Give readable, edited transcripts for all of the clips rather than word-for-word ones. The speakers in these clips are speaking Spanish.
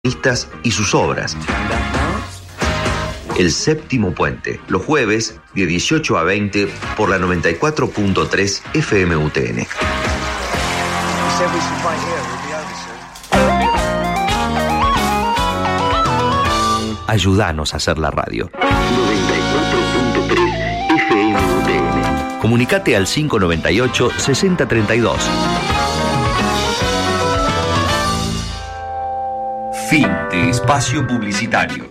y sus obras. El Séptimo Puente, los jueves de 18 a 20 por la 94.3 FM UTN. Ayúdanos a hacer la radio. 94.3 FM UTN. Comunicate al 598-6032. Fin de espacio publicitario.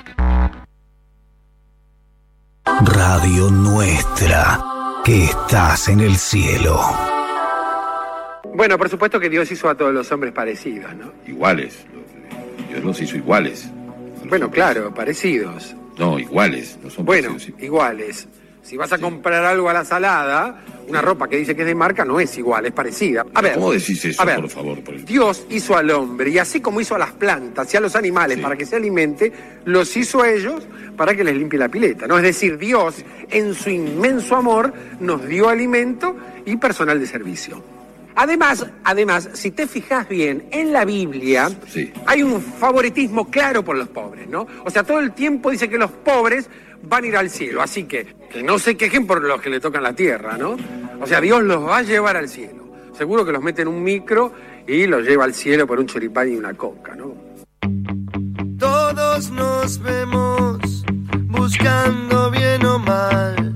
Radio Nuestra, que estás en el cielo. Bueno, por supuesto que Dios hizo a todos los hombres parecidos, ¿no? Iguales. Dios los hizo iguales. Bueno, claro, parecidos. No, iguales. No son bueno, parecidos. Iguales. Si vas a comprar algo a la salada, una ropa que dice que es de marca no es igual, es parecida. A ver, ¿cómo decís eso, a ver, por favor? Dios hizo al hombre, y así como hizo a las plantas y a los animales para que se alimente, los hizo a ellos para que les limpie la pileta, ¿no? Es decir, Dios, en su inmenso amor, nos dio alimento y personal de servicio. Además, si te fijas bien, en la Biblia hay un favoritismo claro por los pobres, ¿no? O sea, todo el tiempo dice que los pobres van a ir al cielo, así que no se quejen por los que le tocan la tierra, ¿no? O sea, Dios los va a llevar al cielo. Seguro que los mete en un micro y los lleva al cielo por un choripán y una coca, ¿no? Todos nos vemos buscando bien o mal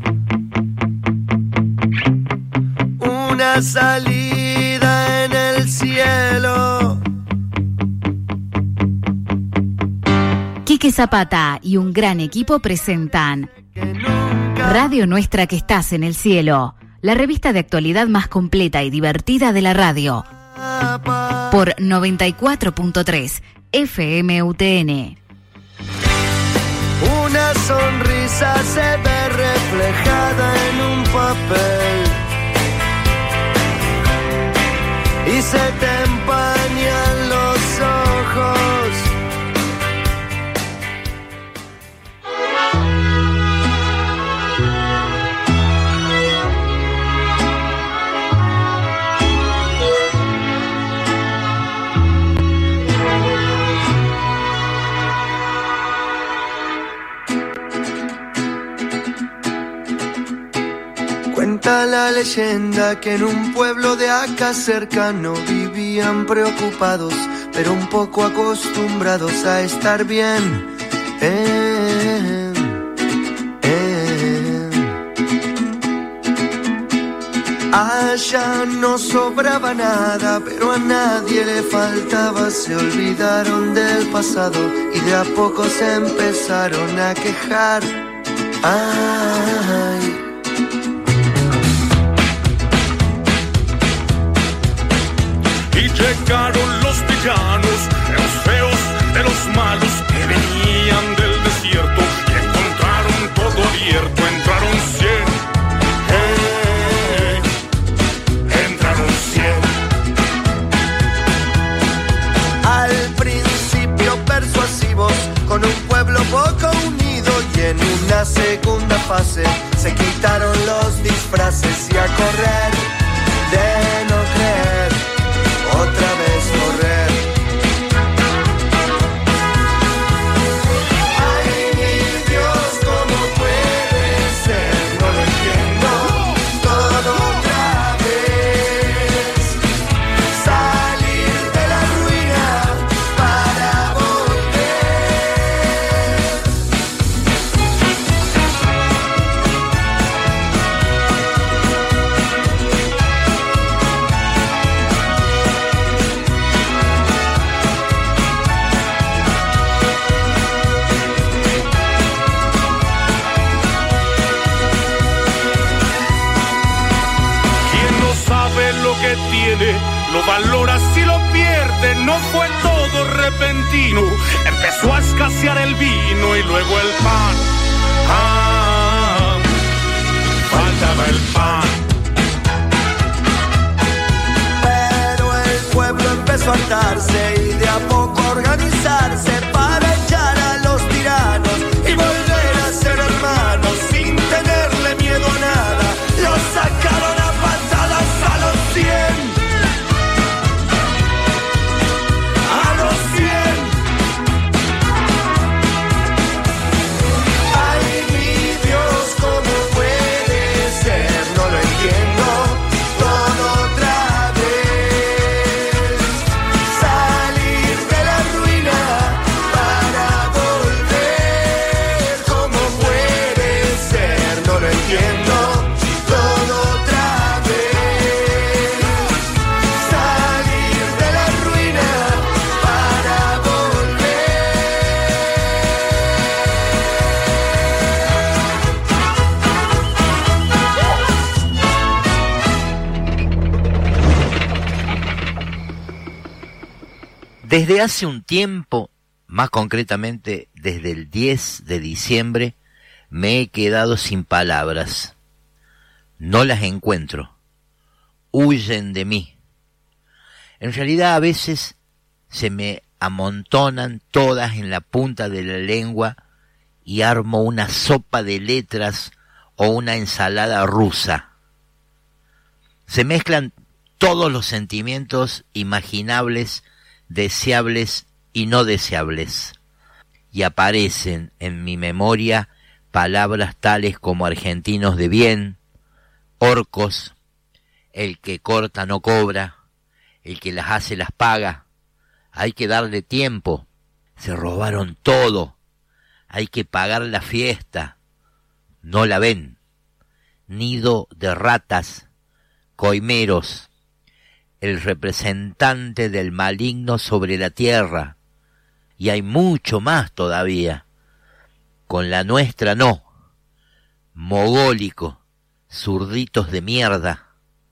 una salida en el cielo. Quique Zapata y un gran equipo presentan Radio Nuestra, que estás en el cielo, la revista de actualidad más completa y divertida de la radio, por 94.3 FM UTN. Una sonrisa se ve reflejada en un papel y se te empañan los ojos. Cuenta la leyenda que en un pueblo de acá cercano vivían preocupados, pero un poco acostumbrados a estar bien. Allá no sobraba nada, pero a nadie le faltaba. Se olvidaron del pasado y de a poco se empezaron a quejar. Ay. Llegaron los villanos, los feos de los malos que venían del desierto y encontraron todo abierto. Entraron 100, entraron 100. Al principio persuasivos, con un pueblo poco unido, y en una segunda fase se quitaron los disfraces y a correr de no creer. Otra vez correr. Ay, mi Dios, ¿cómo puede ser? No lo entiendo. Todo otra vez. Salir de la ruina para tiene, lo valora si lo pierde. No fue todo repentino, empezó a escasear el vino y luego el pan. Faltaba el pan. Pero el pueblo empezó a hartarse y de a poco organizarse para echar a los tiranos y volver a ser hermanos sin tenerle miedo a nada. Los sacaron a patadas a los 100. A los 100. Desde hace un tiempo, más concretamente desde el 10 de diciembre, me he quedado sin palabras. No las encuentro. Huyen de mí. En realidad a veces se me amontonan todas en la punta de la lengua y armo una sopa de letras o una ensalada rusa. Se mezclan todos los sentimientos imaginables, deseables y no deseables, y aparecen en mi memoria palabras tales como argentinos de bien, orcos, el que corta no cobra, el que las hace las paga, hay que darle tiempo, se robaron todo, hay que pagar la fiesta, no la ven, nido de ratas, coimeros, el representante del maligno sobre la tierra, y hay mucho más todavía. Con la nuestra no, mogólico, zurditos de mierda.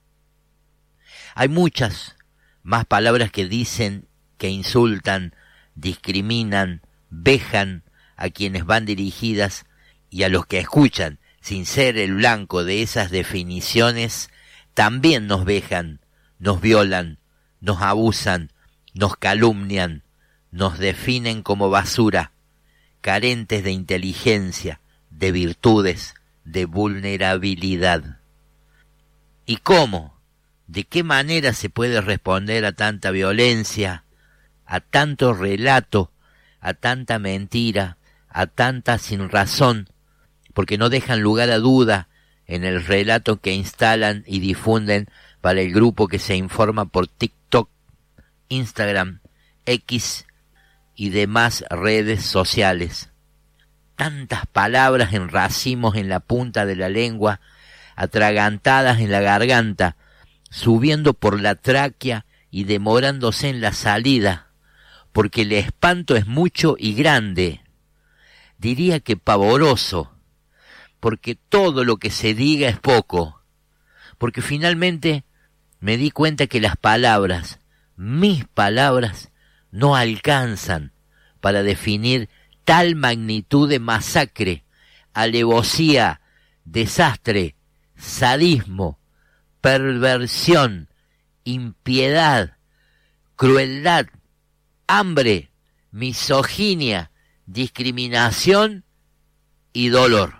Hay muchas más palabras que dicen, que insultan, discriminan, vejan a quienes van dirigidas y a los que escuchan, sin ser el blanco de esas definiciones, también nos vejan, nos violan, nos abusan, nos calumnian, nos definen como basura, carentes de inteligencia, de virtudes, de vulnerabilidad. ¿Y cómo? ¿De qué manera se puede responder a tanta violencia, a tanto relato, a tanta mentira, a tanta sinrazón, porque no dejan lugar a duda en el relato que instalan y difunden para el grupo que se informa por TikTok, Instagram, X y demás redes sociales? Tantas palabras en racimos en la punta de la lengua, atragantadas en la garganta, subiendo por la tráquea y demorándose en la salida, porque el espanto es mucho y grande, diría que pavoroso, porque todo lo que se diga es poco, porque finalmente me di cuenta que las palabras, mis palabras, no alcanzan para definir tal magnitud de masacre, alevosía, desastre, sadismo, perversión, impiedad, crueldad, hambre, misoginia, discriminación y dolor.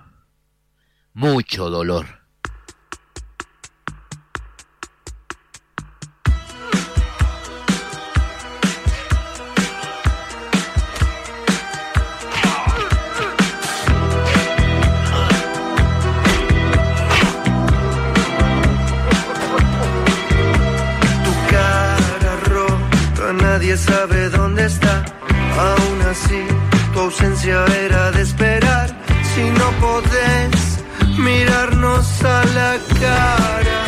Mucho dolor. Nadie sabe dónde está, aún así tu ausencia era de esperar. Si no podés mirarnos a la cara,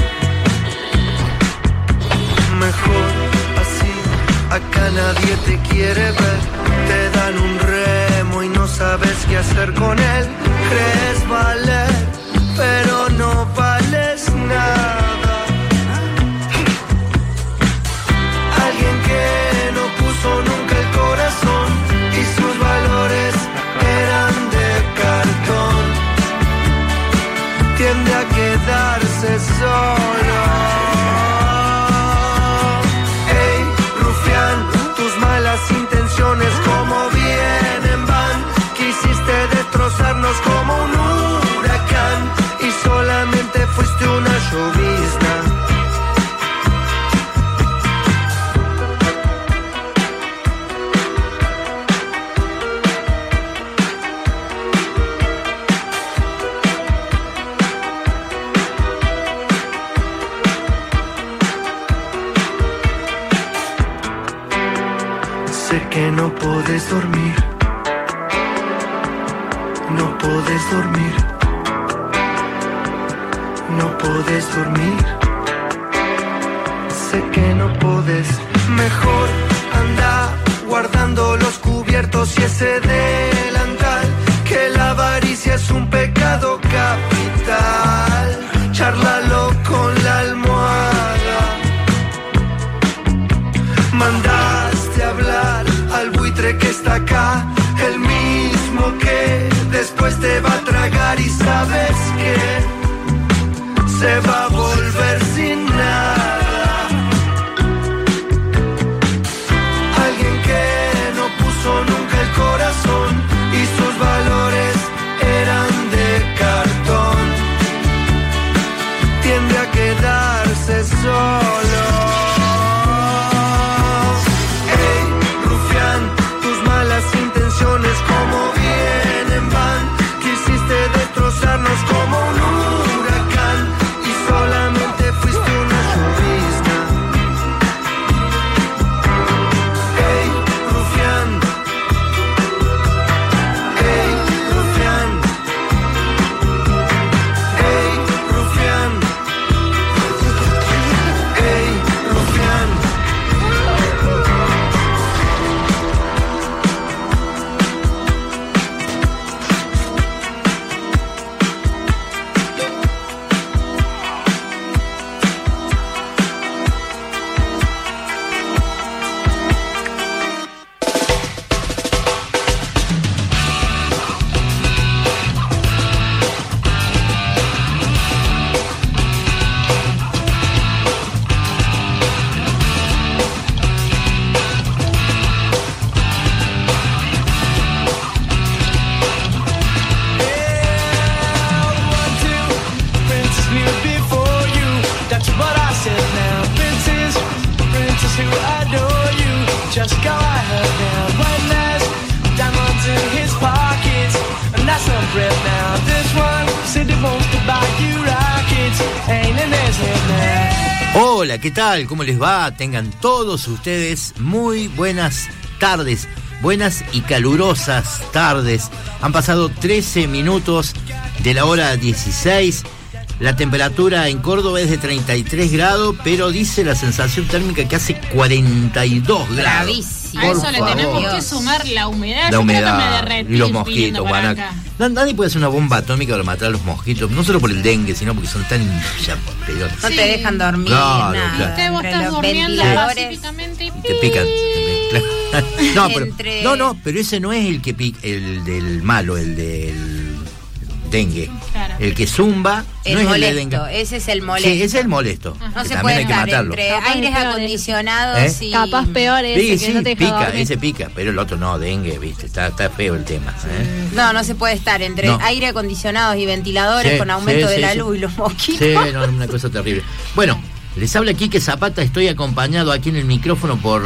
mejor así, acá nadie te quiere ver. Te dan un remo y no sabes qué hacer con él. Crees valer, pero no vales nada. Alguien que no puso nunca el corazón y sus valores eran de cartón, tiende a quedarse solo. Ey, rufián, tus malas intenciones como vienen van. Quisiste destrozarnos como un huracán y solamente fuiste una llovizna. Que no podés dormir, no podés dormir, no podés dormir. Sé que no podés, mejor anda guardando los cubiertos y ese delantal, que la avaricia es un pecado capital. Chárlalo con la almohada, mandaste hablar está acá, el mismo que después te va a tragar y sabes que se va a volver sin nada. Alguien que no puso nunca el corazón y sus valores eran de cartón, tiende a quedarse solo. Hey, rufián, tus malas intenciones como vienen van, quisiste destrozarnos como un huracán y solamente fuiste una llovizna. Hey, rufián. Hey, rufián. Hey, rufián. Hey, rufián. Hola, ¿qué tal? ¿Cómo les va? Tengan todos ustedes muy buenas tardes, buenas y calurosas tardes. Han pasado 13 minutos de la hora 16. La temperatura en Córdoba es de 33 grados, pero dice la sensación térmica que hace 42 grados. Bravísimo. A eso le tenemos que sumar la humedad. La humedad me derretí y los mosquitos, guanaca. Nadie puede hacer una bomba atómica para matar a los mosquitos, no solo por el dengue, sino porque son tan hinchapelón. No te dejan dormir, claro, nada. Claro. Vos estás durmiendo pacíficamente y te pican. No, pero ese no es el que pica, el del malo, el del dengue. Claro. El que zumba el no es molesto, el de dengue. Ese es el molesto. Sí, ese es el molesto. No se puede estar entre aires acondicionados y... Capaz peor ese sí, que no te deja pica, dormir. Ese pica, pero el otro no, dengue, viste, está feo el tema. No se puede estar entre aire acondicionados y ventiladores con aumento de la luz y los mosquitos. Sí, no, una cosa terrible. Bueno, les habla Quique Zapata, estoy acompañado aquí en el micrófono por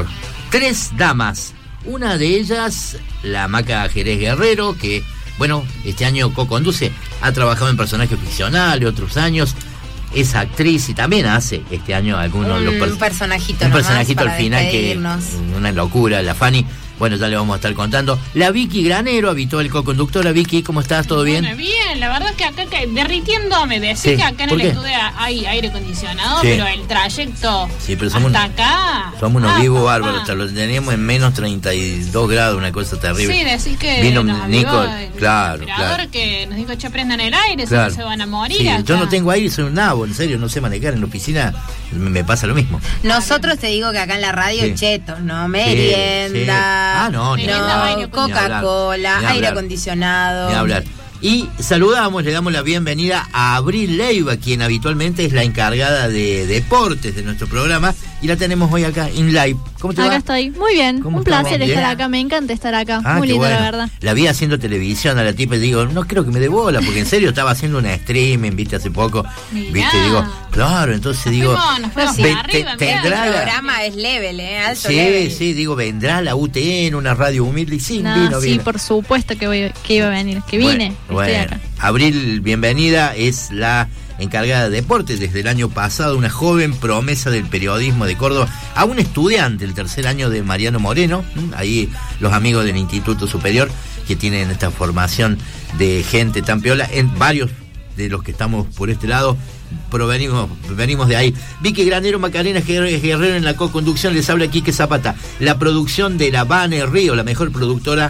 3 damas. Una de ellas, la Maca Jerez Guerrero, que... Bueno, este año co-conduce, ha trabajado en personajes ficcionales, otros años, es actriz y también hace este año algunos un personajito al final que es una locura, la Fanny. Bueno, ya le vamos a estar contando. La Vicky Granero, habitual co-conductora. Vicky, ¿cómo estás? ¿Todo bien? Bueno, bien, la verdad es que acá derritiéndome, decir que acá en el estudio hay aire acondicionado, pero el trayecto hasta acá... Somos unos vivos bárbaros, hasta lo teníamos en menos 32 grados, una cosa terrible. Sí, decís que vino Nico, claro. que nos dijo, che, prendan el aire, claro. Se van a morir sí, acá. Yo no tengo aire, soy un nabo, en serio, no sé manejar en la oficina, me pasa lo mismo. Nosotros te digo que acá en la radio, chetos, no merienda... no, Coca-Cola, aire acondicionado. Ni hablar. Y saludamos, le damos la bienvenida a Abril Leiva, quien habitualmente es la encargada de deportes de nuestro programa, y la tenemos hoy acá en live. ¿Cómo te va? Acá estoy, muy bien, un placer estar acá, me encanta estar acá, muy lindo bueno. La verdad. La vi haciendo televisión a la tipa y digo, no creo que me dé bola, porque en serio estaba haciendo una streaming, viste, hace poco, viste, digo, claro, entonces digo, el programa es level, alto level. Sí, digo, vendrá la UTN, una radio humilde, y sí, vino. Sí, por supuesto que iba a venir, que vine. Bueno, Abril, bienvenida, es la encargada de deportes desde el año pasado, una joven promesa del periodismo de Córdoba, a un estudiante del tercer año de Mariano Moreno, ahí los amigos del Instituto Superior que tienen esta formación de gente tan piola, en varios de los que estamos por este lado venimos de ahí. Vicky Granero, Macarena Guerrero en la co-conducción, les habla Quique Zapata. La producción de la Vane Río, la mejor productora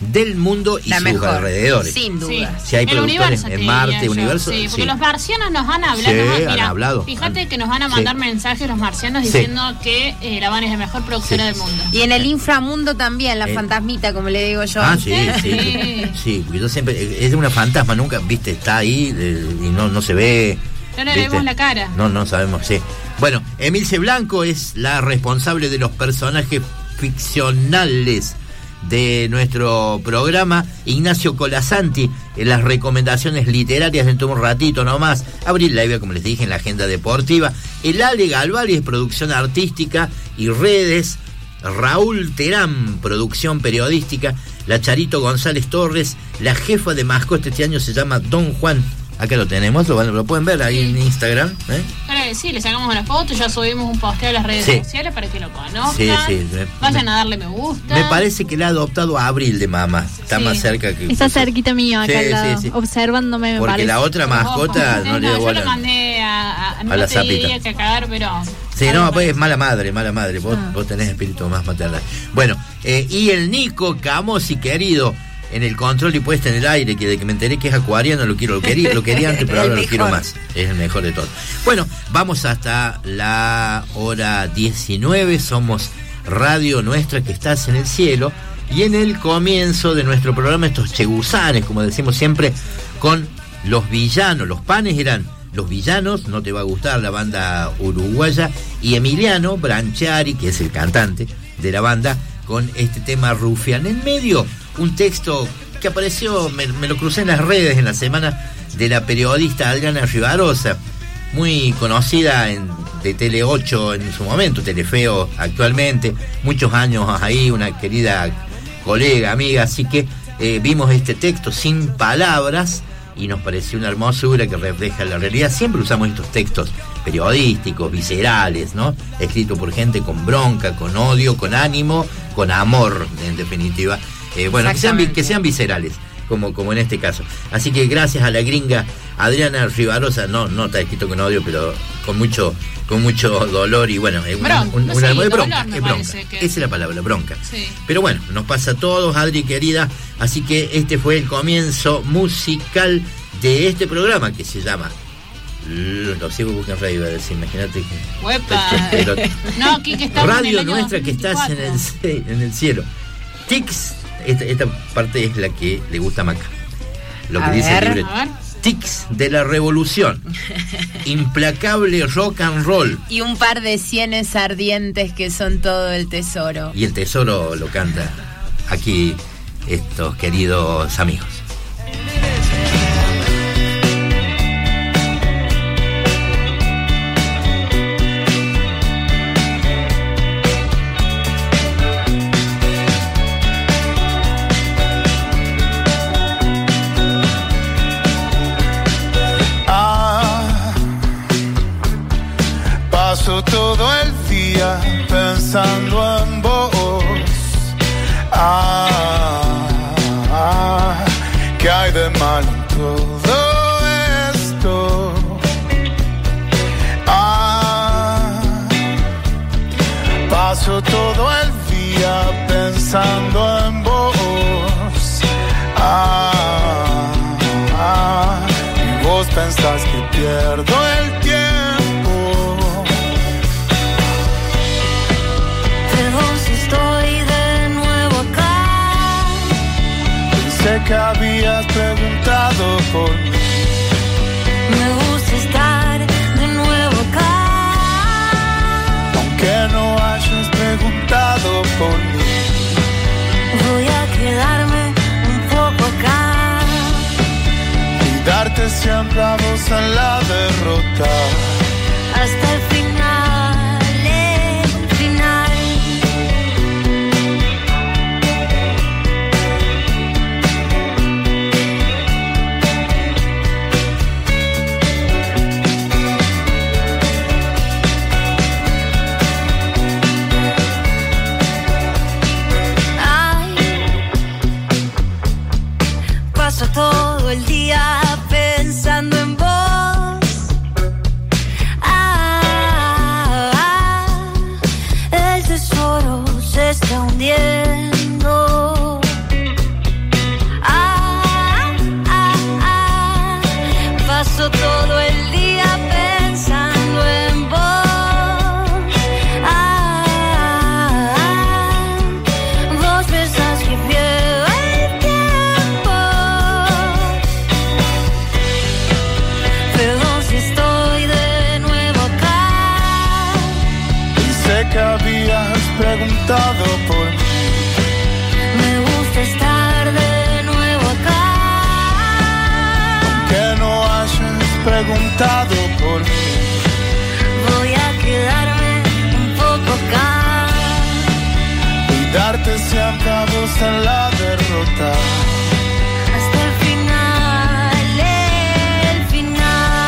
del mundo y sus alrededores. Sin duda. Si hay productores en Marte, universo. Sí, porque los marcianos nos han hablado. Han hablado. Fíjate que nos van a mandar mensajes los marcianos diciendo que La Habana es la mejor productora del mundo. Y en el inframundo también, la fantasmita, como le digo yo. Sí, porque yo siempre, es una fantasma, nunca, viste, está ahí y no se ve. No le vemos la cara. No sabemos, sí. Bueno, Emilce Blanco es la responsable de los personajes ficcionales de nuestro programa. Ignacio Colasanti en las recomendaciones literarias dentro de un ratito nomás. Abril Leiva, como les dije, en la agenda deportiva. El Ale Galvari es producción artística y redes. Raúl Terán, producción periodística. La Charito González Torres, la jefa de mascota este año se llama Don Juan. Acá lo tenemos, lo pueden ver ahí en Instagram. Sí, le sacamos una foto, ya subimos un posteo a las redes sociales para que lo conozcan. Vayan a darle me gusta. Me parece que le ha adoptado a Abril de mamá. Está más cerca que... Está cerquita mío acá al lado, observándome. Porque parece. La otra mascota no le da bola. Yo lo mandé a la zapita. Que cagar, pero... Sí, pues es mala madre. Vos tenés espíritu más maternal. Bueno, y el Nico Camosi, querido, en el control y puesta en el aire, que de que me enteré que es acuariano, lo quería antes, pero ahora lo quiero más. Es el mejor de todos. Bueno, vamos hasta la hora 19. Somos Radio Nuestra, que estás en el cielo. Y en el comienzo de nuestro programa, estos chegusanes, como decimos siempre, con los villanos. Los panes eran Los Villanos, No Te Va a Gustar, la banda uruguaya, y Emiliano Branchiari, que es el cantante de la banda, con este tema Rufián. En medio, un texto que apareció, me lo crucé en las redes en la semana, de la periodista Adriana Rivarosa, muy conocida de Tele 8 en su momento, Telefeo actualmente, muchos años ahí, una querida colega, amiga, así que vimos este texto Sin Palabras y nos pareció una hermosura que refleja la realidad. Siempre usamos estos textos periodísticos, viscerales, ¿no? Escritos por gente con bronca, con odio, con ánimo, con amor, en definitiva. Bueno, que sean viscerales, como en este caso. Así que gracias a la gringa Adriana Rivarosa, no está escrito con odio, pero con mucho dolor y bueno, una de bronca. Esa es la palabra, bronca. Sí. Pero bueno, nos pasa a todos, Adri querida. Así que este fue el comienzo musical de este programa que se llama Los ciegos buscan radio, iba a decir, imagínate que... No, Kike, está Radio en el Nuestra, que estás en el cielo. Tics, esta parte es la que le gusta a Maca. Lo que dice el libreto. Tics de la revolución. Implacable rock and roll. Y un par de sienes ardientes que son todo el tesoro. Y el tesoro lo canta aquí estos queridos amigos. Paso todo el día pensando en vos. ¿Qué hay de mal en todo esto? Paso todo el día pensando en vos. Y vos pensás que pierdo el tiempo. Sé que habías preguntado por mí. Me gusta estar de nuevo acá. Aunque no hayas preguntado por mí. Voy a quedarme un poco acá. Y darte siempre a vos en la derrota. Hasta el final. Todo el día pensando en vos. preguntado por mí. Me gusta estar de nuevo acá. Aunque no hayas preguntado por mí, voy a quedarme un poco acá y darte siempre a vos en la derrota. Hasta el final, el final.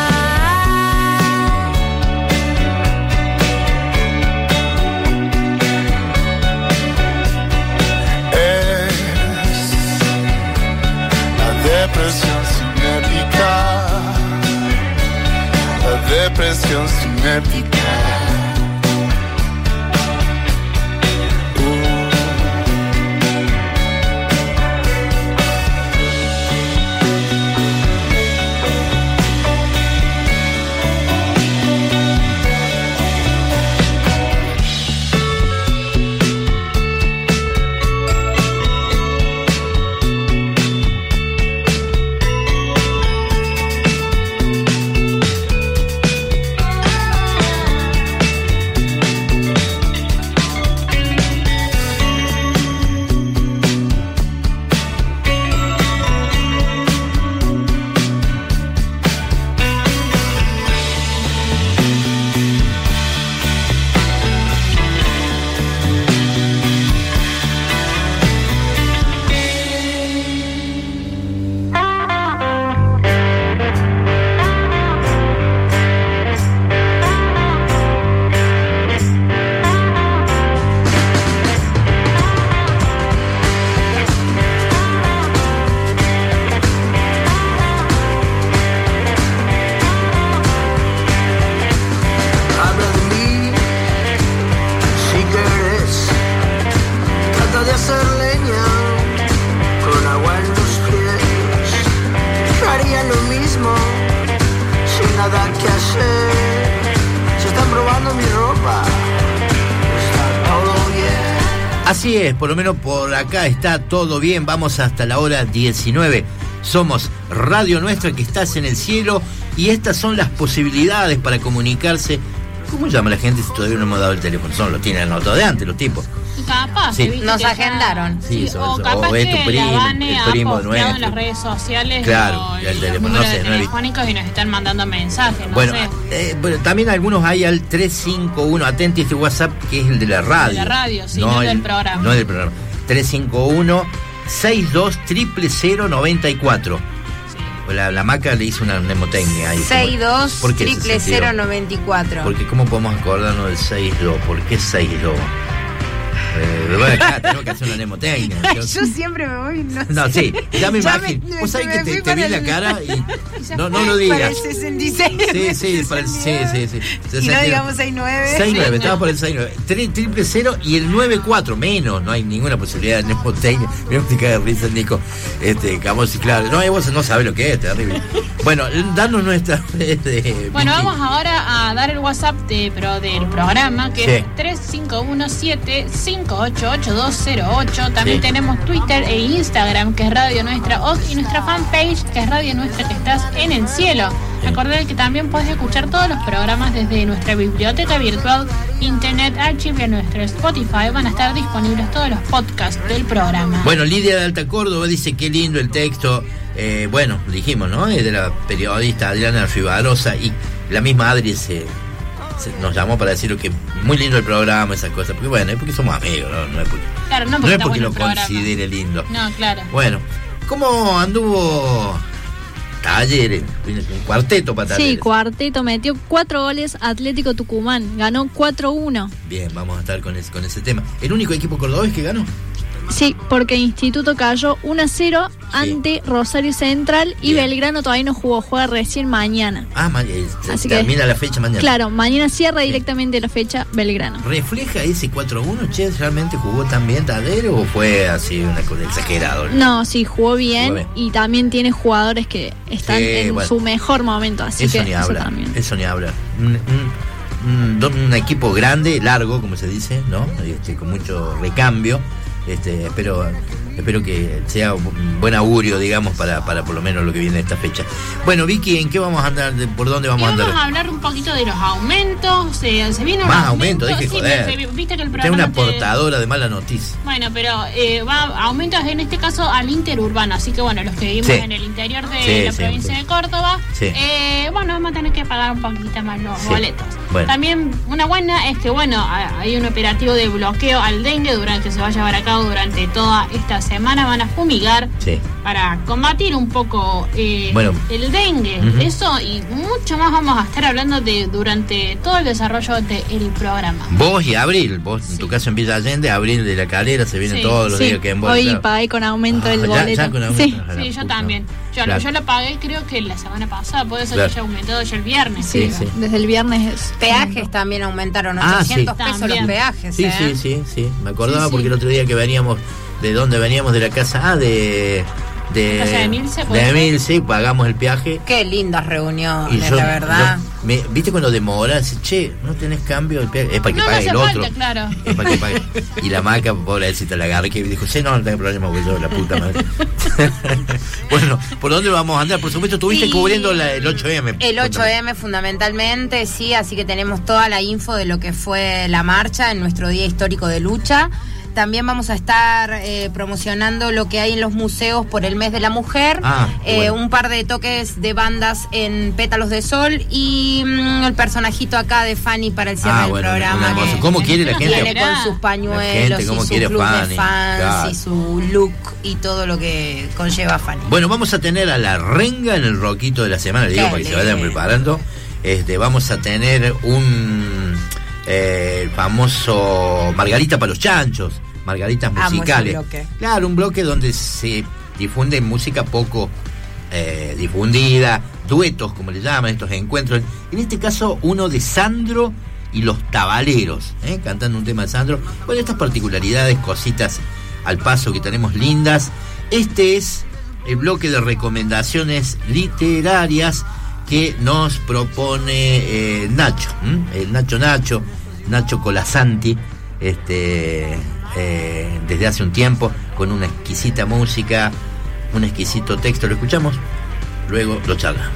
Es la depresión sin épica, la depresión sin épica. Así es, por lo menos por acá está todo bien. Vamos hasta la hora 19. Somos Radio Nuestra, que estás en el cielo, y estas son las posibilidades para comunicarse. ¿Cómo llama la gente si todavía no hemos dado el teléfono? Lo tienen anotado de antes los tipos. Capaz, sí. Nos agendaron. Sí, o capaz es tu primo, el primo nuestro. En las redes sociales. Claro, el teléfono, no sé, telefónicos y nos están mandando mensajes. Bueno, bueno, también algunos hay al 351, atenti este WhatsApp, que es el de la radio. De la radio, sí, no del programa. No del programa. 351-62-000-94. La Maca le hizo una mnemotecnia ahí. 62-000-94. Porque ¿cómo podemos acordarnos del 62? ¿Por qué 62? Bueno, acá tengo que hacer una mnemotecnia. Yo siempre me voy. No, sí, ya me imagino. Vos sabés que te vi la cara y no lo digas. Para el 66. Sí, para el sí. Y no digamos 69. 69, estaba por el 69. 000 y el 94, menos. No hay ninguna posibilidad de mnemotecnia. Me voy a caer de risa, Nico. Vamos, claro. No, vos no sabés lo que es, terrible. Bueno, danos nuestra. Bueno, vamos ahora a dar el WhatsApp del programa, que es 3517-588208. También tenemos Twitter e Instagram, que es Radio Nuestra Oz, y nuestra fanpage, que es Radio Nuestra, que estás en el cielo. Acordate que también puedes escuchar todos los programas desde nuestra biblioteca virtual, Internet Archive, y nuestro Spotify. Van a estar disponibles todos los podcasts del programa. Bueno, Lidia de Alta Córdoba dice: qué lindo el texto. Bueno, dijimos, ¿no? Es de la periodista Adriana Rivarosa, y la misma Adri nos llamó para decir que muy lindo el programa, esas cosas. Porque bueno, es porque somos amigos, no es porque, claro, no es porque lo considere lindo. No, claro. Bueno, ¿cómo anduvo Talleres? Un cuarteto para Talleres. Sí, cuarteto, metió 4 goles Atlético Tucumán, ganó 4-1. Bien, vamos a estar con ese tema. ¿El único equipo cordobés que ganó? Sí, porque Instituto cayó 1-0 ante Rosario Central, y Belgrano todavía no jugó, juega recién mañana. Así termina la fecha mañana. Claro, mañana cierra directamente la fecha Belgrano. ¿Refleja ese 4-1? Che, ¿realmente jugó tan bien Talleres o fue así una cosa exagerada? No, sí, jugó bien, y también tiene jugadores que están en su mejor momento, así eso que ni eso habla, también. Eso ni habla. Un equipo grande, largo, como se dice, ¿no? Con mucho recambio. Espero que sea un buen augurio, digamos, para por lo menos lo que viene de esta fecha. Bueno, Vicky, ¿en qué vamos a andar? ¿Por dónde vamos a andar? Vamos a hablar un poquito de los aumentos. Se viene un más aumento, dije, sí, joder. Viste que el programa Tengo una portadora de mala noticia. Bueno, pero va aumentos en este caso al interurbano. Así que bueno, los que vivimos en el interior de la provincia de Córdoba, bueno, vamos a tener que pagar un poquito más los boletos. Bueno. También una buena es que, bueno, hay un operativo de bloqueo al dengue que se va a llevar a cabo durante toda esta semana. Van a fumigar para combatir un poco el dengue. Eso y mucho más vamos a estar hablando durante todo el desarrollo del programa. Vos y Abril, en tu caso en Villa Allende, Abril de la Calera, se vienen todos los días que en Hoy pagué con aumento el boleto. Ya con aumento. Sí, yo también. Yo lo pagué creo que la semana pasada, puede ser que haya aumentado ya el viernes. Sí. Desde el viernes. Peajes también aumentaron, 800 pesos también. Los peajes. Sí. Me acordaba porque el otro día que veníamos, ¿de dónde veníamos? De la casa, de Emilce, pagamos el peaje. Qué lindas reuniones, la verdad. ¿Viste cuando demoras? Che, ¿no tenés cambio? El peaje? Es para que pague el otro. Claro. Es para que pague. Y la maca, pobrecita, la agarré que dijo, no tengo problema, porque yo, la puta madre. Bueno, ¿por dónde vamos a andar? Por supuesto, estuviste cubriendo el 8M. El 8M fundamentalmente, sí, así que tenemos toda la info de lo que fue la marcha en nuestro día histórico de lucha. También vamos a estar promocionando lo que hay en los museos por el mes de la mujer, un par de toques de bandas en Pétalos de Sol y el personajito acá de Fanny para el cierre del programa. ¿Cómo quiere la gente? Viene con sus pañuelos y su club de fans y su look y todo lo que conlleva Fanny. Bueno, vamos a tener a la renga en el roquito de la semana, digo, para que se vayan preparando. Vamos a tener el famoso Margarita para los chanchos, margaritas musicales. Claro, un bloque donde se difunde música poco difundida, duetos, como le llaman, estos encuentros. En este caso, uno de Sandro y los Tabaleros, cantando un tema de Sandro. Bueno, estas particularidades, cositas al paso que tenemos lindas. Este es el bloque de recomendaciones literarias que nos propone Nacho, el Nacho Colasanti, desde hace un tiempo, con una exquisita música, un exquisito texto. Lo escuchamos, luego lo charlamos.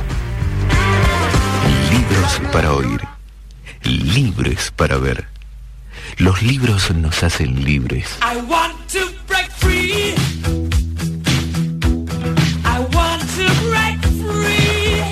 Libros para oír, libres para ver. Los libros nos hacen libres. I want to break free. I want to break free.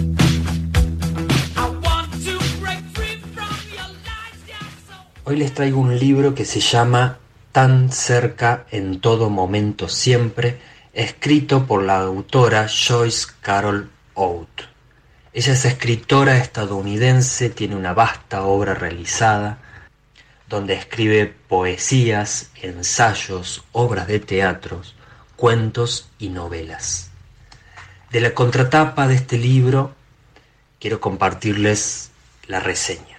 I want to break free from your lies. Hoy les traigo un libro que se llama Tan cerca en todo momento siempre, escrito por la autora Joyce Carol Oates. Ella es escritora estadounidense, tiene una vasta obra realizada, donde escribe poesías, ensayos, obras de teatro, cuentos y novelas. De la contratapa de este libro quiero compartirles la reseña.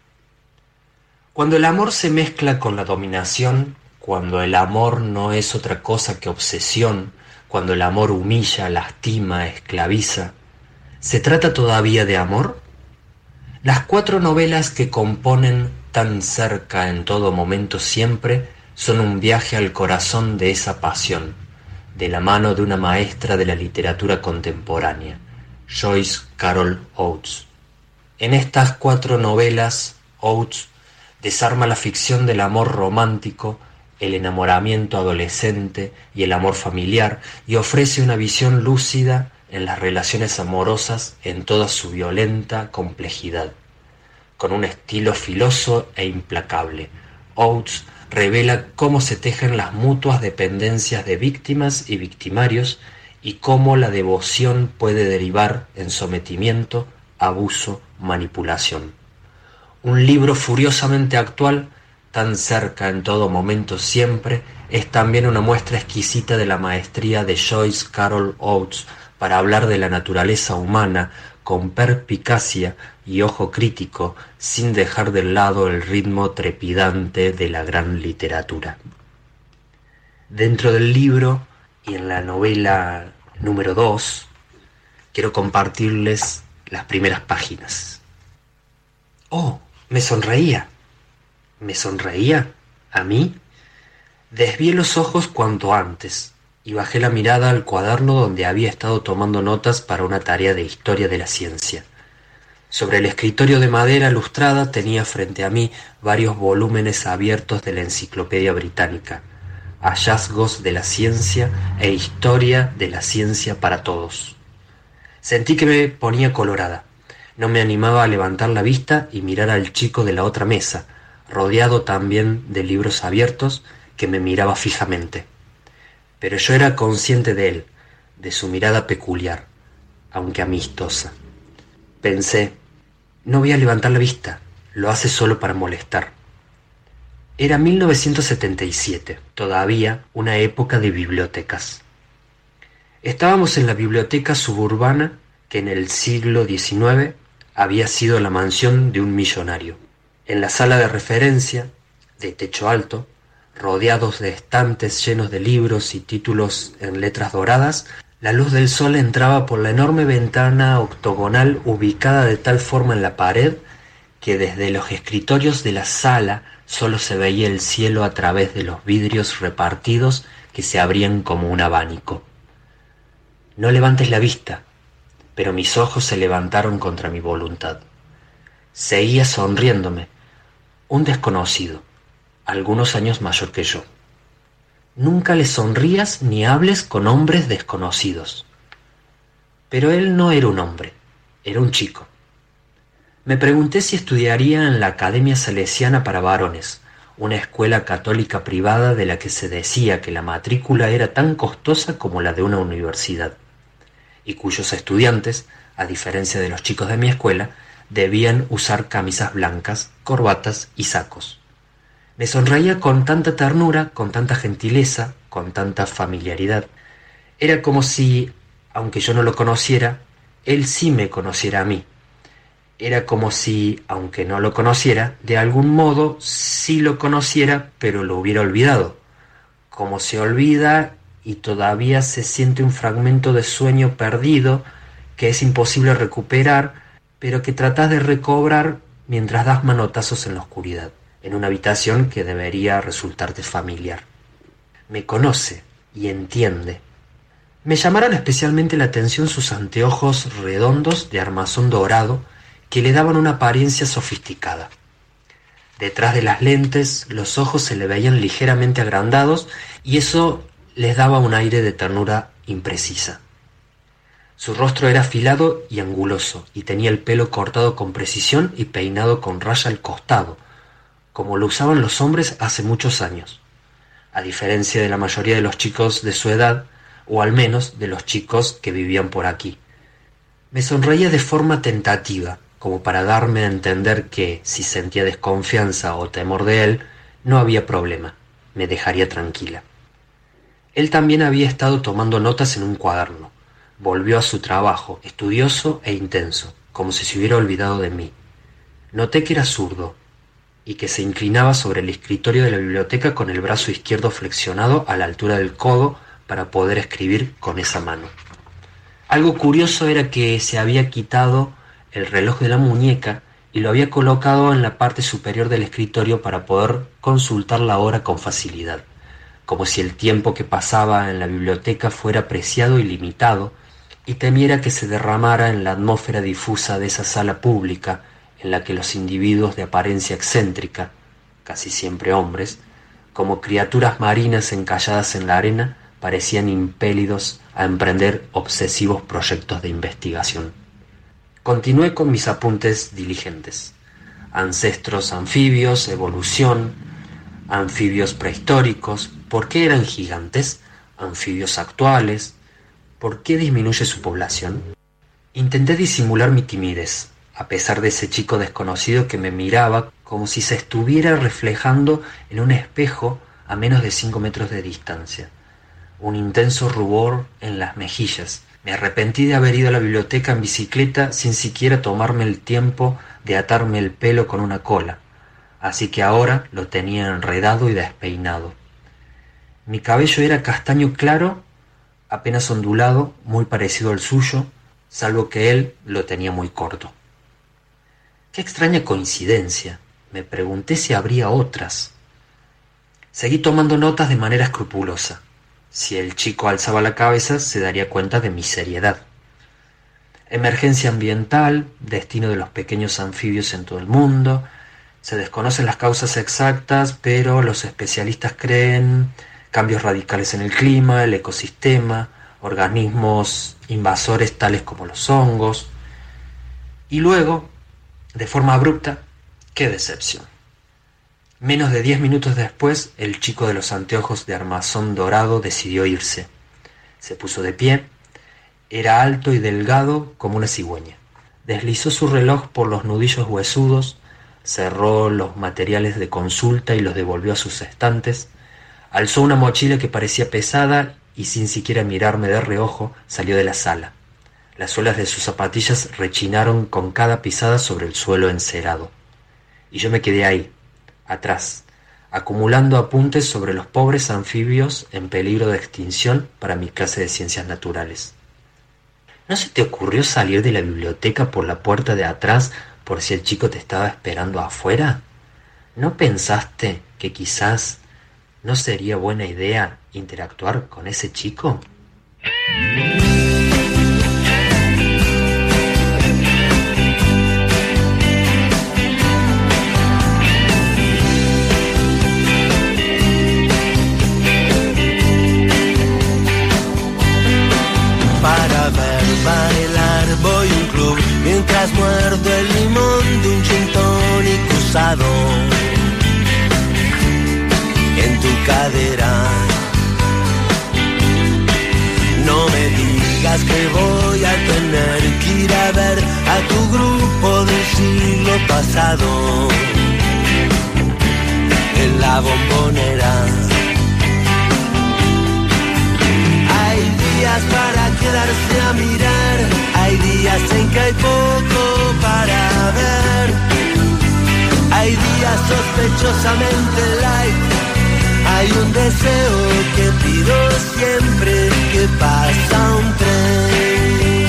Cuando el amor se mezcla con la dominación, cuando el amor no es otra cosa que obsesión, cuando el amor humilla, lastima, esclaviza, ¿se trata todavía de amor? Las 4 novelas que componen Tan cerca en todo momento siempre son un viaje al corazón de esa pasión, de la mano de una maestra de la literatura contemporánea, Joyce Carol Oates. En estas 4 novelas, Oates desarma la ficción del amor romántico, el enamoramiento adolescente y el amor familiar, y ofrece una visión lúcida en las relaciones amorosas en toda su violenta complejidad. Con un estilo filoso e implacable, Oates revela cómo se tejen las mutuas dependencias de víctimas y victimarios y cómo la devoción puede derivar en sometimiento, abuso, manipulación. Un libro furiosamente actual, tan cerca en todo momento siempre, es también una muestra exquisita de la maestría de Joyce Carol Oates para hablar de la naturaleza humana con perspicacia y ojo crítico, sin dejar de lado el ritmo trepidante de la gran literatura. Dentro del libro y en la novela número 2, quiero compartirles las primeras páginas. ¡Oh! Me sonreía. ¿Me sonreía? ¿A mí? Desvié los ojos cuanto antes y bajé la mirada al cuaderno donde había estado tomando notas para una tarea de historia de la ciencia. Sobre el escritorio de madera lustrada tenía frente a mí varios volúmenes abiertos de la Enciclopedia Británica, Hallazgos de la Ciencia e Historia de la Ciencia para Todos. Sentí que me ponía colorada. No me animaba a levantar la vista y mirar al chico de la otra mesa, rodeado también de libros abiertos, que me miraba fijamente. Pero yo era consciente de él, de su mirada peculiar, aunque amistosa. Pensé, no voy a levantar la vista, lo hace solo para molestar. Era 1977, todavía una época de bibliotecas. Estábamos en la biblioteca suburbana que en el siglo XIX había sido la mansión de un millonario. En la sala de referencia, de techo alto, rodeados de estantes llenos de libros y títulos en letras doradas, la luz del sol entraba por la enorme ventana octogonal ubicada de tal forma en la pared que desde los escritorios de la sala solo se veía el cielo a través de los vidrios repartidos que se abrían como un abanico. No levantes la vista, pero mis ojos se levantaron contra mi voluntad. Seguía sonriéndome, un desconocido, algunos años mayor que yo. Nunca le sonrías ni hables con hombres desconocidos. Pero él no era un hombre, era un chico. Me pregunté si estudiaría en la Academia Salesiana para Varones, una escuela católica privada de la que se decía que la matrícula era tan costosa como la de una universidad, y cuyos estudiantes, a diferencia de los chicos de mi escuela, debían usar camisas blancas, corbatas y sacos. Me sonreía con tanta ternura, con tanta gentileza, con tanta familiaridad. Era como si, aunque yo no lo conociera, él sí me conociera a mí. Era como si, aunque no lo conociera, de algún modo sí lo conociera, pero lo hubiera olvidado. Como se olvida y todavía se siente un fragmento de sueño perdido que es imposible recuperar, pero que tratas de recobrar mientras das manotazos en la oscuridad, en una habitación que debería resultarte familiar. Me conoce y entiende. Me llamaron especialmente la atención sus anteojos redondos de armazón dorado que le daban una apariencia sofisticada. Detrás de las lentes los ojos se le veían ligeramente agrandados y eso les daba un aire de ternura imprecisa. Su rostro era afilado y anguloso y tenía el pelo cortado con precisión y peinado con raya al costado, como lo usaban los hombres hace muchos años, a diferencia de la mayoría de los chicos de su edad, o al menos de los chicos que vivían por aquí. Me sonreía de forma tentativa, como para darme a entender que, si sentía desconfianza o temor de él, no había problema, me dejaría tranquila. Él también había estado tomando notas en un cuaderno. Volvió a su trabajo, estudioso e intenso, como si se hubiera olvidado de mí. Noté que era zurdo y que se inclinaba sobre el escritorio de la biblioteca con el brazo izquierdo flexionado a la altura del codo para poder escribir con esa mano. Algo curioso era que se había quitado el reloj de la muñeca y lo había colocado en la parte superior del escritorio para poder consultar la hora con facilidad, como si el tiempo que pasaba en la biblioteca fuera preciado y limitado, y temiera que se derramara en la atmósfera difusa de esa sala pública en la que los individuos de apariencia excéntrica, casi siempre hombres, como criaturas marinas encalladas en la arena, parecían impelidos a emprender obsesivos proyectos de investigación. Continué con mis apuntes diligentes. Ancestros anfibios, evolución, anfibios prehistóricos, ¿por qué eran gigantes? Anfibios actuales, ¿por qué disminuye su población? Intenté disimular mi timidez, a pesar de ese chico desconocido que me miraba como si se estuviera reflejando en un espejo a menos de 5 metros de distancia. Un intenso rubor en las mejillas. Me arrepentí de haber ido a la biblioteca en bicicleta sin siquiera tomarme el tiempo de atarme el pelo con una cola, así que ahora lo tenía enredado y despeinado. Mi cabello era castaño claro, apenas ondulado, muy parecido al suyo, salvo que él lo tenía muy corto. Qué extraña coincidencia. Me pregunté si habría otras. Seguí tomando notas de manera escrupulosa. Si el chico alzaba la cabeza, se daría cuenta de mi seriedad. Emergencia ambiental, destino de los pequeños anfibios en todo el mundo. Se desconocen las causas exactas, pero los especialistas creen cambios radicales en el clima, el ecosistema, organismos invasores tales como los hongos. Y luego, de forma abrupta, ¡qué decepción! Menos de 10 minutos después, el chico de los anteojos de armazón dorado decidió irse. Se puso de pie. Era alto y delgado como una cigüeña. Deslizó su reloj por los nudillos huesudos, cerró los materiales de consulta y los devolvió a sus estantes, alzó una mochila que parecía pesada y sin siquiera mirarme de reojo salió de la sala. Las suelas de sus zapatillas rechinaron con cada pisada sobre el suelo encerado. Y yo me quedé ahí, atrás, acumulando apuntes sobre los pobres anfibios en peligro de extinción para mi clase de ciencias naturales. ¿No se te ocurrió salir de la biblioteca por la puerta de atrás por si el chico te estaba esperando afuera? ¿No pensaste que quizás no sería buena idea interactuar con ese chico? Para ver bailar voy a un club mientras muerdo el limón de un gin tonic usado en tu cadera. No me digas que voy a tener que ir a ver a tu grupo del siglo pasado en la Bombonera. Hay días para quedarse a mirar, hay días en que hay poco para ver, hay días sospechosamente light, hay un deseo que pido siempre que pasa un tren.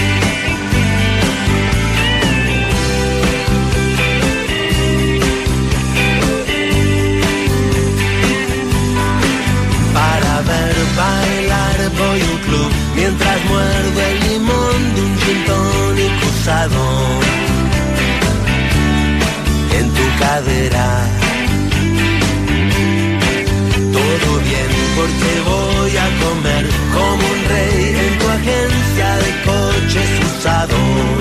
Para ver bailar voy a un club mientras muerdo el limón de un gin tonic usado en tu cadera. Todo bien porque voy a comer como un rey en tu agencia de coches usados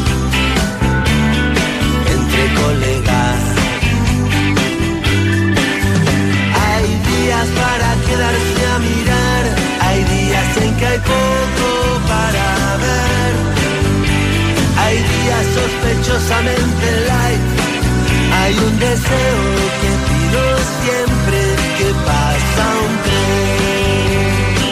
entre colegas. Hay días para quedarse a mirar, hay días en que hay poco para ver, hay días sospechosamente light, hay un deseo que pido siempre que pasa un tren.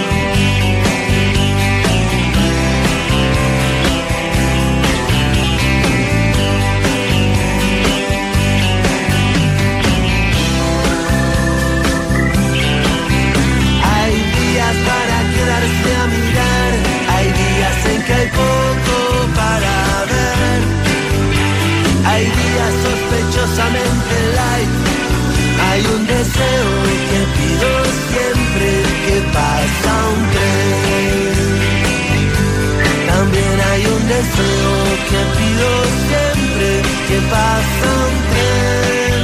Hay días para quedarse a mirar, hay días en que hay poco para ver, hay días sospechosamente light, hay un deseo que pido siempre que pasa un tren. También hay un deseo que pido siempre que pasa un tren.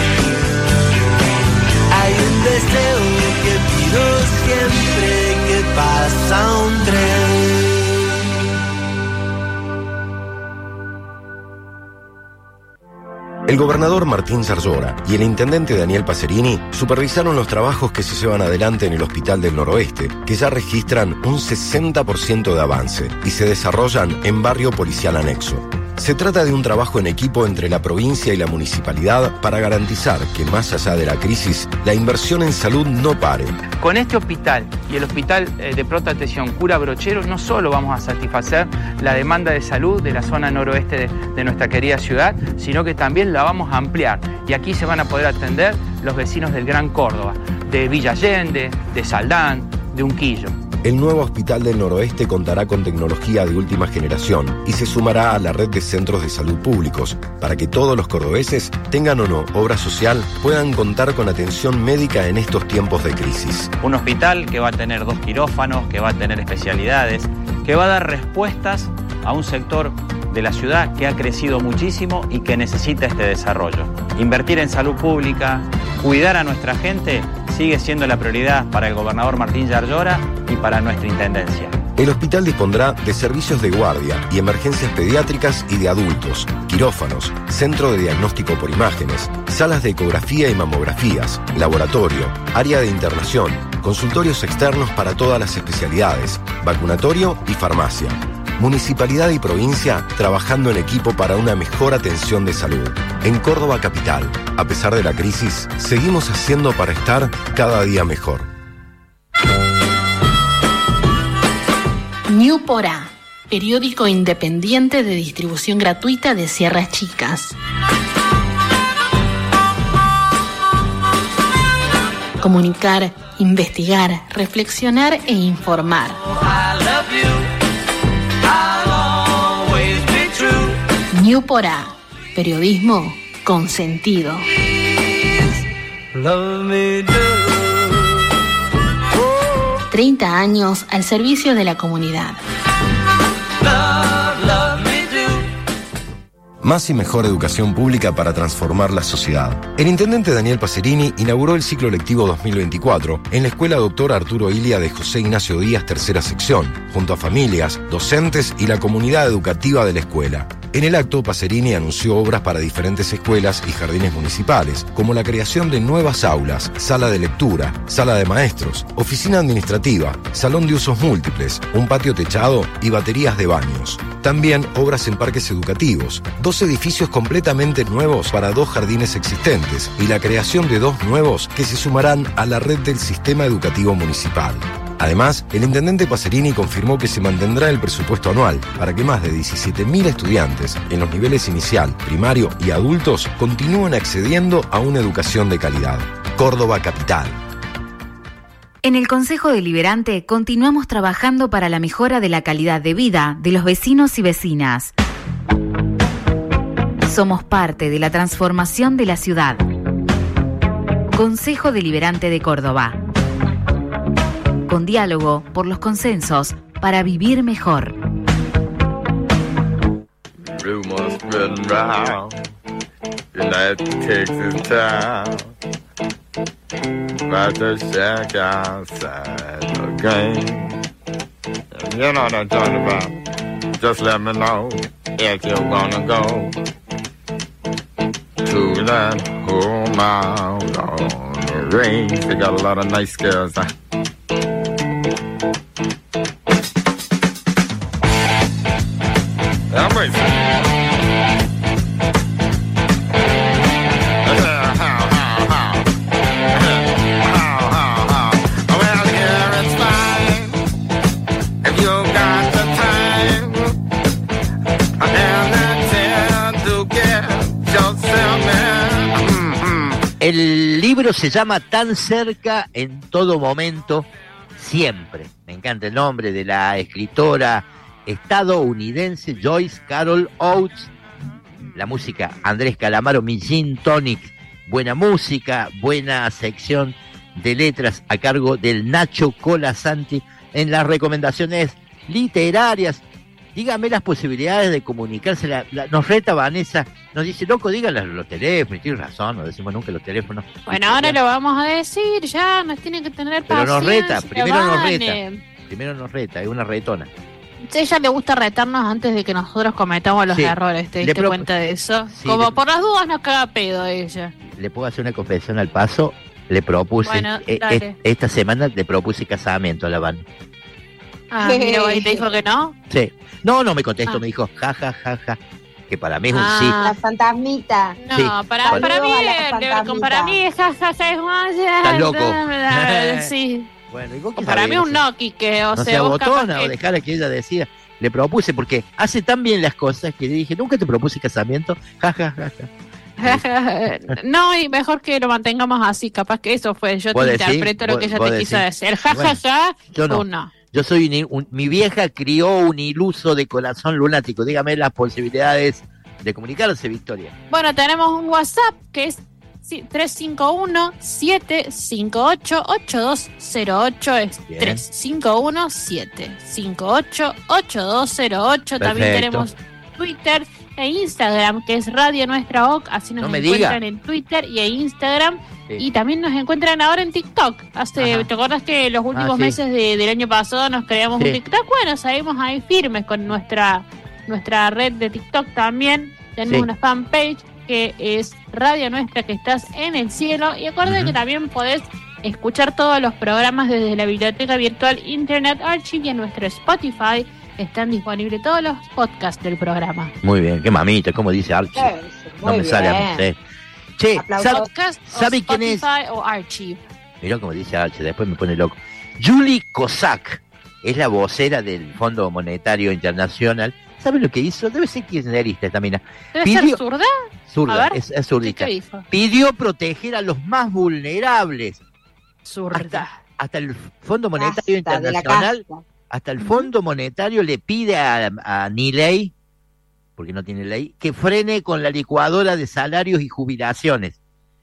Hay un deseo que pido siempre que pasa un tren. El gobernador Martín Zarzora y el intendente Daniel Pacerini supervisaron los trabajos que se llevan adelante en el Hospital del Noroeste, que ya registran un 60% de avance y se desarrollan en barrio policial anexo. Se trata de un trabajo en equipo entre la provincia y la municipalidad para garantizar que más allá de la crisis, la inversión en salud no pare. Con este hospital y el Hospital de Pronta Atención Cura Brochero no solo vamos a satisfacer la demanda de salud de la zona noroeste de nuestra querida ciudad, sino que también la vamos a ampliar. Y aquí se van a poder atender los vecinos del Gran Córdoba, de Villa Allende, de Saldán, de Unquillo. El nuevo Hospital del Noroeste contará con tecnología de última generación y se sumará a la red de centros de salud públicos para que todos los cordobeses, tengan o no obra social, puedan contar con atención médica en estos tiempos de crisis. Un hospital que va a tener 2 quirófanos, que va a tener especialidades, que va a dar respuestas a un sector de la ciudad que ha crecido muchísimo y que necesita este desarrollo. Invertir en salud pública, cuidar a nuestra gente, sigue siendo la prioridad para el gobernador Martín Yarlora y para nuestra intendencia. El hospital dispondrá de servicios de guardia y emergencias pediátricas y de adultos, quirófanos, centro de diagnóstico por imágenes, salas de ecografía y mamografías, laboratorio, área de internación, consultorios externos para todas las especialidades, vacunatorio y farmacia. Municipalidad y provincia trabajando en equipo para una mejor atención de salud. En Córdoba capital, a pesar de la crisis, seguimos haciendo para estar cada día mejor. New Porá, periódico independiente de distribución gratuita de Sierras Chicas. Comunicar, investigar, reflexionar e informar. New Porá, periodismo con sentido. 30 años al servicio de la comunidad. Más y mejor educación pública para transformar la sociedad. El intendente Daniel Pacerini inauguró el ciclo lectivo 2024 en la Escuela Dr. Arturo Ilia de José Ignacio Díaz, tercera sección, junto a familias, docentes y la comunidad educativa de la escuela. En el acto, Pacerini anunció obras para diferentes escuelas y jardines municipales, como la creación de nuevas aulas, sala de lectura, sala de maestros, oficina administrativa, salón de usos múltiples, un patio techado y baterías de baños. También obras en parques educativos, 2 edificios completamente nuevos para 2 jardines existentes y la creación de 2 nuevos que se sumarán a la red del sistema educativo municipal. Además, el intendente Pacerini confirmó que se mantendrá el presupuesto anual para que más de 17.000 estudiantes en los niveles inicial, primario y adultos continúen accediendo a una educación de calidad. Córdoba capital. En el Consejo Deliberante continuamos trabajando para la mejora de la calidad de vida de los vecinos y vecinas. Somos parte de la transformación de la ciudad. Consejo Deliberante de Córdoba. Con diálogo por los consensos para vivir mejor. Rumors spreading round United Texas town about the shack outside the game. And you know what I'm talking about. Just let me know if you're gonna go to that home out on the range. They got a lot of nice girls. El libro se llama Tan cerca en todo momento, siempre. Me encanta el nombre de la escritora estadounidense Joyce Carol Oates. La música, Andrés Calamaro, mi gin tonic. Buena música, buena sección de letras a cargo del Nacho Colasanti en las recomendaciones literarias. Dígame las posibilidades de comunicarse. Nos reta Vanessa, nos dice, loco, díganle los teléfonos. Y tienes razón, no decimos nunca los teléfonos. Bueno, ahora lo vamos a decir, ya nos tienen que tener paciencia. Pero nos reta, primero nos reta, es una retona. A ella le gusta retarnos antes de que nosotros cometamos los errores, ¿te diste cuenta de eso? Sí, como por las dudas nos caga pedo ella. Le puedo hacer una confesión al paso, le propuse, bueno, esta semana le propuse casamiento a la Van. Ah, mira, ¿y te dijo que no? Sí. No me contestó, me dijo, ja, que para mí es un sí. La fantasmita. No, sí. para mí es ja, es más... Estás loco. Sí. Bueno, ¿y vos qué para sabés? mí un Noki, que o no sea, se vos abotona que... o dejara que ella decida. Le propuse, porque hace tan bien las cosas que le dije, nunca te propuse casamiento, ja. No, y mejor que lo mantengamos así, capaz que eso fue, yo te interpreto lo que ella te quiso decir. Ja, yo no. Yo soy mi vieja crió un iluso de corazón lunático. Dígame las posibilidades de comunicarse, Victoria. Bueno, tenemos un WhatsApp que es 351-758-8208. Es 351-758-8208. También tenemos Twitter e Instagram, que es Radio Nuestra OC. Así nos encuentran en Twitter y en Instagram. Sí. Y también nos encuentran ahora en TikTok. ¿Te acordás que los últimos meses del año pasado nos creamos un TikTok? Bueno, seguimos ahí firmes con nuestra red de TikTok también. Tenemos una fanpage que es Radio Nuestra, que estás en el cielo. Y acuérdate que también podés escuchar todos los programas desde la biblioteca virtual Internet Archive, y en nuestro Spotify están disponibles todos los podcasts del programa. Muy bien, qué mamita, como dice Archie. No me sale a mí. Che, ¿sabe quién es? O Archive. Mirá como dice Archie, después me pone loco. Julie Kozak es la vocera del Fondo Monetario Internacional. ¿Sabe lo que hizo? Debe ser kirchnerista también. ¿Debe ser zurda? Zurda, es zurdita. Pidió proteger a los más vulnerables. Zurda. Hasta el Fondo Monetario Internacional, hasta el Fondo Monetario le pide a Milei, porque no tiene ley, que frene con la licuadora de salarios y jubilaciones.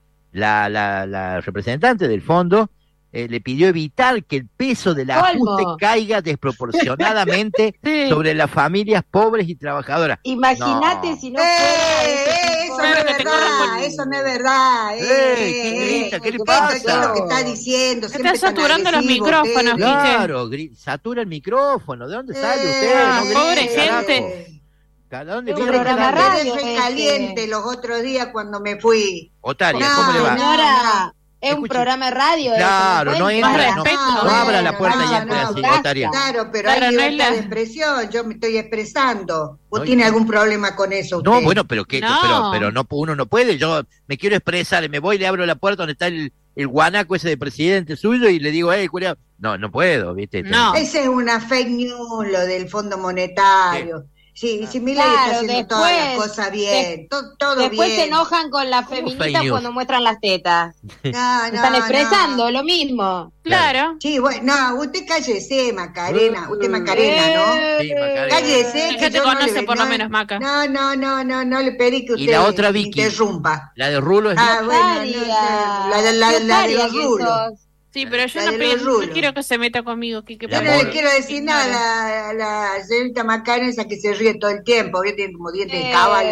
La representante del fondo le pidió evitar que el peso del ajuste caiga desproporcionadamente sobre las familias pobres y trabajadoras. Imagínate si no fuera eso no es verdad, eso no es verdad. ¿Qué le pasa? ¿Qué es lo que está diciendo? Está saturando los micrófonos, Claro, satura el micrófono. ¿De dónde sale usted? Pobre gente. ¿Dónde un programa radio caliente los otros días cuando me fui. Otaria, ¿cómo le va? Señora, es un programa de radio. Claro, no entra, no abra la puerta y entre así, Otaria. Claro, pero hay libertad de expresión, yo me estoy expresando. ¿O tiene algún problema con eso usted? No, bueno, pero no, uno no puede. Yo me quiero expresar, me voy, le abro la puerta donde está el guanaco ese de presidente suyo y le digo, cuidado. No puedo, ¿viste? No. Esa es una fake news, lo del Fondo Monetario. Sí, Milei está haciendo todas las cosas bien, todo bien. Después se enojan con las feministas cuando muestran las tetas. Están expresando lo mismo. Claro. Sí, bueno, usted cállese, Macarena. Usted Macarena, ¿no? Sí, Macarena. Cállese. Que te conoce por lo menos, Maca. No le pedí que usted y la otra Vicky, interrumpa. La de Rulo es la de Rulo. Sí, pero yo no quiero que se meta conmigo. Yo no le quiero decir nada a la señorita Macarena, esa que se ríe todo el tiempo, que tiene como dientes de caballo.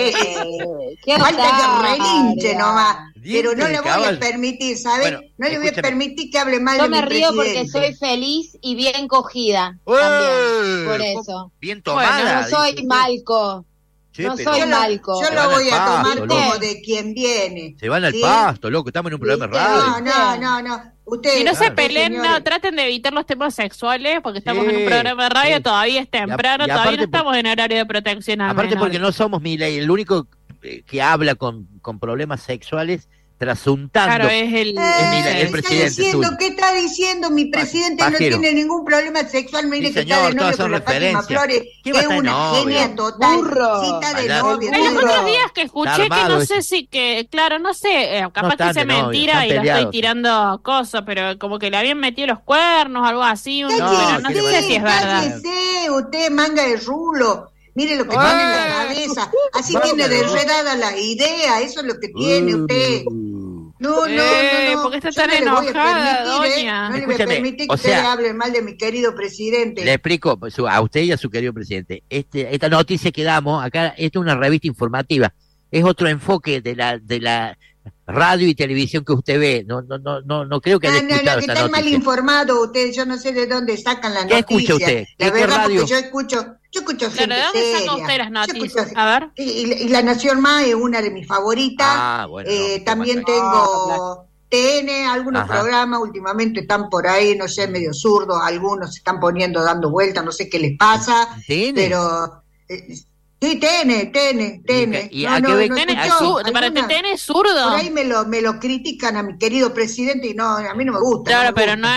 Falta que relinche nomás. Pero no le voy a permitir, ¿sabes? Bueno, no le voy a permitir que hable mal de mi presidente. Yo me río porque soy feliz y bien cogida también, por eso. Bien tomada. No soy Malco. No soy Malco. Yo lo voy a tomar como de quien viene. Se van al pasto, loco, estamos en un programa de radio. No. Ustedes, y no se peleen, traten de evitar los temas sexuales, porque estamos en un programa de radio, todavía es temprano, todavía no estamos en horario de protección. Aparte porque no somos Milei, el único que habla con problemas sexuales trasuntando. Claro, es el presidente. ¿Qué está diciendo? Mi presidente no tiene ningún problema sexual. Mire que está de novio con la Fátima Flores, que es una genia total. Cita de novio. Hay algunos días que escuché que no sé si no sé, capaz que sea mentira y lo estoy tirando cosas, pero como que le habían metido los cuernos, algo así, pero no sé si es verdad. Cállese, usted manga de rulo. Mire lo que tiene en la cabeza. Así tiene de enredada la idea. Eso es lo que tiene usted. No. ¿Por qué está tan enojada, doña? No le voy a permitir que ustedes hablen mal de mi querido presidente. Le explico a usted y a su querido presidente. Esta noticia que damos acá, esta es una revista informativa. Es otro enfoque de la radio y televisión que usted ve. No creo que haya escuchado esta noticia. Está mal informado usted. Yo no sé de dónde sacan la noticia. ¿Qué escucha usted? La verdad, porque yo escucho gente ¿de dónde saca usted las noticias? A ver. Y La Nación Más es una de mis favoritas. Bueno, también tengo TN, algunos programas últimamente están por ahí, no sé, medio zurdos, algunos se están poniendo, dando vueltas, no sé qué les pasa. ¿TN? Pero... Sí, TN. ¿Y a qué ve? ¿Para que TN es zurdo? Por ahí me lo critican a mi querido presidente y a mí no me gusta. Claro, pero no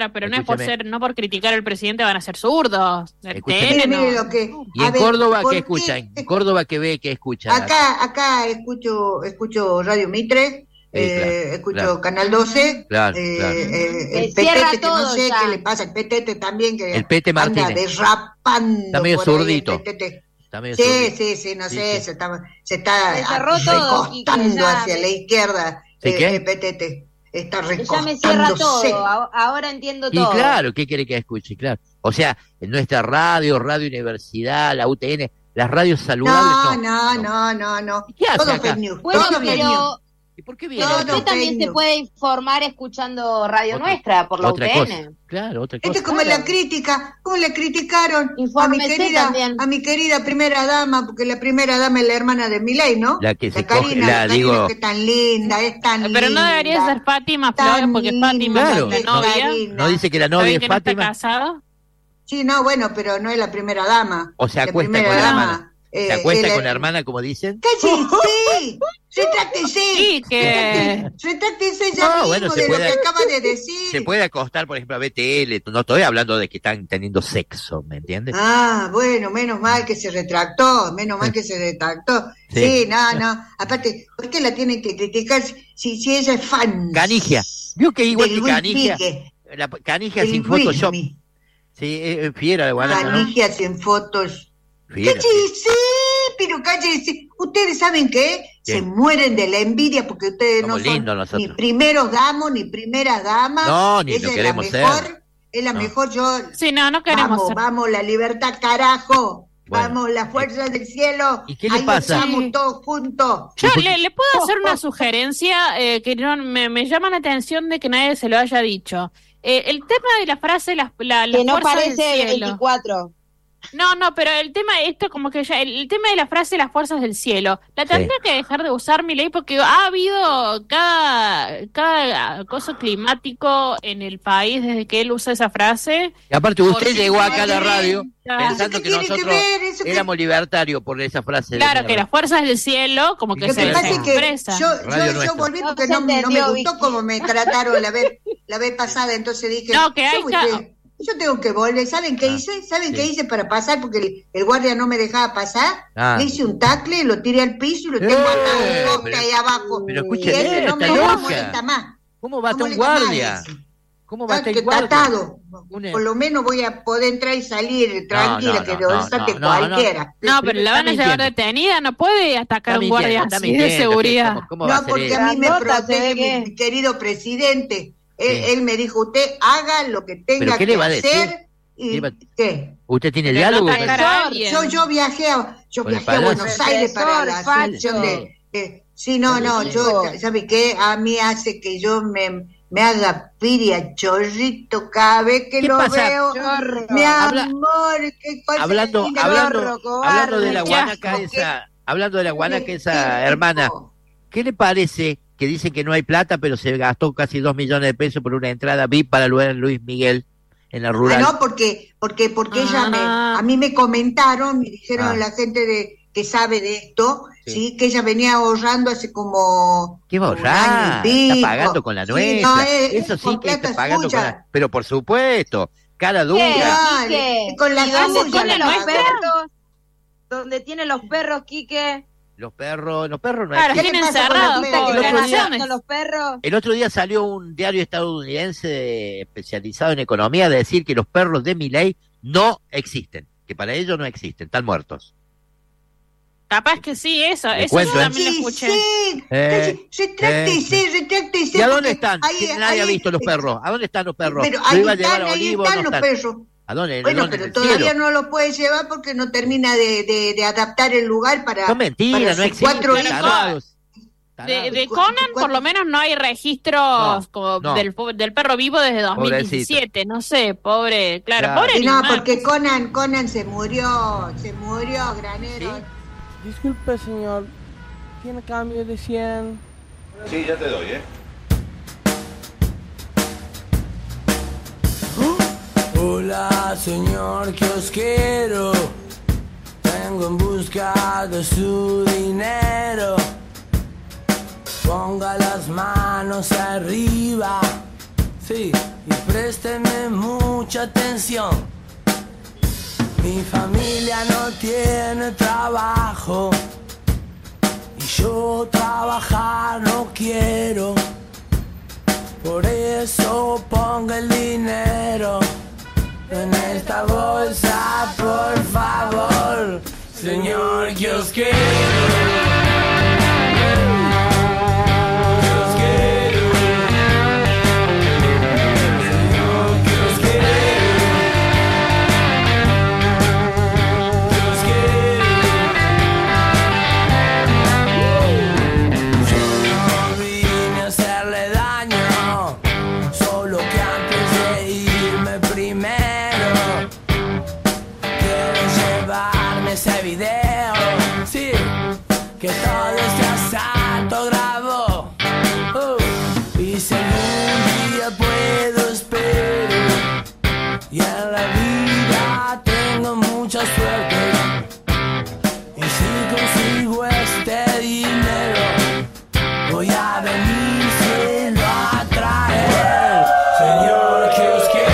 es no por criticar al presidente van a ser zurdos. Mire lo que... ¿Y en Córdoba qué escuchan? ¿En Córdoba qué ve, qué escuchan? Acá escucho Radio Mitre, escucho Canal 12, el cierra Petete, que no todo sé ya. qué le pasa, el Petete también, que El Pete anda Martínez. derrapando. Está medio por ahí el zurdito. Petete. Está medio Sí, zurdito. no Sí, sé, sí. se está Se cerró todo, Quique, recostando ya hacia me- la izquierda, ¿Sí, qué? el Petete. Está Ya me recostándose. cierra todo. Ahora entiendo Y todo. claro, ¿qué quiere que escuche? Claro. O sea, en nuestra Radio Universidad, la UTN, las radios saludables, No. ¿Qué hace Todo acá? fake news. Bueno, todo fake news. pero ¿Y por qué pero viene? usted también se puede informar escuchando Radio Nuestra por la Otra UTN. cosa. Claro, otra cosa. Esto es como la crítica, como le criticaron Infórmese también. a mi querida primera dama, porque la primera dama es la hermana de Milei, ¿no? La que se Karina, coge, la Karina, digo, que es tan linda, es tan linda. Pero no debería ser Fátima Flores, porque Fátima Claro. es la novia. Karina. no dice que la novia ¿Saben es que no está Fátima, casada? Sí, no, bueno, pero no es la primera dama. o se La acuesta primera con la dama, hermana. ¿Se acuesta es con la hermana, como dicen? ¡Cállese! ¡Retráctese! Sí, que... Retráctese ya No, mismo bueno, se de lo puede- que acaba de decir. Se puede acostar, por ejemplo, a BTL. No estoy hablando de que están teniendo sexo, ¿me entiendes? Ah, bueno, menos mal que se retractó, Sí. Sí, no. Aparte, ¿por qué la tienen que criticar si ella es fan? Canigia. ¿Vio que igual Del que Luis Canigia? Miguel. La Canigia Del sin Luis Photoshop. Miguel. Sí, es fiera de Guanaca, ¿no? Canigia sin fotos. Fiera. ¡Cállese! Pero cállese. ¿Ustedes saben qué? ¿Qué? Se mueren de la envidia porque ustedes Somos no son lindos nosotros. ni primeros damos ni primeras damas. No, ni Ella lo es queremos la mejor, ser. Es la No. mejor, yo... Sí, no queremos Vamos, ser. vamos, la libertad, carajo. Bueno. Vamos, las fuerzas del cielo. ¿Y qué le Ahí pasa? estamos Sí. todos juntos. Yo le puedo hacer una sugerencia que no, me llama la atención de que nadie se lo haya dicho. El tema de la frase, las Que no fuerzas del parece cielo. 24. No, pero el tema, esto como que ya, el tema de la frase las fuerzas del cielo, la tendría que dejar de usar Milei porque ha habido cada cosa climático en el país desde que él usa esa frase. Y aparte, usted Porque llegó acá a la radio Ya. pensando ¿Eso que qué tiene que nosotros ver? ¿Eso qué- éramos libertarios por esa frase. de Claro, que mierda. las fuerzas del cielo como que Lo se que pasa es que expresa. yo Radio Nuestra. volví porque No se no me entendió, gustó Vicky. como me trataron la vez pasada, entonces dije, No, que hay yo tengo que volver. ¿Saben qué hice? ¿Saben qué hice para pasar? Porque el guardia no me dejaba pasar. Ah. Le hice un tacle, lo tiré al piso y lo tengo atado un poste ahí abajo. pero Y escúcheme, ese no me está loca. molesta más. ¿Cómo va a No estar un molesta más guardia? ese. ¿Cómo va a estar Que un guardia? atado. Una- Por lo menos voy a poder entrar y salir tranquila, que de no, cualquiera. No, pero la van a llevar detenida, no puede atacar a un guardia así de seguridad. ¿Cómo va a No, ser porque eso? a mí me Grandota, se protege ve que- mi querido presidente. Él me dijo, usted haga lo que tenga ¿Pero qué que le va a decir? hacer. ¿Qué Y, va- ¿Qué? ¿Usted tiene Que diálogo? no con- atacar a alguien. Yo viajé a Con el Buenos palacio. Aires para la Profesor, asunción facho. sí, no, yo, ¿sabe qué? A mí hace que yo me haga piria chorrito cada vez que ¿Qué lo pasa? veo. Chorro. Mi Habla- amor, qué cosa hablando linda. hablando de la Qué guanaca asco. esa, hablando de la guanaca esa hermana, ¿qué le parece que dicen que no hay plata, pero se gastó casi 2 millones de pesos por una entrada VIP para Luis Miguel en la rural? No, porque ella a mí me comentaron, me dijeron Ah. la gente que sabe de esto, sí, que ella venía ahorrando hace como ¿Qué va a como un año ahorrar? y Está pico. pagando con la Sí, nuestra. no, Eso sí con que está plata pagando con suya. la... Pero por supuesto, cara dura. Quique, con la ¿y dónde suya tiene la los paga. perros? ¿Dónde tiene los perros, Quique? Los perros no Claro, existen. tienen pasa con la cerrados. plata por que el otro día- vacaciones. Los perros. El otro día salió un diario estadounidense especializado en economía de decir que los perros de Milei no existen, que para ellos no existen, están muertos. Capaz que sí, eso Le yo cuento, ¿eh? también lo escuché. Retráctese. ¿Y a dónde porque están? ahí- Que nadie ha ahí- visto los perros. ¿A dónde están los perros? Pero Yo ahí iba a llevar están, a ahí Olivo, están no los están. perros. ¿A dónde? Bueno, ¿Dónde? ¿En pero el todavía cielo? no los puede llevar porque no termina de adaptar el lugar para, Son mentiras, para no sus existen. 4 hijos. Tarados. De Conan, por lo menos no hay registros como no. del perro vivo desde 2017. No sé, pobre, claro, pobre Y no, animal. porque Conan se murió, granero. Disculpe, señor. ¿Tiene cambio de 100? Sí, ya te doy, Hola, señor kiosquero. Vengo en busca de su dinero. Ponga las manos arriba. Sí, y présteme mucha atención. Mi familia no tiene trabajo. Y Yo trabajar no quiero, por eso pongo el dinero en esta bolsa, por favor, señor kiosquero. Ese video, sí, que todo este asalto grabó. Y si algún día puedo, espero, y en la vida tengo mucha suerte, y si consigo este dinero, voy a venírselo a traer, señor kiosquero.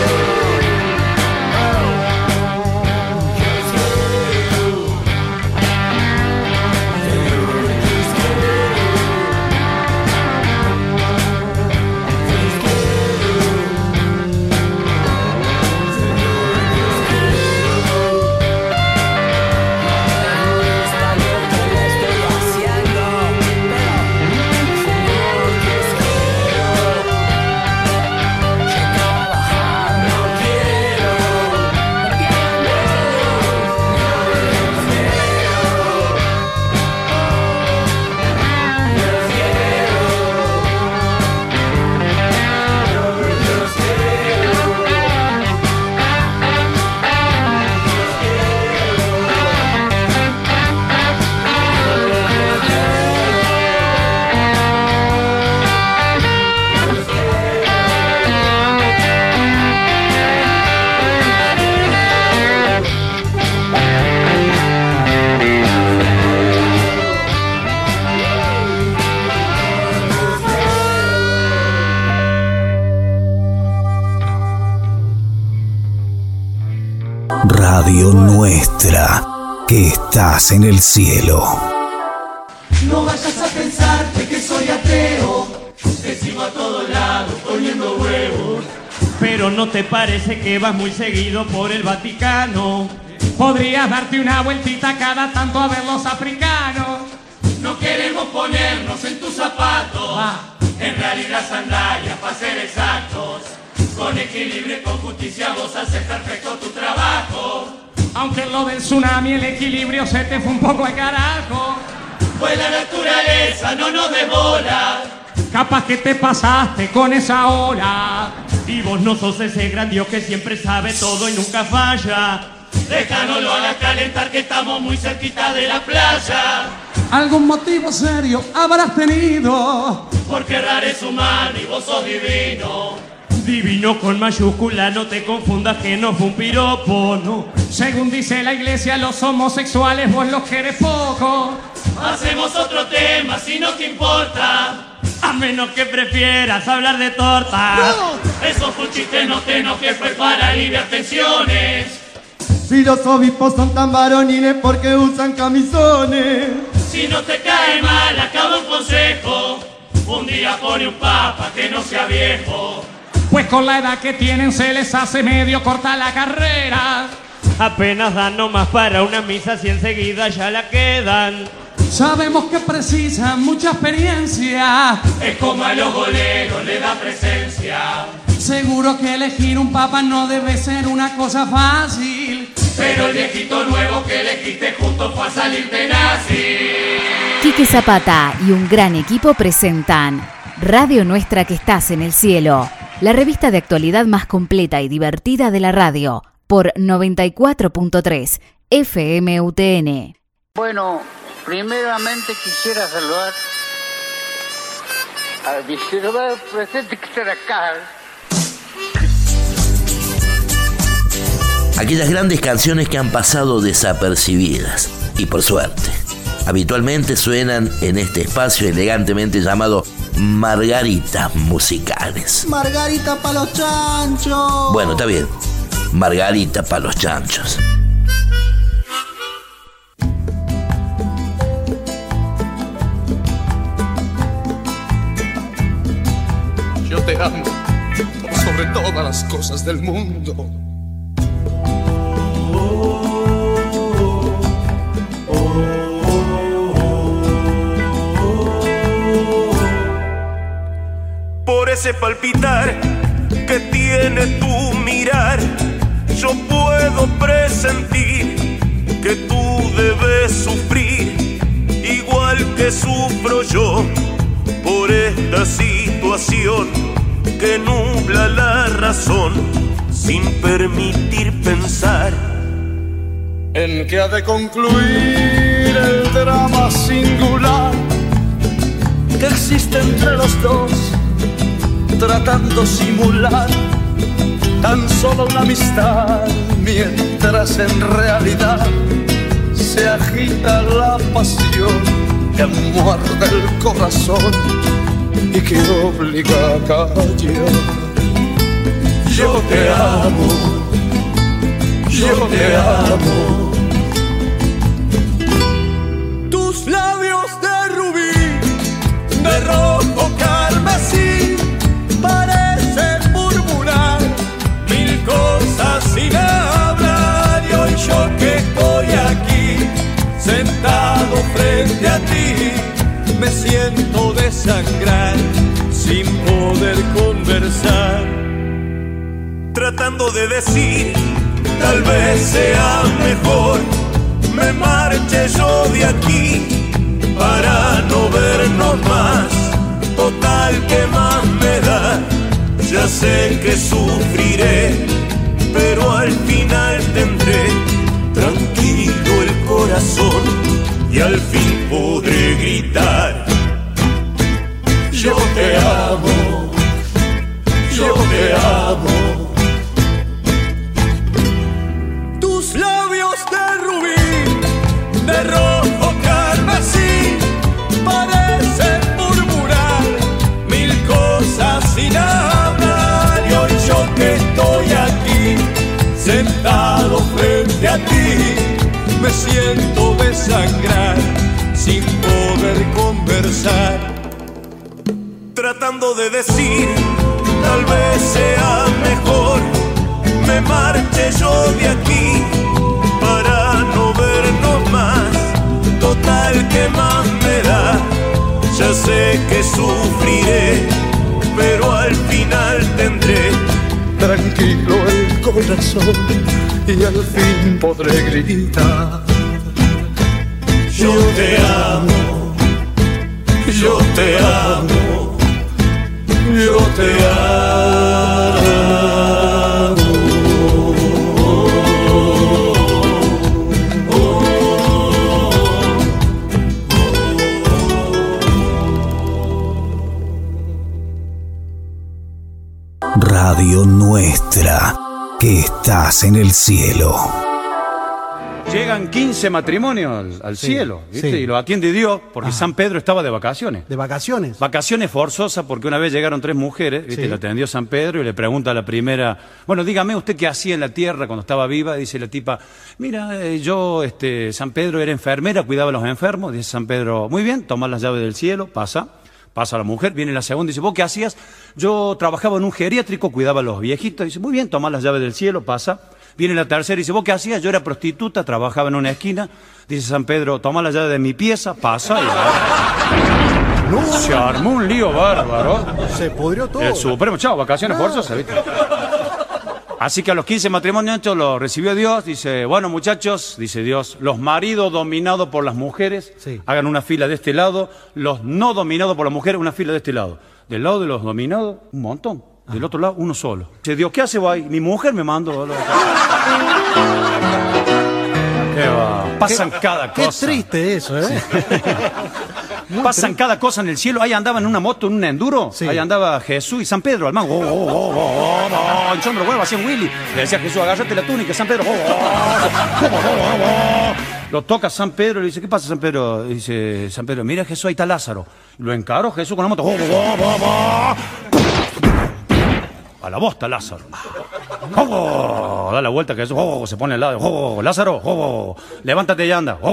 Radio Nuestra, que estás en el cielo. No vayas a pensar de que soy ateo, que sigo a todos lados poniendo huevos. Pero ¿no te parece que vas muy seguido por el Vaticano? Podrías darte una vueltita cada tanto a ver los africanos. No queremos ponernos en tus zapatos, en realidad sandalias para ser exactos. Con equilibrio y con justicia vos haces perfecto tu trabajo. Aunque en lo del tsunami el equilibrio se te fue un poco al carajo. Pues la naturaleza no nos desbola. Capaz que te pasaste con esa ola. Y vos no sos ese gran Dios que siempre sabe todo y nunca falla. Déjanos lo hagas calentar que estamos muy cerquita de la playa. ¿Algún motivo serio habrás tenido? Porque errar es humano y vos sos divino. Divino con mayúscula, no te confundas que no fue un piropo, no. Según dice la iglesia, los homosexuales vos los querés poco. Hacemos otro tema si no te importa. A menos que prefieras hablar de torta. No. Eso fue un chiste, no te enojes, fue para aliviar tensiones. Si los obispos son tan varoniles, ¿por qué usan camisones? Si no te cae mal, acaba un consejo. Un día pone un papa que no sea viejo. Pues con la edad que tienen se les hace medio corta la carrera. Apenas dan nomás para una misa si enseguida ya la quedan. Sabemos que precisan mucha experiencia. Es como a los goleros le da presencia. Seguro que elegir un papa no debe ser una cosa fácil. Pero el viejito nuevo que elegiste justo fue a salir de nazi. Quique Zapata y un gran equipo presentan Radio Nuestra, que estás en el cielo. La revista de actualidad más completa y divertida de la radio, por 94.3 FM UTN. Bueno, primeramente quisiera saludar al viceministro presente que está acá. Aquellas grandes canciones que han pasado desapercibidas, y por suerte, habitualmente suenan en este espacio elegantemente llamado Margaritas Musicales. Margarita pa' los chanchos. Bueno, está bien. Margarita pa' los chanchos. todas las cosas del mundo. Por ese palpitar que tiene tu mirar, yo puedo presentir que tú debes sufrir, igual que sufro yo, por esta situación que nubla la razón, sin permitir pensar en que ha de concluir el drama singular que existe entre los dos, tratando simular tan solo una amistad, mientras en realidad se agita la pasión que muerde el corazón y que obliga a callar. Yo te amo, yo te amo. Tus labios de rubí, de rojo carmesí, parecen murmurar mil cosas sin hablar. Y hoy yo que estoy aquí, sentado frente a ti, me siento desangrar sin poder conversar. Tratando de decir, tal vez sea mejor me marche yo de aquí para no vernos más. Total, que más me da, ya sé que sufriré, pero al final tendré tranquilo el corazón y al fin podré gritar: yo te amo, yo te amo. Tus labios de rubí, de rojo carmesí, parecen murmurar mil cosas sin hablar. Y hoy yo que estoy aquí, sentado frente a ti, me siento desangrar sin poder conversar. Tratando de decir, tal vez sea mejor me marche yo de aquí para no vernos más. Total, que más me da, ya sé que sufriré, pero al final tendré tranquilo el corazón y al fin podré gritar: yo te amo, yo te amo, yo te amo. Radio Nuestra, que estás en el cielo. Llegan 15 matrimonios al cielo, ¿viste? Sí. Y lo atiende Dios porque San Pedro estaba de vacaciones. ¿De vacaciones? Vacaciones forzosas porque una vez llegaron 3 mujeres, ¿viste? Sí. La atendió San Pedro y le pregunta a la primera: bueno, dígame usted qué hacía en la tierra cuando estaba viva. Dice la tipa: mira, yo, San Pedro era enfermera, cuidaba a los enfermos. Dice San Pedro: muy bien, toma las llaves del cielo, pasa la mujer, viene la segunda y dice: ¿vos qué hacías? Yo trabajaba en un geriátrico, cuidaba a los viejitos. Dice: muy bien, toma las llaves del cielo, pasa. Viene la tercera y dice: ¿vos qué hacías? Yo era prostituta, trabajaba en una esquina. Dice San Pedro: toma la llave de mi pieza, pasa. Y no. Se armó un lío bárbaro. Se pudrió todo. El Supremo, chao, vacaciones forzosas, ¿viste? Así que a los 15 matrimonios hechos los recibió Dios. Dice: bueno, muchachos, dice Dios, los maridos dominados por las mujeres, hagan una fila de este lado. Los no dominados por las mujeres, una fila de este lado. Del lado de los dominados, un montón. Del otro lado, uno solo. Dice Dios: ¿qué hace vos ahí? Mi mujer me mandó. ¿Qué va? Pasan cada cosa. Qué triste eso, ¿eh? Pasan cada cosa en el cielo. Ahí andaba en una moto, en un enduro. Ahí andaba Jesús y San Pedro al mango. Hinchando huevo, hacía un Willy. Le decía a Jesús: agárrate la túnica, San Pedro. Lo toca San Pedro y le dice: ¿qué pasa, San Pedro? Y dice San Pedro: mira, Jesús, ahí está Lázaro. Lo encaró Jesús con la moto. A la bosta, Lázaro. Da la vuelta que Jesús se pone al lado. Lázaro, levántate y anda.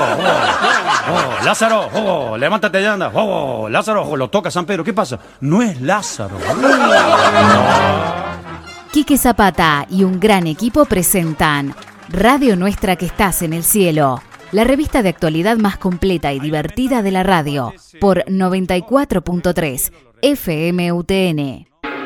Lázaro, levántate y anda. Lázaro, lo toca San Pedro. ¿Qué pasa? No es Lázaro. Quique Zapata y un gran equipo presentan Radio Nuestra que estás en el cielo, la revista de actualidad más completa y divertida de la radio, por 94.3 FM UTN.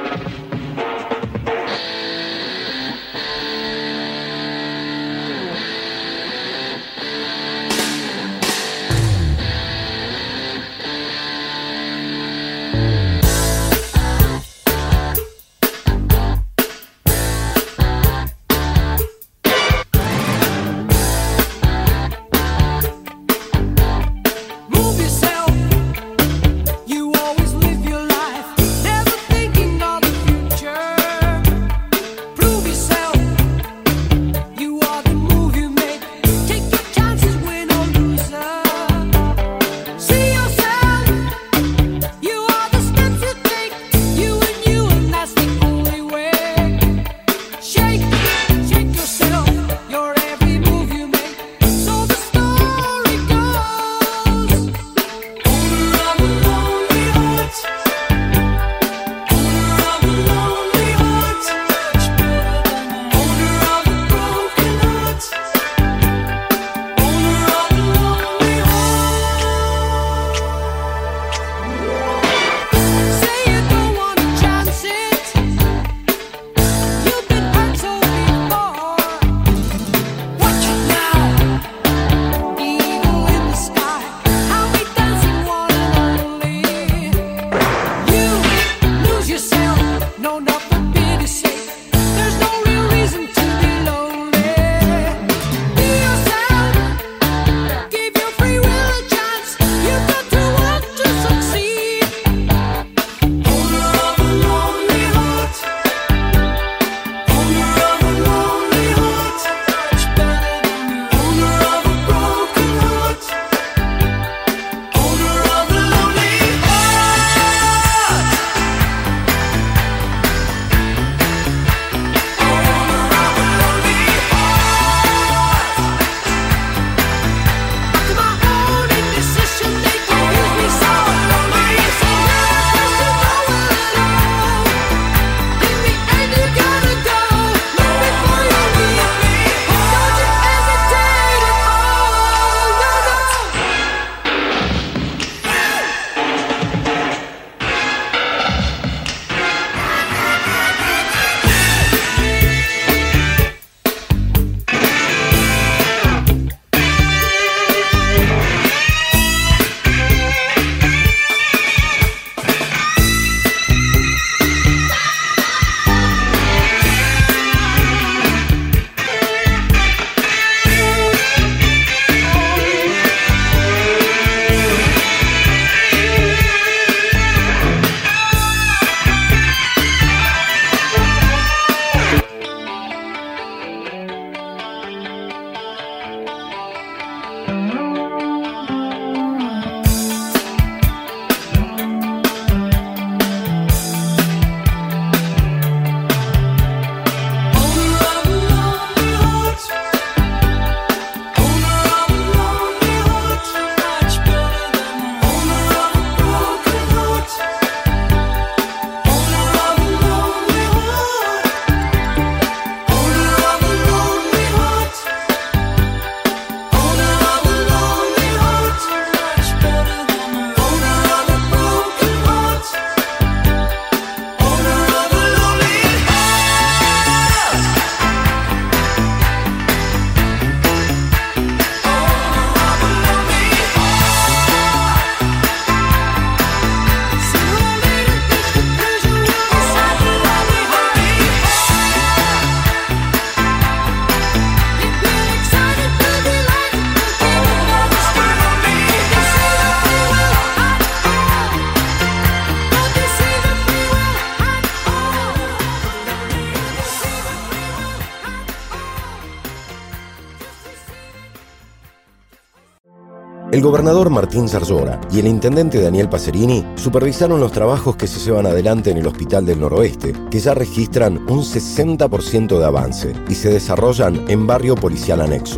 El gobernador Martín Zarzora y el intendente Daniel Pacerini supervisaron los trabajos que se llevan adelante en el Hospital del Noroeste, que ya registran un 60% de avance y se desarrollan en barrio policial anexo.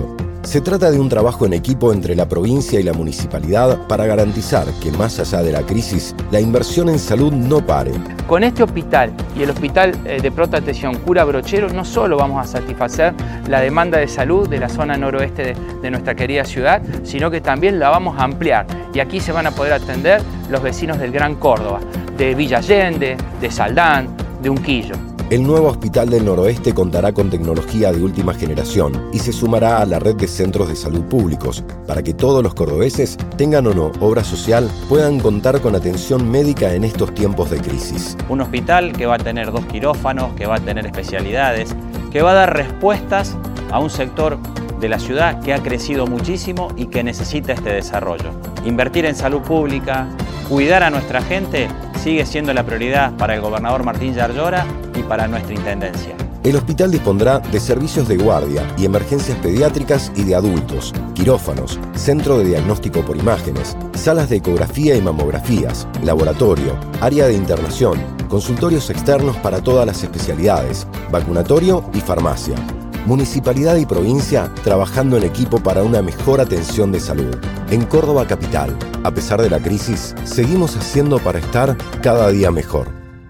Se trata de un trabajo en equipo entre la provincia y la municipalidad para garantizar que, más allá de la crisis, la inversión en salud no pare. Con este hospital y el hospital de pronta atención Cura Brochero no solo vamos a satisfacer la demanda de salud de la zona noroeste de nuestra querida ciudad, sino que también la vamos a ampliar. Y aquí se van a poder atender los vecinos del Gran Córdoba, de Villa Allende, de Saldán, de Unquillo. El nuevo Hospital del Noroeste contará con tecnología de última generación y se sumará a la red de centros de salud públicos para que todos los cordobeses, tengan o no obra social, puedan contar con atención médica en estos tiempos de crisis. Un hospital que va a tener 2 quirófanos, que va a tener especialidades, que va a dar respuestas a un sector de la ciudad que ha crecido muchísimo y que necesita este desarrollo. Invertir en salud pública, cuidar a nuestra gente, sigue siendo la prioridad para el gobernador Martín Yarlora y para nuestra intendencia. El hospital dispondrá de servicios de guardia y emergencias pediátricas y de adultos, quirófanos, centro de diagnóstico por imágenes, salas de ecografía y mamografías, laboratorio, área de internación, consultorios externos para todas las especialidades, vacunatorio y farmacia. Municipalidad y provincia trabajando en equipo para una mejor atención de salud. En Córdoba capital, a pesar de la crisis, seguimos haciendo para estar cada día mejor.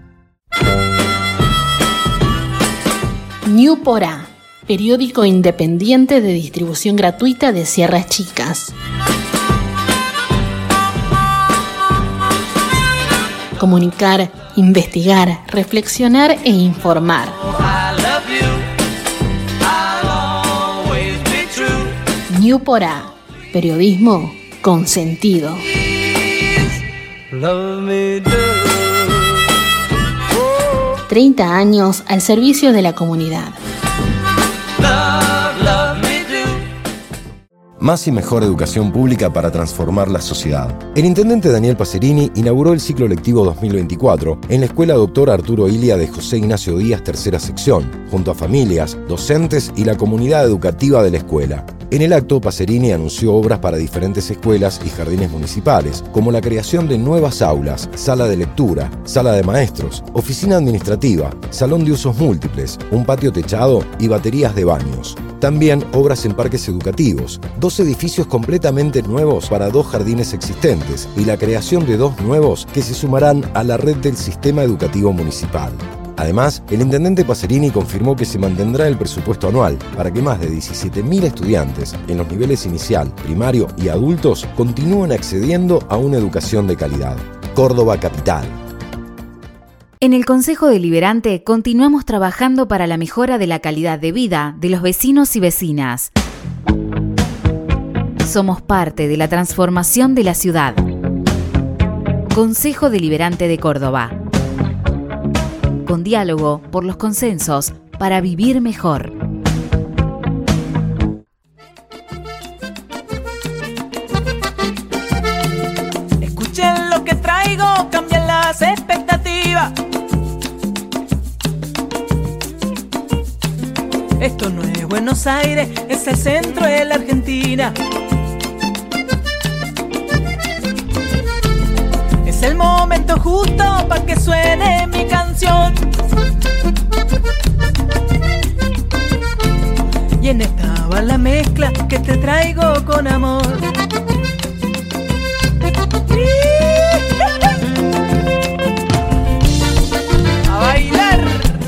New Porá, periódico independiente de distribución gratuita de Sierras Chicas. Comunicar, investigar, reflexionar e informar. New Porá, periodismo con sentido. 30 años al servicio de la comunidad. Más y mejor educación pública para transformar la sociedad. El intendente Daniel Pacerini inauguró el ciclo lectivo 2024 en la Escuela Dr. Arturo Ilia de José Ignacio Díaz, tercera sección, junto a familias, docentes y la comunidad educativa de la escuela. En el acto, Pacerini anunció obras para diferentes escuelas y jardines municipales, como la creación de nuevas aulas, sala de lectura, sala de maestros, oficina administrativa, salón de usos múltiples, un patio techado y baterías de baños. También obras en parques educativos, 2 edificios completamente nuevos para 2 jardines existentes y la creación de 2 nuevos que se sumarán a la red del sistema educativo municipal. Además, el intendente Pacerini confirmó que se mantendrá el presupuesto anual para que más de 17.000 estudiantes en los niveles inicial, primario y adultos continúen accediendo a una educación de calidad. Córdoba capital. En el Consejo Deliberante continuamos trabajando para la mejora de la calidad de vida de los vecinos y vecinas. Somos parte de la transformación de la ciudad. Consejo Deliberante de Córdoba. Con diálogo por los consensos para vivir mejor. Escuchen lo que traigo, cambian las expectativas. Esto no es Buenos Aires, es el centro de la Argentina. Es el momento justo para que suene mi canción. Y en esta va la mezcla que te traigo con amor. A bailar.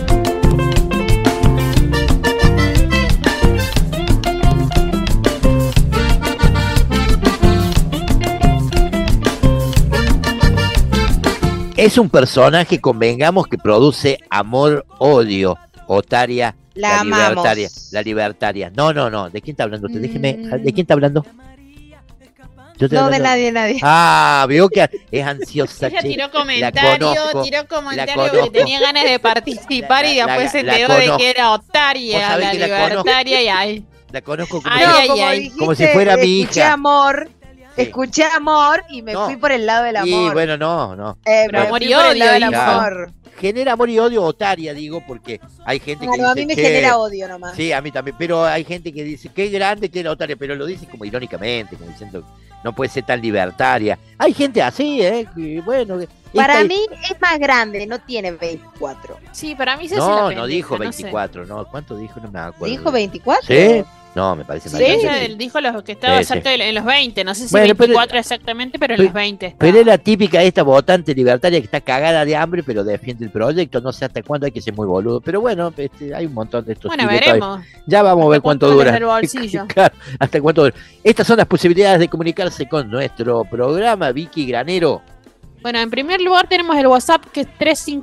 Es un personaje, convengamos, que produce amor-odio. Otaria, la libertaria. La libertaria. No. ¿De quién está hablando usted? Déjeme, ¿de quién está hablando? No, de nadie. Ah, veo que es ansiosa. Ella tiró comentario que tenía ganas de participar y después se enteró de que era Otaria, la libertaria y ay. La conozco como si fuera mi hija. Escuché amor y me fui por el lado del amor. Sí, bueno, no. Pero amor y odio, claro. Genera amor y odio Otaria, digo, porque hay gente que dice a mí me genera odio nomás. Sí, a mí también, pero hay gente que dice, qué grande que era Otaria, pero lo dice como irónicamente, como diciendo, no puede ser tan libertaria. Hay gente así, que, bueno. Para mí es más grande, no tiene 24. Sí, para mí se No dijo 24, no. ¿Cuánto dijo? No me acuerdo. ¿Dijo 24? Sí. No, me parece Sí, ella dijo que estaba cerca en los 20, no sé si 24 exactamente, pero en los 20. Pero es la típica esta votante libertaria que está cagada de hambre, pero defiende el proyecto, no sé hasta cuándo, hay que ser muy boludo. Pero bueno, hay un montón de estos. Bueno, veremos. Ya vamos a ver cuánto dura. El bolsillo. Claro, hasta cuánto dura. Estas son las posibilidades de comunicarse con nuestro programa, Vicky Granero. Bueno, en primer lugar tenemos el WhatsApp que es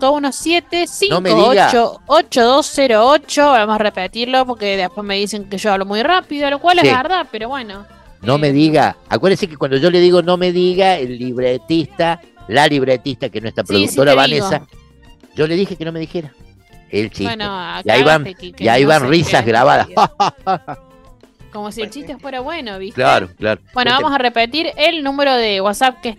3517-588208. Vamos a repetirlo porque después me dicen que yo hablo muy rápido, lo cual es verdad, pero bueno. No me diga. Acuérdese que cuando yo le digo no me diga, la libretista, que es nuestra productora Vanessa, yo le dije que no me dijera. El chiste. Bueno, y ahí van risas grabadas. Como si el chiste fuera bueno, ¿viste? Claro. Bueno, vamos a repetir el número de WhatsApp que es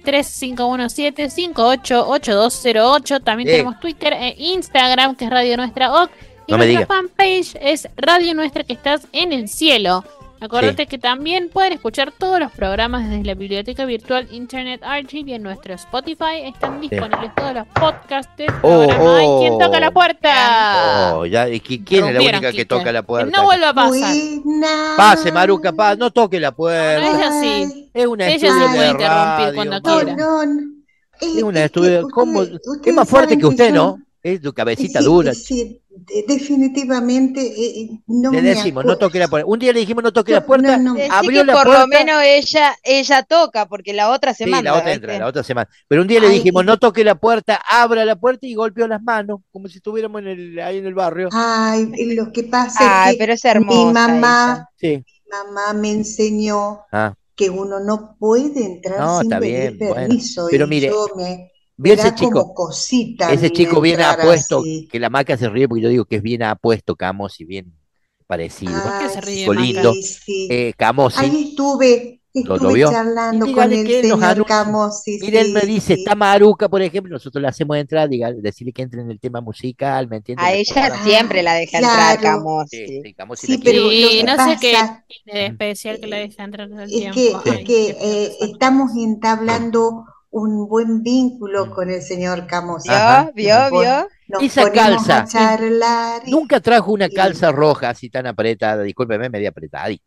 3517-588208. También tenemos Twitter e Instagram que es Radio Nuestra OC. Y nuestra fanpage es Radio Nuestra que estás en el cielo. Acordate que también pueden escuchar todos los programas desde la biblioteca virtual Internet Archive y en nuestro Spotify. Están disponibles todos los podcasts del programa. ¡Ay, quién toca la puerta! ¿Quién es la única que toca la puerta? No vuelva a pasar. Pase, Maruca, no toque la puerta. No, ella sí. Es una ella estudio se puede de interrumpir radio. cuando quiera. Es una estudio. Es más fuerte que usted, ¿no? Es tu cabecita dura. Sí, definitivamente no le decimos, no toque la puerta. Un día le dijimos no toque la puerta, abrió la por puerta. Por lo menos ella toca, porque la otra se manda. La otra entra, la otra se manda. Pero un día le dijimos, no toque la puerta, abra la puerta y golpeó las manos, como si estuviéramos ahí en el barrio. Ay, lo que pasa es que pero es hermosa, mi mamá me enseñó que uno no puede entrar sin pedir permiso. Bueno, pero mire, ese chico bien apuesto, que la Maca se ríe porque yo digo que es bien apuesto, Camosi, bien parecido. ¿Por qué se ríe, lindo. Camosi. Ahí estuve charlando con el señor Camosi. Mire, él me dice, está Maruca, por ejemplo, nosotros le hacemos entrar, decirle que entre en el tema musical, ¿me entiendes? A ella siempre la deja entrar, Camosi. Sí, no sé qué tiene de especial que la deja entrar todo el tiempo. Es que estamos entablando un buen vínculo con el señor Camosi. ¿Vio? Esa calza, nunca trajo una calza roja así tan apretada, discúlpeme, media apretadita.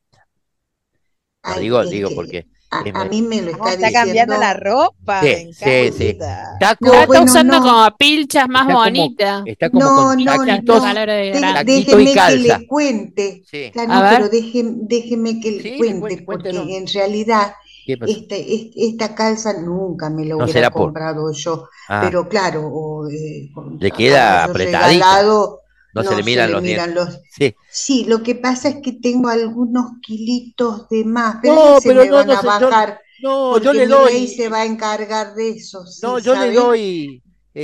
Digo porque a mí me lo está diciendo. Cambiando la ropa. Sí. Está usando como pilchas más bonitas. Está como con taquitos déjeme y calza. Que le cuente. Pero déjeme que le cuente, porque en realidad esta calza nunca me la hubiera comprado yo, pero claro, le queda apretadita. No se le miran los dientes. Sí, lo que pasa es que tengo algunos kilitos de más, pero se me van a bajar. Yo le doy. Y se va a encargar de eso. No, yo le doy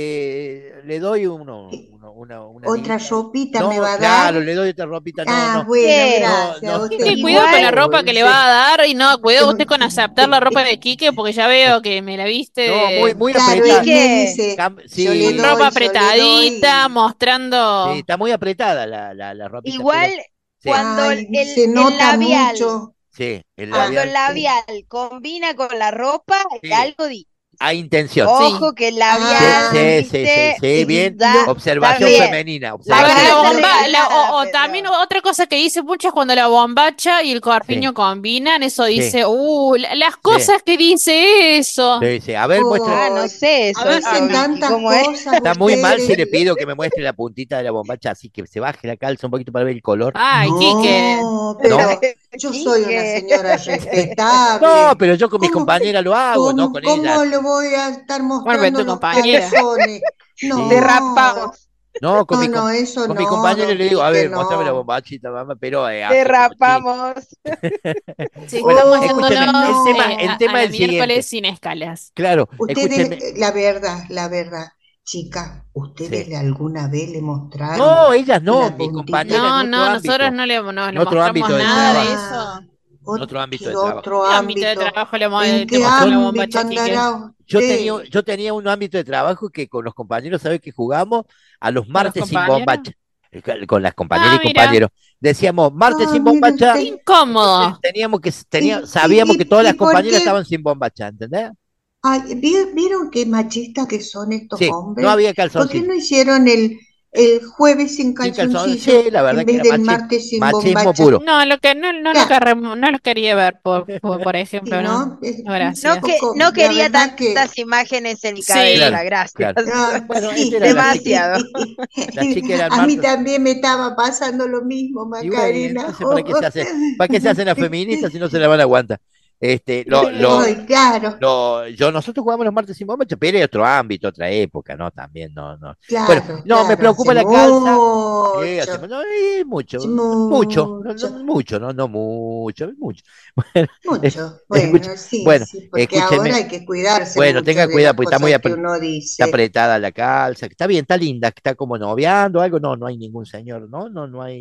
una otra ropita me va a dar. Claro, le doy otra ropita. Bueno, gracias. Cuidado con la ropa que le va a dar y no, cuidado usted con aceptar la ropa de Quique porque ya veo que me la viste. Muy apretada. Ropa apretadita, mostrando. Sí, está muy apretada la ropita. Igual cuando se nota labial. Mucho. Sí, cuando el labial combina con la ropa, algo hay intención. Ojo que el labial. Sí, bien. Observación femenina. O también otra cosa que dice mucho es cuando la bombacha y el corpiño combinan, eso dice, las cosas que dice eso. Sí. A ver, muestra. No sé eso. A ver, tantas cosas. Está muy mal si le pido que me muestre la puntita de la bombacha, así que se baje la calza un poquito para ver el color. Ay, Quique. Pero yo soy una señora respetable. No, pero yo con mis compañeras lo hago, no con ella. ¿Cómo lo voy a estar mostrando los calzones? No, derrapamos. No, con eso mi compañero le digo, a ver, mostrame la bombachita, mamá, pero derrapamos. Sí, estamos el tema del miércoles sin escalas. Claro, ustedes, la verdad, chicas, ¿ustedes alguna vez le mostraron? No, ellas no, mis compañeras. No, nosotros no le mostramos nada de eso. En otro ámbito de trabajo. Yo tenía un ámbito de trabajo que con los compañeros, ¿sabes que jugamos? A los martes sin bombacha. Con las compañeras y compañeros. Decíamos, martes sin bombacha. Incómodo. Sabíamos que todas las compañeras estaban sin bombacha, ¿entendés? Ay, ¿vieron qué machistas que son estos hombres? No había calzoncillo. ¿Por qué no hicieron el jueves sin calzoncillo, sí, la verdad en vez del martes sin bombacha. Puro. No, no lo quería ver, por ejemplo. ¿no? No, gracias. No quería tantas imagen en mi cabeza, gracias. Bueno, sí, demasiado. La chica era a mí también me estaba pasando lo mismo, Macarena. ¿Para qué se hacen las feministas si no se la van a aguantar? Claro. Nosotros jugamos los martes sin bombacha, pero es otro ámbito, otra época, ¿no? También, no. Claro, bueno, claro, me preocupa la calza. Mucho. Bueno, porque escúcheme. ahora hay que cuidarse. Bueno, tenga cuidado, porque está apretada la calza. Está bien, está linda, está como noviando, algo. No hay ningún señor, no hay.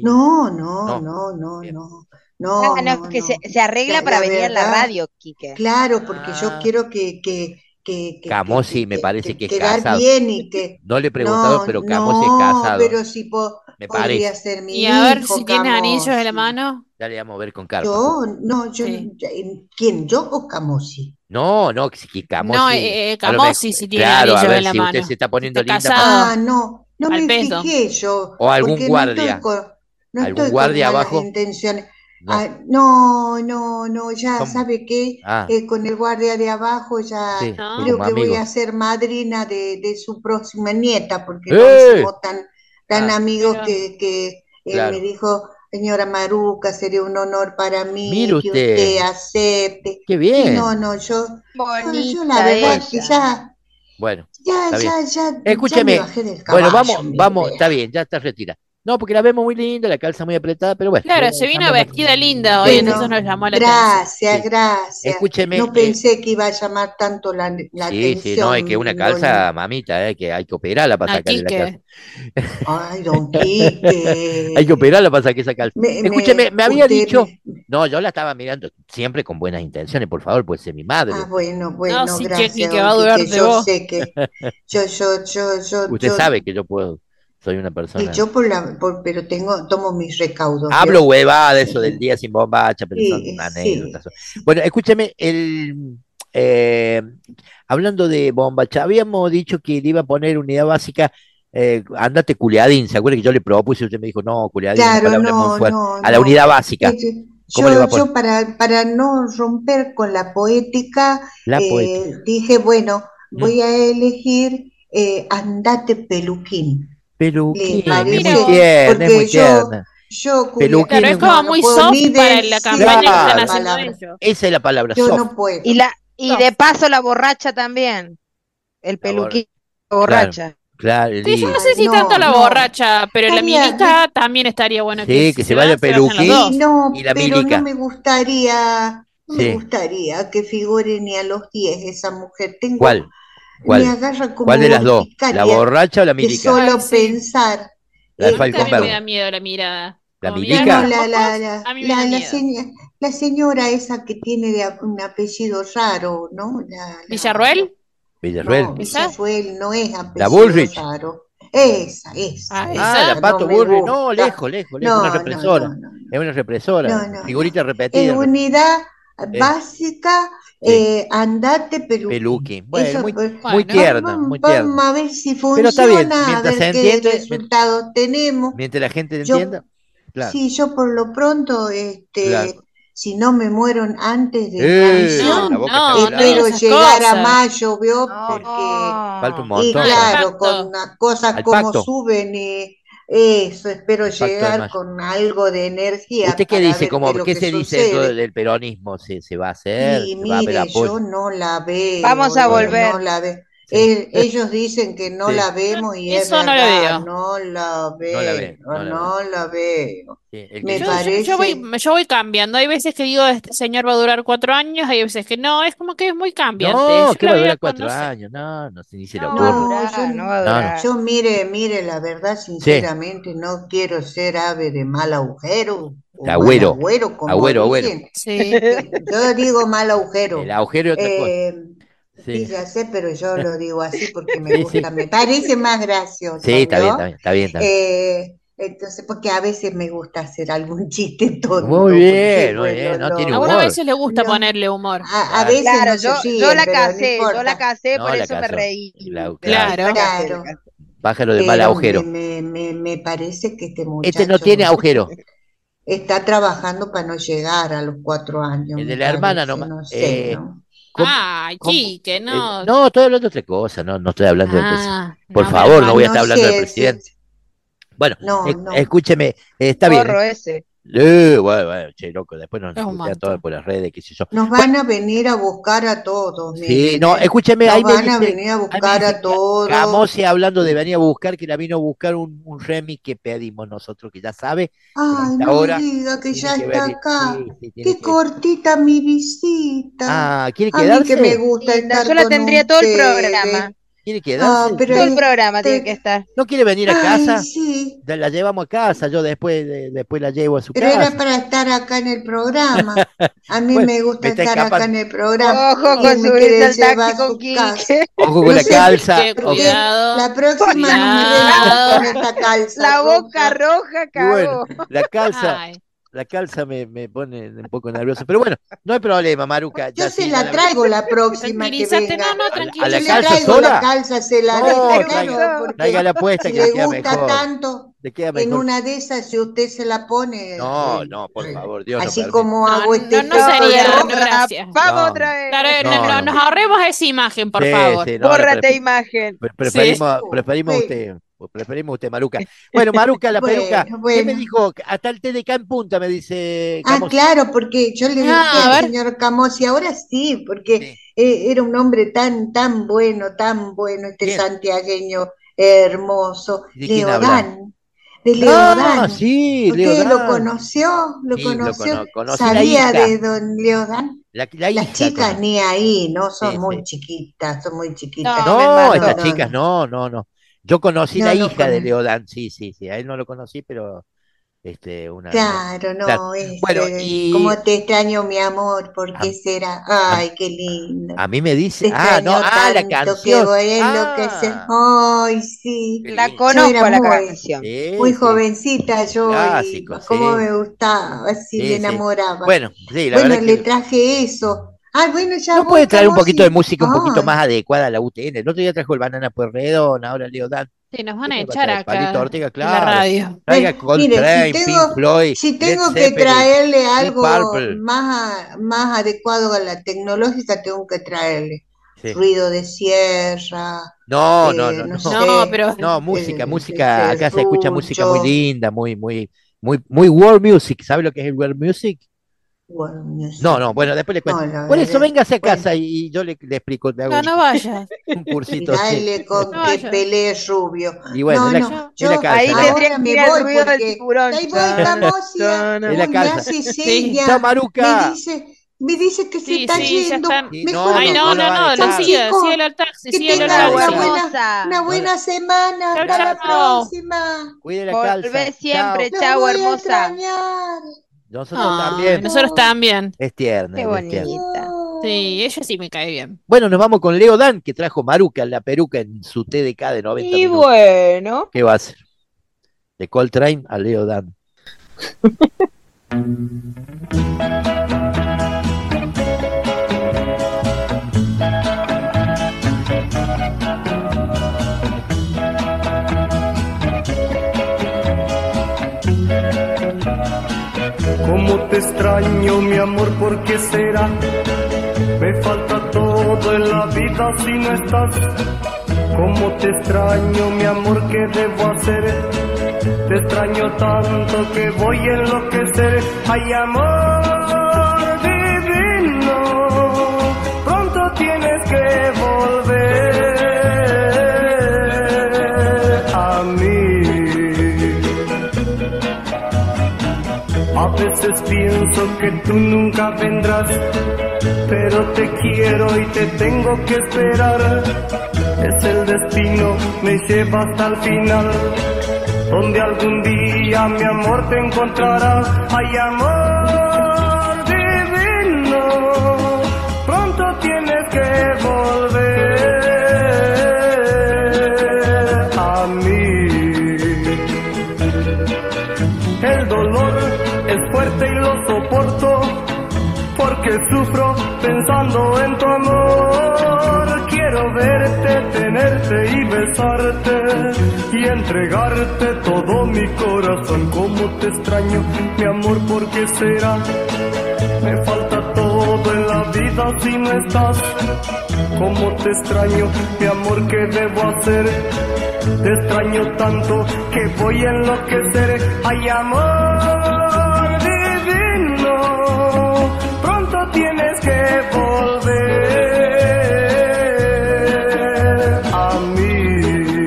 No, que se arregla para venir a la radio, Quique. Claro, porque yo quiero que Camosi me parece que es quedar casado. bien y que no le he preguntado, pero Camosi es casado. Pero si me podría parece. ser mi y a ver hijo, si tiene anillos en la mano. Ya le vamos a ver con Carlos. ¿Quién? ¿Yo o Camosi? No, que Camosi. No, Camosi si tiene anillos en la mano. Usted se está poniendo linda. Casado. No me fijé yo. O algún guardia. ¿Algún guardia abajo? Intenciones. No, ya sabe que con el guardia de abajo ya creo que voy a ser madrina de su próxima nieta, porque no somos tan amigos que me dijo, señora Maruca, sería un honor para mí que usted acepte. Qué bien. Yo la verdad que ya. Bueno, ya. Escúcheme. Ya me bajé del caballo, vamos, está bien, ya está retirada. No, porque la vemos muy linda, la calza muy apretada, pero bueno. Claro, se vino vestida linda hoy, entonces nos llamó la atención. Gracias. Escúcheme. No pensé que iba a llamar tanto la atención. Sí, no, es que una calza, mamita, que hay que operarla para sacarle la calza. Ay, don Quique. Hay que operarla para sacar esa calza. Escúcheme, me había dicho. No, yo la estaba mirando siempre con buenas intenciones, por favor, puede ser mi madre. Bueno, no, sí, gracias. Que va a durar de yo vos. Sé que yo. Usted sabe que yo puedo. Soy una persona. Yo pero tomo mis recaudos. Hablo huevada de eso del día sin bombacha, pero son anécdotas. Bueno, escúcheme, hablando de bombacha, habíamos dicho que le iba a poner unidad básica, andate culiadín, ¿se acuerda que yo le propuse y usted me dijo, no, culiadín, claro, muy fuerte, a la unidad básica? Yo para no romper con la poética, dije, bueno, voy a elegir andate peluquín. Peluquín, muy tierna. Peluquín, claro, es como muy soft para la campaña que están haciendo ellos. Esa es la palabra, yo soft. No puedo. Y de paso la borracha también. El peluquín borracha. Claro, sí, yo no sé si tanto la borracha, pero la milica también estaría bueno. Sí, que se vaya el peluquín y la milica. No me gustaría que figure ni a los 10 esa mujer. ¿Cuál? ¿Cuál de las dos? ¿La borracha o la milica? Solo pensar. La también me da miedo la mirada. ¿La milica? La señora esa que tiene un apellido raro, ¿no? ¿Villarruel? Villarruel. Villarruel no es apellido la Bullrich. Raro. Esa. La Pato Bullrich. No, lejos. Es una represora. Es una represora. Figurita repetida. En unidad básica, andate peluquín. Bueno, muy tierna. Vamos a ver si funciona, pero está bien, mientras a ver se qué entiende, resultados tenemos. Mientras la gente entienda. Claro. Sí, yo por lo pronto, claro. Si no me muero antes de canción, espero llegar a mayo, ¿vio? Porque falta un montón. Y claro, con unas cosas como suben y eso, espero llegar con algo de energía. ¿Usted qué dice? ¿Qué se dice del peronismo? ¿Se va a hacer? Sí, mire, yo no la veo. Vamos a volver. No la veo. Sí. Ellos dicen que no la vemos y eso es verdad, no la veo. Sí, me parece... yo voy cambiando. Hay veces que digo, este señor va a durar 4 años, hay veces que no, es como que es muy cambiante. No, que va a durar 4 años, no se le ocurre. No va a durar. Yo mire, la verdad, sinceramente, no quiero ser ave de mal agujero. Agüero. Agüero. Sí. Yo digo mal agujero. El agujero es otra cosa. Sí, ya sé, pero yo lo digo así porque me gusta, me parece más gracioso. Sí, está bien. Entonces, porque a veces me gusta hacer algún chiste tonto. Muy bien, no tiene humor. A veces le gusta ponerle humor. A veces claro, no yo la casé, por eso me reí. Claro. Pájaro de mal agujero. Me parece que este muchacho... Este no tiene agujero. Está trabajando para no llegar a los 4 años. El de la hermana nomás. No sé, ¿no? Ay, Quique, no. No, estoy hablando de otra cosa, no estoy hablando del presidente. Por no, favor, no no voy a estar hablando sé, del presidente. Bueno, No. escúcheme, está bien. Porro ese. Bueno, che, loco, después nos Es un discutían todo por las redes, qué sé yo. Nos van a venir a buscar a todos. Sí, miren, no, escúcheme, ahí Nos me van a dice, venir a buscar a todos. Camosi hablando de venir a buscar, que la vino a buscar un remix que pedimos nosotros, que ya sabe. Ay, no me diga que ya está acá. Qué cortita mi visita. Ah, ¿quiere A mí quedarse? que me gusta estar Yo la con tendría todo el ustedes. programa. ¿Quiere quedarse? pero Todo el programa tiene que estar. ¿No quiere venir a Ay, casa? sí. La llevamos a casa, yo después la llevo a su Pero casa. era para estar acá en el programa. A mí Bueno, me gusta me está estar acá escapando. en el programa. Ojo ¿Quién con me subirse quiere al llevar taxi a con su Quique. casa? Ojo con la sé, calza. Cuidado. La próxima no me Cuidado. vengas con esta calza. La boca roja. roja Y cagó. bueno, Ay. la calza me pone un poco nervioso. Pero bueno, no hay problema, Maruca. Yo ya se sí, la traigo la próxima que Tranquilízate, venga. no, ¿A tranquilo. la Yo le calza traigo sola? la calza, se la No, regalo, porque traiga la puesta si que le le queda gusta mejor. tanto, Le queda en mejor. una de esas, si usted se la pone, No, por favor, Dios no así permita. como hago este No sería, no, efecto gracias. Vamos No. otra vez. Claro, No. nos ahorremos esa imagen, por Sí, favor. sí, no, Bórrate imagen. preferimos usted, Maruca. Bueno, Maruca, la peruca, ¿qué bueno. me dijo? Hasta el TDK en punta, me dice Ah, Camosi. claro, porque yo le dije a al ver. señor Camosi, ahora sí, porque era un hombre tan bueno, este ¿Quién? santiagueño hermoso, ¿De quién habla? Leodán, de Leodán. Sí, ¿Usted Leodán. lo conoció? ¿Lo Sí, conoció? conocí la ¿Sabía hija. de don Leodán? La Las hija chicas conocí. ni ahí, ¿no? Son Sí, muy sí. chiquitas, son muy chiquitas. No, me No, mató. estas chicas, no. Yo conocí No la lo hija de conocí. Leodán, sí. A él no lo conocí, pero una. Claro, no, Claro. Bueno, y cómo te extraño, mi amor, ¿por qué será? Ay, qué lindo. a mí me dice, Te extraño la tanto canción. que voy a enloquecer. Ay, sí. La Yo conozco era la muy, canción. Sí, muy sí. jovencita yo Clásico, y cómo sí. me gustaba, así Sí, me sí. enamoraba. Bueno, sí, la Bueno, verdad le que traje eso. Ah, bueno, ya no voy, puede traer un Camosi. poquito de música un poquito Ay, más adecuada a la UTN. El otro día trajo el Banana Pueyrredón, ahora Leodán. Sí, nos van a ¿Qué me va a echar traer? acá Palito Ortega, en la claro. radio. Traiga mire, Coltrane, Pink Floyd, si Led tengo que Zeppelin, traerle Deep algo Purple. más adecuado a la tecnológica, tengo que traerle Sí. ruido de sierra, No, no sé, No, pero No, música, de acá se escucha música muy serrucho. linda, muy world music. ¿Sabe lo que es el world music? Bueno, no sé. No, bueno, después le cuento. No, la Por eso verdad, véngase a bueno. casa y yo le explico, le hago No, no vayas. un Y cursito. Sí. dale con No, que yo- pelee rubio. Y bueno, No, es la, no, es la yo calza. Ahí ¿no? ahora tendría que me ir el voy ruido del porque tiburón. ahí voy, Camosia. Es la Uy, me calza. hace Sí. señas. Chao, Maruca. Me dice que se Sí, está sí, ya yendo. están. Sí, Mejor Ay, me no, no voy. lo va a no, dejar. no siga, Chicos, síguelo al taxi, que síguelo al tengan taxi. una buena semana. Chau, Hasta la chau. próxima. Cuide la calza. Volvé siempre, Los chau, voy a hermosa. extrañar. Nosotros Ay, también. nosotros también. Es tierna, Qué es tierna. bonita. Sí, ella sí me cae bien. Bueno, nos vamos con Leodán, que trajo Maruca, la peruca, en su TDK de 90 Y minutos. bueno. ¿Qué va a hacer? De Coltrane a Leodán. Cómo te extraño, mi amor, ¿por qué será? Me falta todo en la vida si no estás. Cómo te extraño, mi amor, ¿qué debo hacer? Te extraño tanto que voy a enloquecer. Ay, amor divino, pronto tienes que volver a mí. A veces pienso que tú nunca vendrás, pero te quiero y te tengo que esperar. Es el destino, me lleva hasta el final, donde algún día mi amor te encontrará. Ay, amor divino, pronto tienes que volver a mí. El dolor es fuerte y lo soporto, porque sufro pensando en tu amor. Quiero Quiero verte, tenerte y besarte y entregarte todo mi corazón. Cómo te extraño, mi amor, ¿por qué será? Me falta todo en la vida si no estás. Cómo te extraño, mi amor, ¿qué debo hacer? Te extraño tanto que voy a enloquecer. Ay, amor divino, pronto tienes que volver a mí.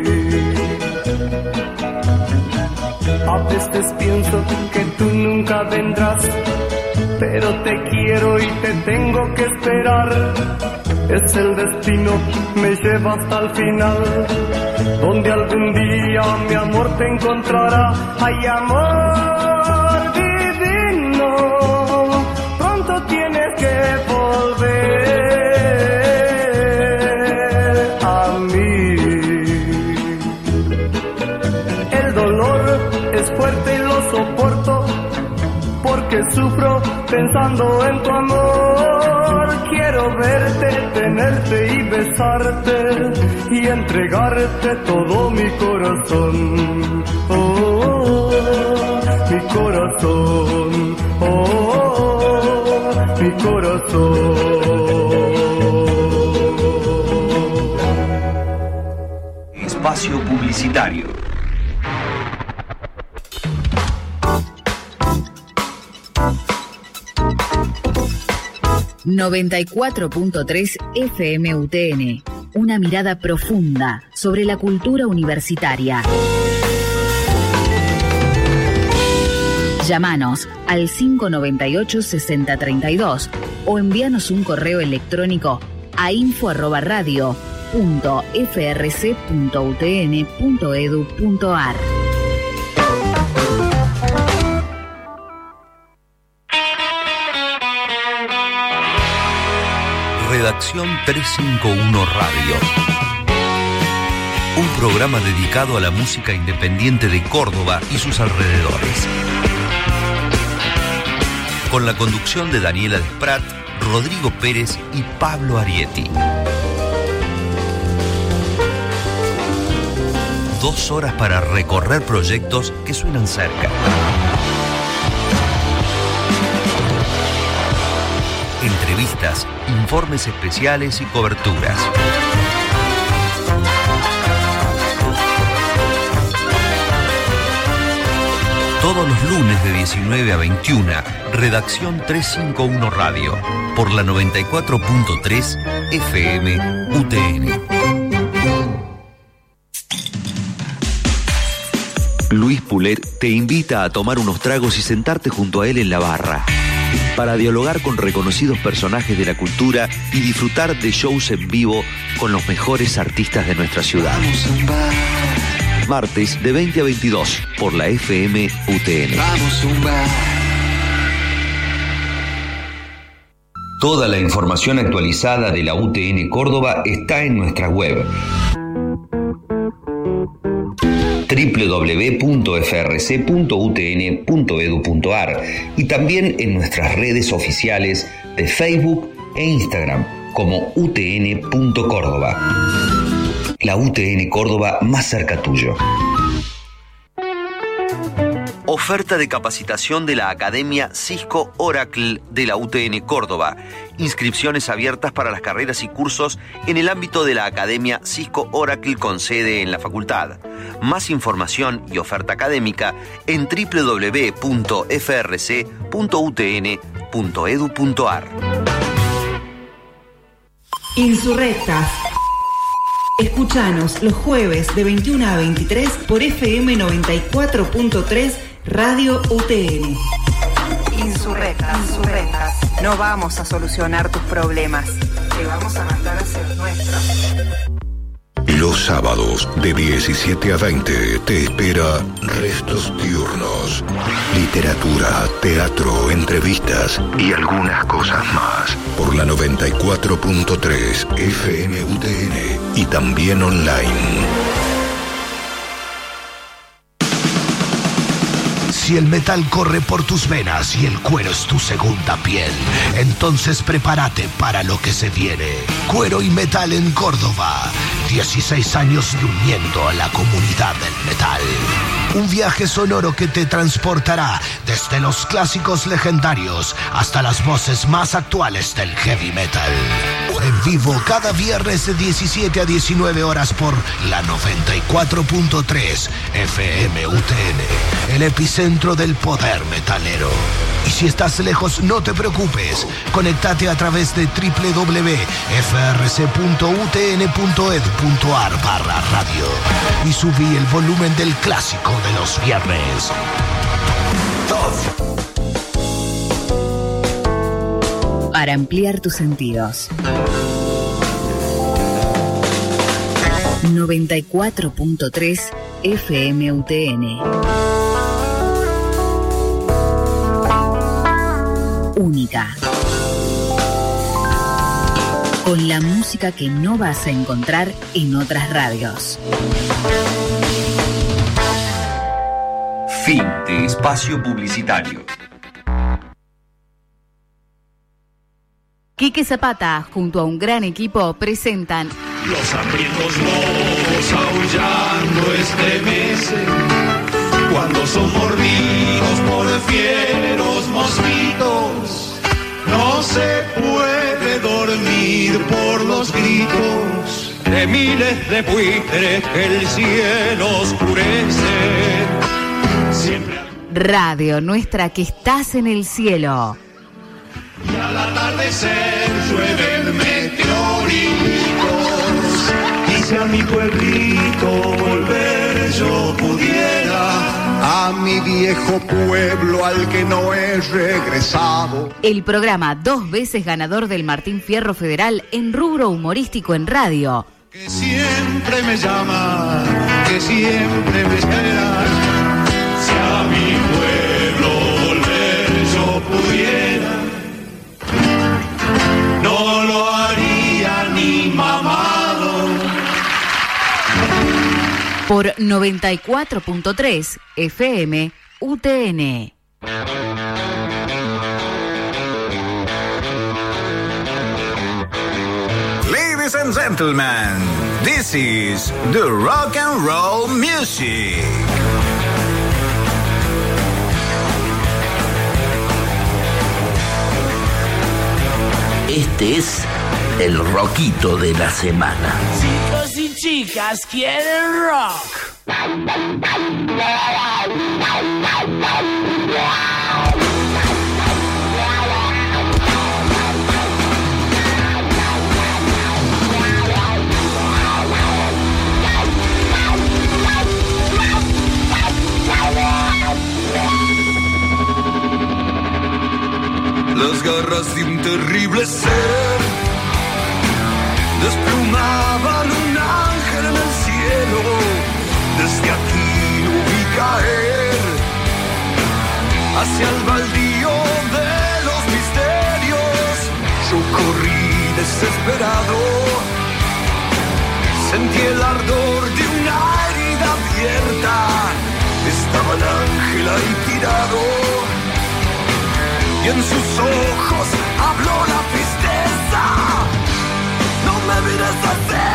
A veces pienso que tú nunca vendrás, pero te quiero y te tengo que esperar. Es el destino, me lleva hasta el final, donde algún día mi amor te encontrará. Ay, amor divino, pronto tienes que volver a mí. El dolor es fuerte y lo soporto, porque sufro pensando en tu amor. Quiero verte, tenerte y besarte y entregarte todo mi corazón. Oh, mi corazón. Oh, mi corazón. Espacio publicitario. ...94.3 FM UTN... ...una mirada profunda sobre la cultura universitaria. Llámanos al 598-6032... ...o envíanos un correo electrónico a info@radio.frc.utn.edu.ar. Redacción 351 Radio. Un programa dedicado a la música independiente de Córdoba y sus alrededores. Con la conducción de Daniela Desprat, Rodrigo Pérez y Pablo Arietti. 2 horas para recorrer proyectos que suenan cerca. Entrevistas, informes especiales y coberturas. Todos los lunes de 19 a 21, Redacción 351 Radio, por la 94.3 FM UTN. Luis Poulet te invita a tomar unos tragos y sentarte junto a él en la barra, para dialogar con reconocidos personajes de la cultura y disfrutar de shows en vivo con los mejores artistas de nuestra ciudad. Martes de 20 a 22 por la FM UTN. Toda la información actualizada de la UTN Córdoba está en nuestra web www.frc.utn.edu.ar y también en nuestras redes oficiales de Facebook e Instagram como utn.córdoba. La UTN Córdoba más cerca tuyo. Oferta de capacitación de la Academia Cisco Oracle de la UTN Córdoba. Inscripciones abiertas para las carreras y cursos en el ámbito de la Academia Cisco Oracle con sede en la facultad. Más información y oferta académica en www.frc.utn.edu.ar. Insurrectas. Escuchanos los jueves de 21 a 23 por FM 94.3 Radio UTN. Insurrectas. No vamos a solucionar tus problemas. Te vamos a mandar a hacer nuestros. Los sábados de 17 a 20 te espera Restos Diurnos. Literatura, teatro, entrevistas y algunas cosas más. Por la 94.3 FM UTN y también online. Si el metal corre por tus venas y el cuero es tu segunda piel, entonces prepárate para lo que se viene. Cuero y Metal en Córdoba. 16 años uniendo a la comunidad del metal. Un viaje sonoro que te transportará desde los clásicos legendarios hasta las voces más actuales del heavy metal. En vivo cada viernes de 17 a 19 horas por la 94.3 FM UTN, el epicentro del poder metalero. Y si estás lejos, no te preocupes. Conectate a través de www.frc.utn.ed.ar/radio y subí el volumen del clásico de los viernes. Para ampliar tus sentidos. 94.3 FM UTN. Única. Con la música que no vas a encontrar en otras radios. Fin de espacio publicitario. Quique Zapata, junto a un gran equipo, presentan Los hambrientos lobos aullando estremecen cuando son mordidos por fieros mosquitos. No se puede dormir por los gritos de miles de buitres que el cielo oscurece. Siempre Radio Nuestra, que estás en el cielo. y al atardecer llueven meteoritos. Y si a mi pueblito volver yo pudiera, a mi viejo pueblo al que no he regresado. El programa 2 veces ganador del Martín Fierro Federal en rubro humorístico en radio. Que siempre me llama, que siempre me espera. Si a mi pueblo volver yo pudiera, no lo haría ni mamado. Por 94.3 FM UTN. Ladies and gentlemen, this is the rock and roll music. Este es el rockito de la semana. Chicos y chicas quieren rock. Las garras de un terrible ser desplumaban un ángel en el cielo. Desde aquí lo vi caer hacia el baldío de los misterios. Yo corrí desesperado, sentí el ardor de una herida abierta. Estaba el ángel ahí tirado y en sus ojos habló la tristeza. No me mires así,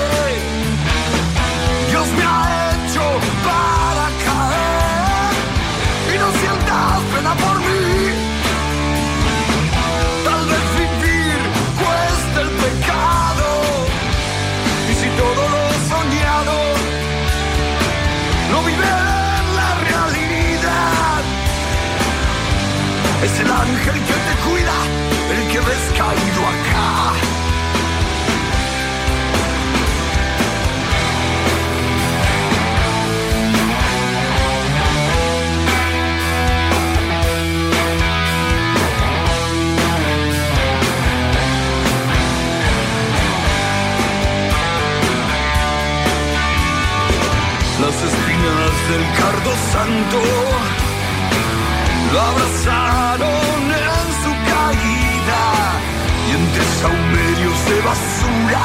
Dios me ha hecho para caer. Y no sientas pena por mí, tal vez vivir cuesta el pecado. Y si todo lo soñado no vive en la realidad, es el ángel que te cuida, el que ves caído acá. Las espinas del cardo santo lo abrazaron en su caída y entre saumerios de basura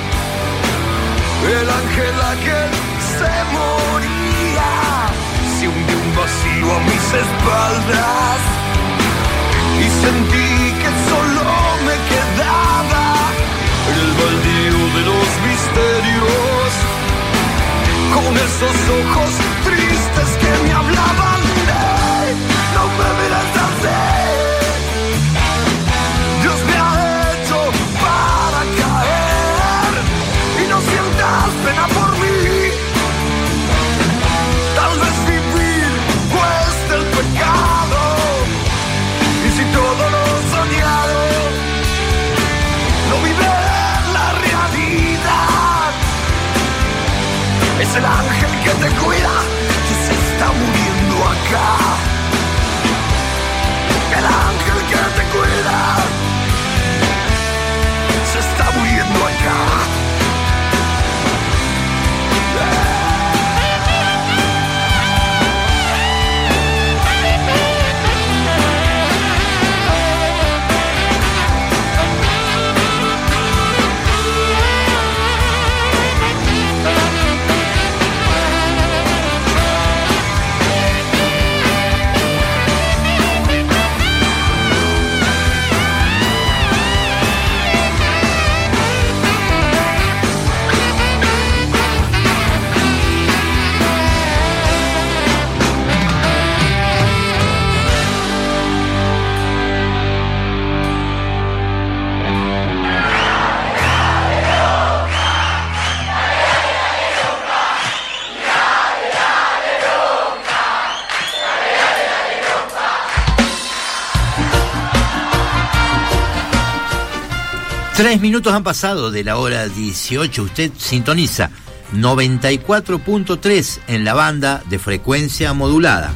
el ángel aquel se moría. Se hundió un vacío a mis espaldas y sentí que solo me quedaba el baldío de los misterios, con esos ojos tristes que me hablaban. ¡Hey! No me miras así. Dios me ha hecho para caer y no sientas pena por mí. Tal vez vivir cuesta el pecado, y si todo lo soñado no vive la realidad, es el ángel que te cuida que se está muriendo acá. El ángel que te cuida se está muriendo acá. 3 minutos han pasado de la hora 18. Usted sintoniza 94.3 en la banda de frecuencia modulada.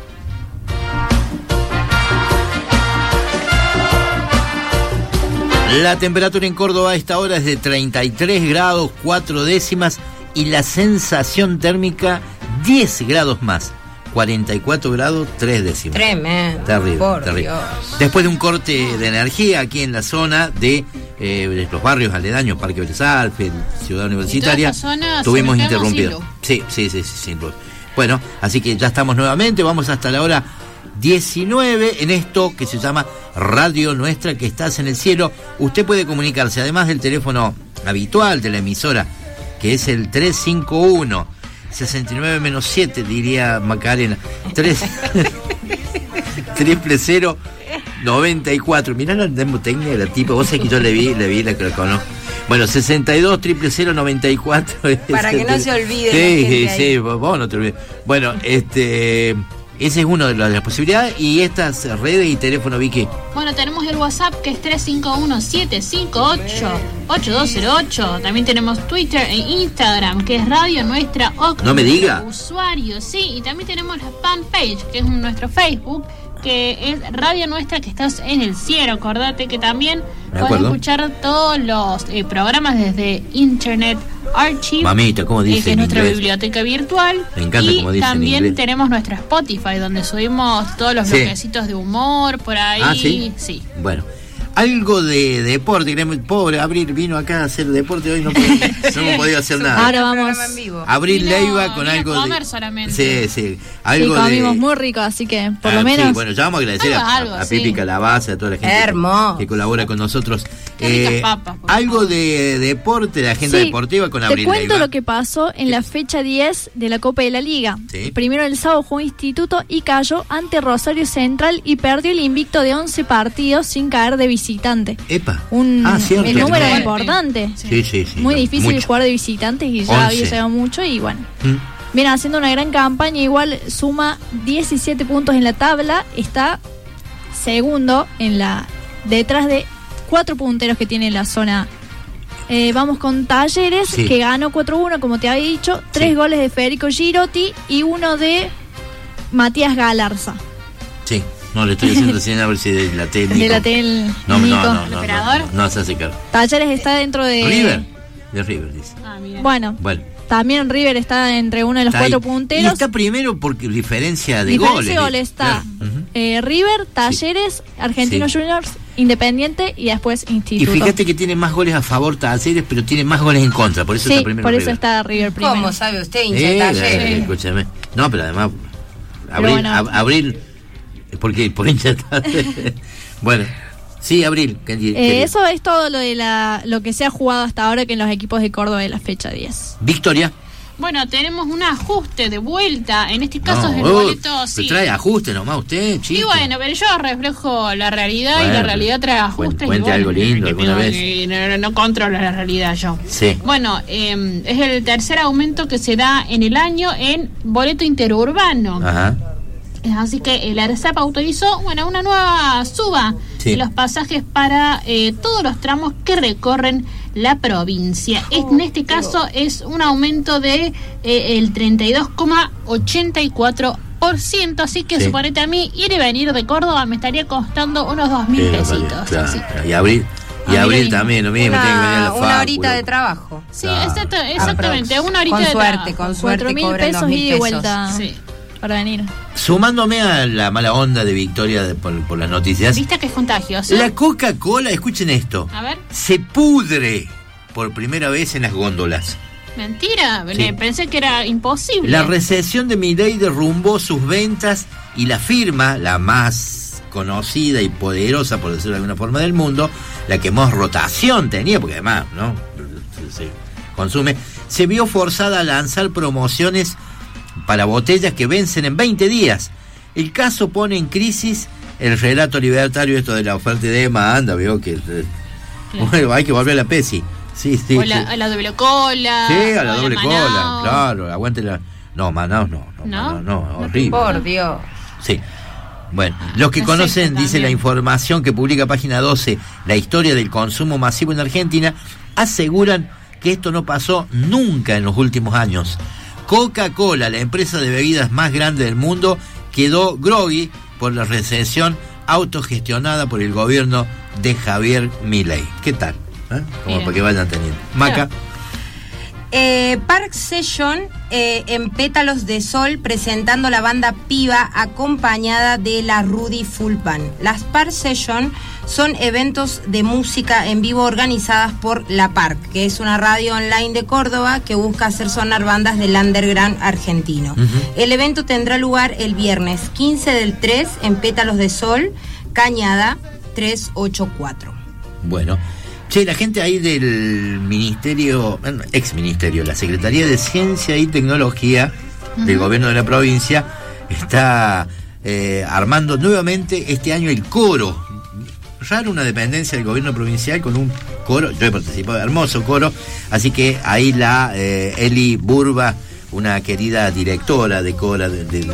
La temperatura en Córdoba a esta hora es de 33 grados 4 décimas y la sensación térmica 10 grados más. 44 grados 3 décimas. Tremendo. Terrible, por terrible. Dios. Después de un corte de energía aquí en la zona de los barrios aledaños, Parque Bellas Artes, Ciudad Universitaria, tuvimos interrumpido. Sí, sin luz. Bueno, así que ya estamos nuevamente, vamos hasta la hora 19 en esto que se llama Radio Nuestra, que estás en el cielo. Usted puede comunicarse, además del teléfono habitual de la emisora, que es el 351 69-7, diría Macarena. 000 94. Mirá la técnica de la tipa, vos sabés que yo le vi la que la conozco. Bueno, 62 000 94. Para que no se olvide. Sí, vos no te olvides. Bueno, ese es uno de las posibilidades. Y estas redes y teléfono, Vicky. Bueno, tenemos el WhatsApp, que es 351-758-8208. También tenemos Twitter e Instagram, que es Radio Nuestra OC. No me diga. Usuario, sí. Y también tenemos la fanpage, que es nuestro Facebook, que es Radio Nuestra, que estás en el cielo. Acordate que también puedes escuchar todos los programas desde Internet Archive, mamita, ¿cómo dice que es en nuestra inglés? biblioteca virtual. Me encanta cómo dice en también inglés. tenemos nuestra Spotify, donde subimos todos los bloquecitos de humor por ahí. Ah, ¿sí? Sí. Bueno, algo de deporte. Pobre Abril vino acá a hacer deporte hoy, no hemos podido hacer nada. Ahora vamos. Abril Leiva con algo de comer solamente. Sí, algo sí, comimos de... muy rico, así que por lo menos. Sí, bueno, ya vamos a agradecer a Pipi Calabaza, a toda la gente que colabora con nosotros. Algo de deporte, de agenda deportiva con Abril Leiva. Te cuento Leiva. lo que pasó en la fecha 10 de la Copa de la Liga. Sí. Primero el sábado jugó Instituto y cayó ante Rosario Central y perdió el invicto de 11 partidos sin caer de visitante. Epa. Cierto. El número es importante. Sí. Muy difícil mucho. jugar de visitantes y ya 11. había llegado mucho y bueno. Viene haciendo una gran campaña, igual suma 17 puntos en la tabla, está segundo detrás de 4 punteros que tiene la zona. Vamos con Talleres, que ganó 4-1, como te había dicho, 3 goles de Federico Girotti y uno de Matías Galarza. Sí. No, le estoy haciendo señal a ver si de la técnica. De la técnica. No se hace cargo. Talleres está dentro de... River. De River, dice. Mira. Bueno. También River está entre uno de los 4 punteros. Y está primero por diferencia de goles. Diferencia de goles está River, Talleres, Argentinos Juniors, Independiente y después Instituto. Y fíjate que tiene más goles a favor Talleres, pero tiene más goles en contra. Por eso está primero por eso River. Está River primero. ¿Cómo sabe usted, hincha Talleres? Escúchame. No, pero además... Abril Porque por hincha. Bueno, sí, Abril. Eso es todo lo que se ha jugado hasta ahora que en los equipos de Córdoba de la fecha 10. Victoria. Bueno, tenemos un ajuste de vuelta. En este caso es el boleto. Se trae ajuste nomás usted, chico. Y bueno, pero yo reflejo la realidad y la realidad trae ajustes. Cuente algo lindo alguna vez. No controlo la realidad yo. Sí. Bueno, es el tercer aumento que se da en el año en boleto interurbano. Ajá. Así que el ARSAP autorizó una nueva suba de los pasajes para todos los tramos que recorren la provincia. En este caso es un aumento de el 32,84%, así que suponete a mí ir y venir de Córdoba me estaría costando unos 2.000 pesitos. Claro. Y Abril también lo mismo, tiene que venir a la una horita de trabajo. Sí, exactamente, una horita de trabajo. Con suerte 4.000 pesos y de vuelta. Sí. Para venir. Sumándome a la mala onda de Victoria por las noticias. ¿Viste que es contagioso? La Coca-Cola, escuchen esto. A ver. Se pudre por primera vez en las góndolas. Mentira, pensé que era imposible. La recesión de Milei derrumbó sus ventas y la firma, la más conocida y poderosa, por decirlo de alguna forma, del mundo, la que más rotación tenía, porque además, ¿no? Se consume, se vio forzada a lanzar promociones para botellas que vencen en 20 días. El caso pone en crisis el relato libertario, esto de la oferta y demanda, veo que bueno, hay que volver a la PESI. Sí. O a la doble cola. Sí, a la doble cola, claro, aguante la. No, Manaus no, horrible. Por Dios. Sí. Bueno, los que conocen, dice la información que publica Página 12, la historia del consumo masivo en Argentina, aseguran que esto no pasó nunca en los últimos años. Coca-Cola, la empresa de bebidas más grande del mundo, quedó groggy por la recesión autogestionada por el gobierno de Javier Milei. ¿Qué tal? Como para que vayan teniendo. Maca. Park Session en Pétalos de Sol presentando la banda Piba acompañada de la Rudy Full Band. Las Park Session son eventos de música en vivo organizadas por La Park, que es una radio online de Córdoba que busca hacer sonar bandas del underground argentino. El evento tendrá lugar el viernes 15 del 3 en Pétalos de Sol, Cañada 384. Bueno. Che, la gente ahí del ministerio, ex ministerio, la Secretaría de Ciencia y Tecnología del gobierno de la provincia está armando nuevamente este año el coro. Raro una dependencia del gobierno provincial con un coro, yo he participado, hermoso coro, así que ahí la Eli Burba, una querida directora de coros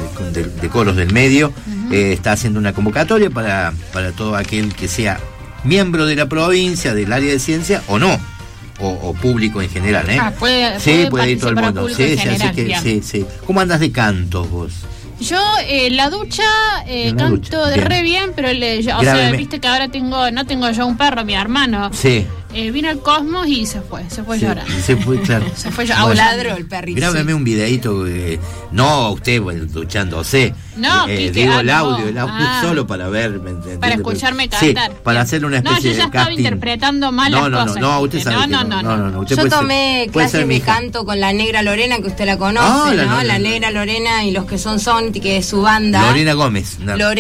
del medio, está haciendo una convocatoria para todo aquel que sea miembro de la provincia, del área de ciencia, o no, o público en general, puede ir todo el mundo. Sí, sí. ¿Cómo andas de cantos vos? Yo la ducha canto de re bien, pero o sea, viste que ahora no tengo yo un perro, mi hermano. Sí. Vino el Cosmos y se fue llorando. Se fue, claro. Se fue llorando. Ladró el perrito. Grábeme un videito, no usted duchándose. No, digo el audio solo para ver, ¿me entiendes? Para escucharme cantar. Sí, para hacerle una especie de casting. No, yo ya estaba interpretando mal las cosas. No, usted sabe no. Usted yo tomé clases de canto con la Negra Lorena, que usted la conoce, ¿no? La Negra Lorena y los que son que es su banda. Lorena Gómez.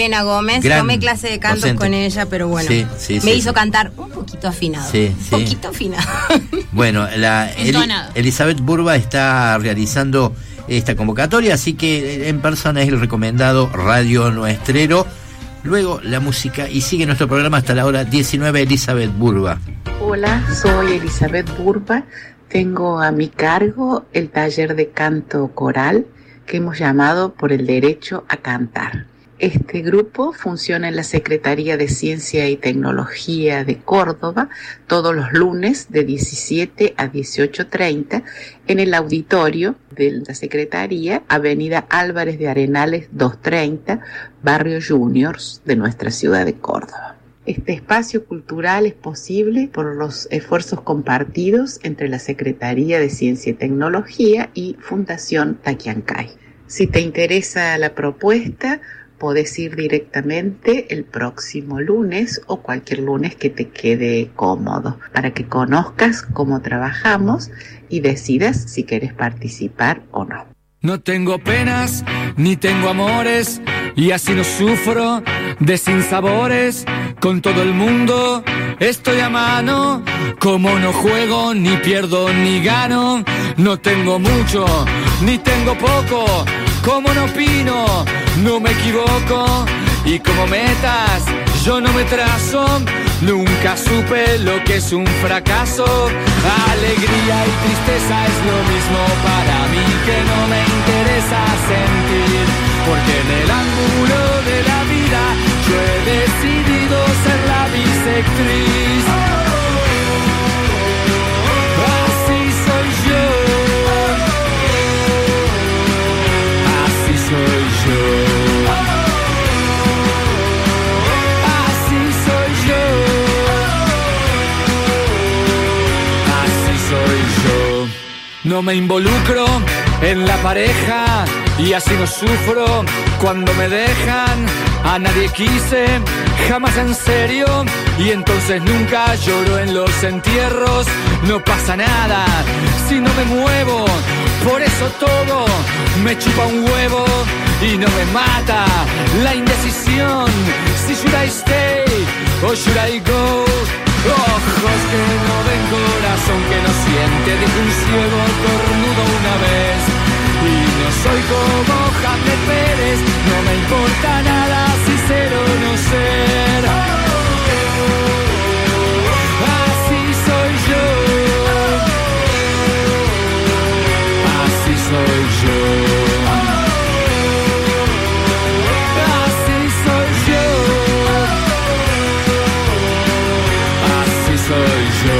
Tomé clase de cantos con ella, pero bueno, me hizo cantar un poquito afinado. Poquito afinado. Bueno, Elizabeth Burba está realizando esta convocatoria, así que en persona es el recomendado Radio Nuestrero. Luego la música y sigue nuestro programa hasta la hora 19. Elizabeth Burba. Hola, soy Elizabeth Burba. Tengo a mi cargo el taller de canto coral que hemos llamado Por el Derecho a Cantar. Este grupo funciona en la Secretaría de Ciencia y Tecnología de Córdoba todos los lunes de 17 a 18:30 en el auditorio de la Secretaría, Avenida Álvarez de Arenales 230, Barrio Juniors de nuestra ciudad de Córdoba. Este espacio cultural es posible por los esfuerzos compartidos entre la Secretaría de Ciencia y Tecnología y Fundación Taquiancay. Si te interesa la propuesta, podés ir directamente el próximo lunes o cualquier lunes que te quede cómodo para que conozcas cómo trabajamos y decidas si quieres participar o no. No tengo penas ni tengo amores, y así no sufro de sinsabores con todo el mundo. Estoy a mano, como no juego, ni pierdo ni gano. No tengo mucho, ni tengo poco, como no opino, no me equivoco. Y como metas, yo no me trazo, nunca supe lo que es un fracaso. Alegría y tristeza es lo mismo para mí, que no me interesa sentir, porque en el ángulo de la vida yo he decidido ser la bisectriz. Así soy yo, así soy yo. No me involucro en la pareja y así no sufro cuando me dejan. A nadie quise, jamás en serio, y entonces nunca lloro en los entierros. No pasa nada si no me muevo, por eso todo me chupa un huevo y no me mata la indecisión. Si should I stay or should I go? Ojos que no ven, corazón que no siente, dijo un ciego cornudo una vez. Y no soy como Hamlet Pérez, no me importa nada si ser o no ser. Así soy yo, así soy yo. Soy yo.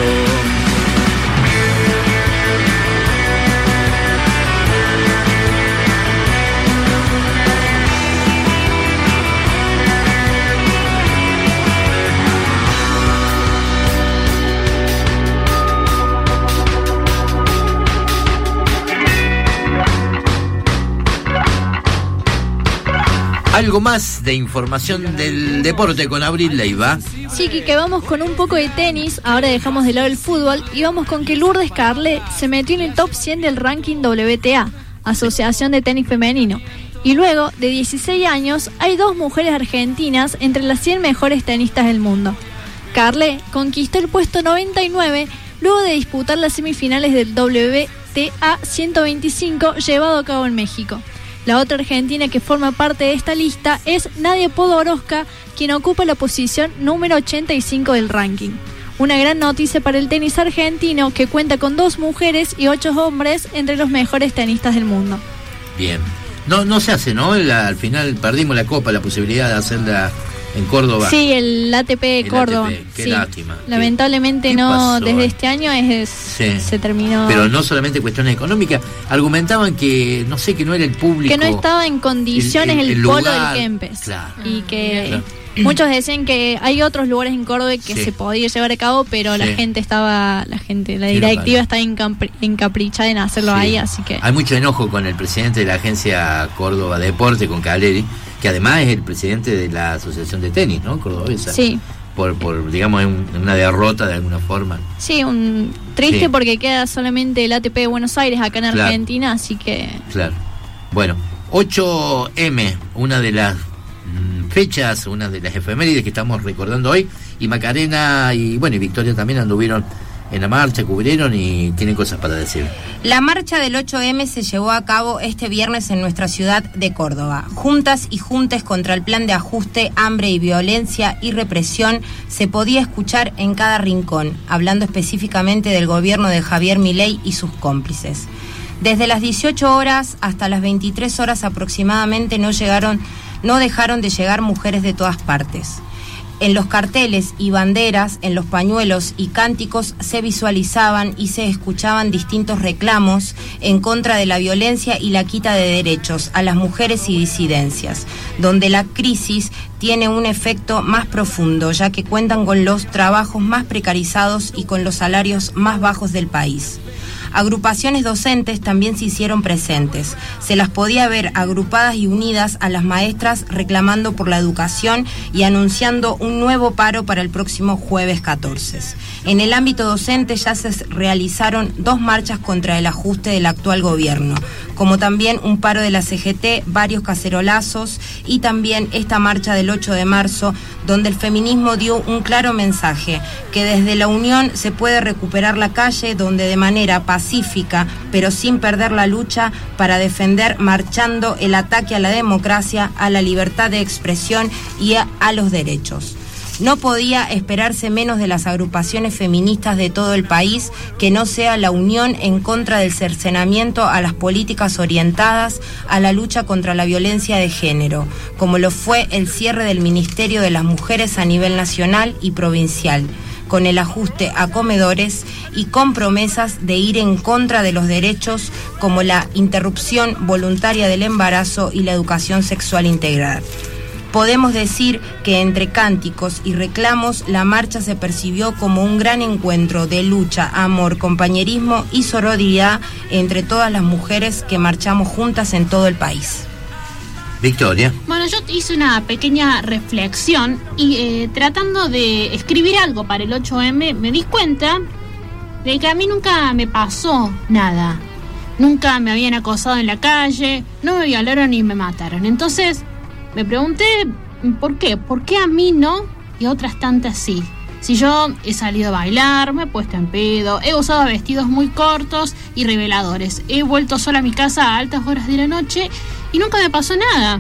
Algo más de información del deporte con Abril Leiva. Sí, que vamos con un poco de tenis. Ahora dejamos de lado el fútbol y vamos con que Lourdes Carlet se metió en el top 100 del ranking WTA, Asociación de Tenis Femenino. Y luego de 16 años hay 2 mujeres argentinas entre las 100 mejores tenistas del mundo. Carlet conquistó el puesto 99 luego de disputar las semifinales del WTA 125 llevado a cabo en México. La otra argentina que forma parte de esta lista es Nadia Podoroska, quien ocupa la posición número 85 del ranking. Una gran noticia para el tenis argentino, que cuenta con 2 mujeres y 8 hombres entre los mejores tenistas del mundo. Bien. No se hace, ¿no? Al final perdimos la copa, la posibilidad de hacerla en Córdoba. Sí, el ATP Córdoba. Qué sí. lástima. Lamentablemente ¿Qué no, pasó? desde este año se terminó. Pero no solamente cuestiones económicas, argumentaban que, no sé, que no era el público. Que no estaba en condiciones el polo lugar, del Kempes. Claro. Y que muchos decían que hay otros lugares en Córdoba que se podía llevar a cabo, pero la directiva estaba encaprichada en hacerlo ahí, así que... Hay mucho enojo con el presidente de la agencia Córdoba Deporte, con Caleri, que además es el presidente de la Asociación de Tenis, ¿no? Cordobesa. Sí. Por digamos, una derrota de alguna forma. Sí, triste porque queda solamente el ATP de Buenos Aires acá en Argentina, así que... Claro. Bueno, 8M, una de las fechas, una de las efemérides que estamos recordando hoy, y Macarena y Victoria también anduvieron en la marcha, cubrieron y tienen cosas para decir. La marcha del 8M se llevó a cabo este viernes en nuestra ciudad de Córdoba. Juntas y juntes contra el plan de ajuste, hambre y violencia y represión se podía escuchar en cada rincón, hablando específicamente del gobierno de Javier Milei y sus cómplices. Desde las 18 horas hasta las 23 horas aproximadamente no dejaron de llegar mujeres de todas partes. En los carteles y banderas, en los pañuelos y cánticos se visualizaban y se escuchaban distintos reclamos en contra de la violencia y la quita de derechos a las mujeres y disidencias, donde la crisis tiene un efecto más profundo, ya que cuentan con los trabajos más precarizados y con los salarios más bajos del país. Agrupaciones docentes también se hicieron presentes. Se las podía ver agrupadas y unidas a las maestras reclamando por la educación y anunciando un nuevo paro para el próximo jueves 14. En el ámbito docente ya se realizaron 2 marchas contra el ajuste del actual gobierno, como también un paro de la CGT, varios cacerolazos y también esta marcha del 8 de marzo, donde el feminismo dio un claro mensaje, que desde la unión se puede recuperar la calle, donde de manera pacífica, pero sin perder la lucha para defender marchando el ataque a la democracia, a la libertad de expresión y a los derechos. No podía esperarse menos de las agrupaciones feministas de todo el país que no sea la unión en contra del cercenamiento a las políticas orientadas a la lucha contra la violencia de género, como lo fue el cierre del Ministerio de las Mujeres a nivel nacional y provincial, con el ajuste a comedores y con promesas de ir en contra de los derechos como la interrupción voluntaria del embarazo y la educación sexual integral. Podemos decir que entre cánticos y reclamos la marcha se percibió como un gran encuentro de lucha, amor, compañerismo y sororidad entre todas las mujeres que marchamos juntas en todo el país. Victoria. Bueno, yo hice una pequeña reflexión y tratando de escribir algo para el 8M me di cuenta de que a mí nunca me pasó nada. Nunca me habían acosado en la calle, no me violaron ni me mataron. Entonces me pregunté, ¿por qué? ¿Por qué a mí no y otras tantas sí? Si yo he salido a bailar, me he puesto en pedo, he usado vestidos muy cortos y reveladores, he vuelto sola a mi casa a altas horas de la noche y nunca me pasó nada.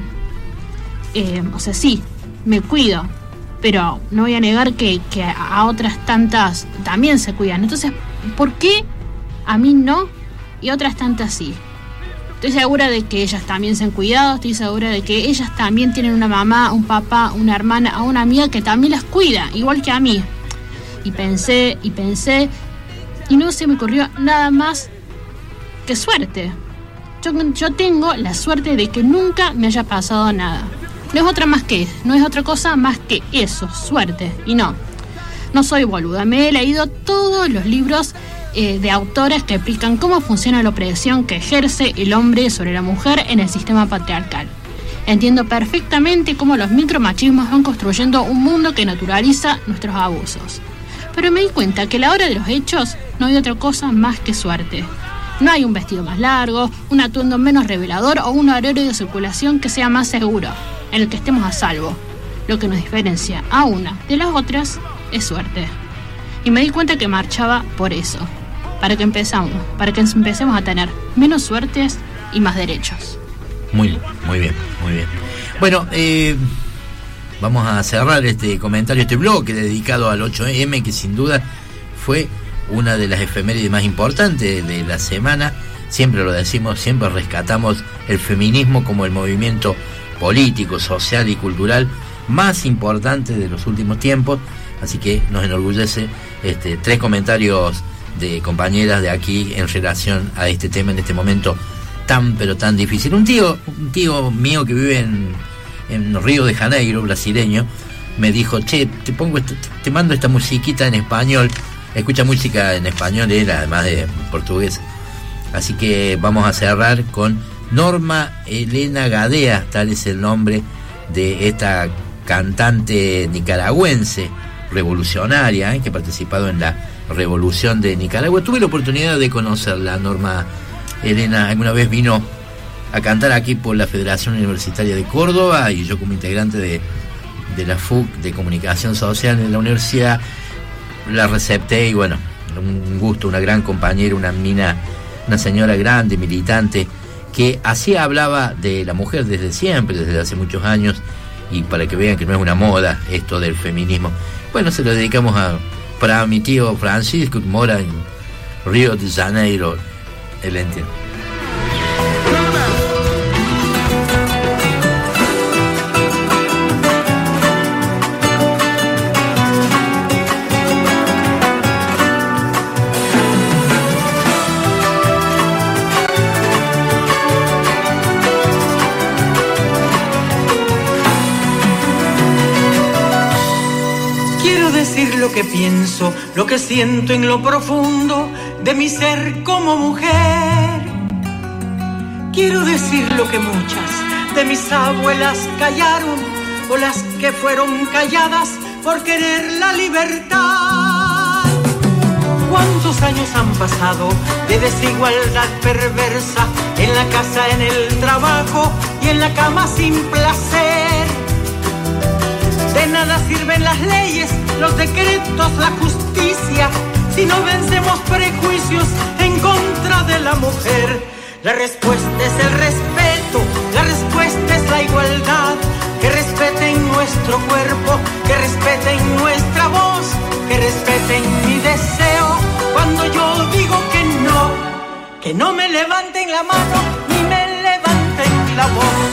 O sea, sí, me cuido, pero no voy a negar que a otras tantas también se cuidan. Entonces, ¿por qué a mí no y otras tantas sí? Estoy segura de que ellas también se han cuidado, estoy segura de que ellas también tienen una mamá, un papá, una hermana o una amiga que también las cuida, igual que a mí. Y pensé, y no se me ocurrió nada más que suerte. Yo tengo la suerte de que nunca me haya pasado nada. No es otra cosa más que eso, suerte. Y no soy boluda, me he leído todos los libros de autores que explican cómo funciona la opresión que ejerce el hombre sobre la mujer en el sistema patriarcal. Entiendo perfectamente cómo los micromachismos van construyendo un mundo que naturaliza nuestros abusos. Pero me di cuenta que a la hora de los hechos no hay otra cosa más que suerte. No hay un vestido más largo, un atuendo menos revelador o un horario de circulación que sea más seguro, en el que estemos a salvo. Lo que nos diferencia a una de las otras es suerte. Y me di cuenta que marchaba por eso. Para que empecemos a tener menos suertes y más derechos. Muy bien. Bueno, vamos a cerrar este comentario, este bloque dedicado al 8M, que sin duda fue una de las efemérides más importantes de la semana. Siempre lo decimos, siempre rescatamos el feminismo como el movimiento político, social y cultural más importante de los últimos tiempos. Así que nos enorgullece 3 comentarios de compañeras de aquí en relación a este tema en este momento tan pero tan difícil. Un tío mío que vive en Río de Janeiro, brasileño, me dijo: che, te mando esta musiquita en español. Escucha música en español él, además de portugués. Así que vamos a cerrar con Norma Elena Gadea, tal es el nombre de esta cantante nicaragüense revolucionaria, que ha participado en la revolución de Nicaragua. Tuve la oportunidad de conocerla. Norma Elena alguna vez vino a cantar aquí por la Federación Universitaria de Córdoba, y yo como integrante de la FUC de Comunicación Social en la universidad la recepté, y bueno, un gusto, una gran compañera, una señora grande, militante, que así hablaba de la mujer desde siempre, desde hace muchos años, y para que vean que no es una moda esto del feminismo. Bueno, se lo dedicamos para mi tío Francisco, que mora en Río de Janeiro, él entiende. Lo que pienso, lo que siento en lo profundo de mi ser como mujer. Quiero decir lo que muchas de mis abuelas callaron, o las que fueron calladas por querer la libertad. ¿Cuántos años han pasado de desigualdad perversa en la casa, en el trabajo y en la cama sin placer? De nada sirven las leyes, los decretos, la justicia, si no vencemos prejuicios en contra de la mujer. La respuesta es el respeto, la respuesta es la igualdad. Que respeten nuestro cuerpo, que respeten nuestra voz, que respeten mi deseo. Cuando yo digo que no me levanten la mano ni me levanten la voz.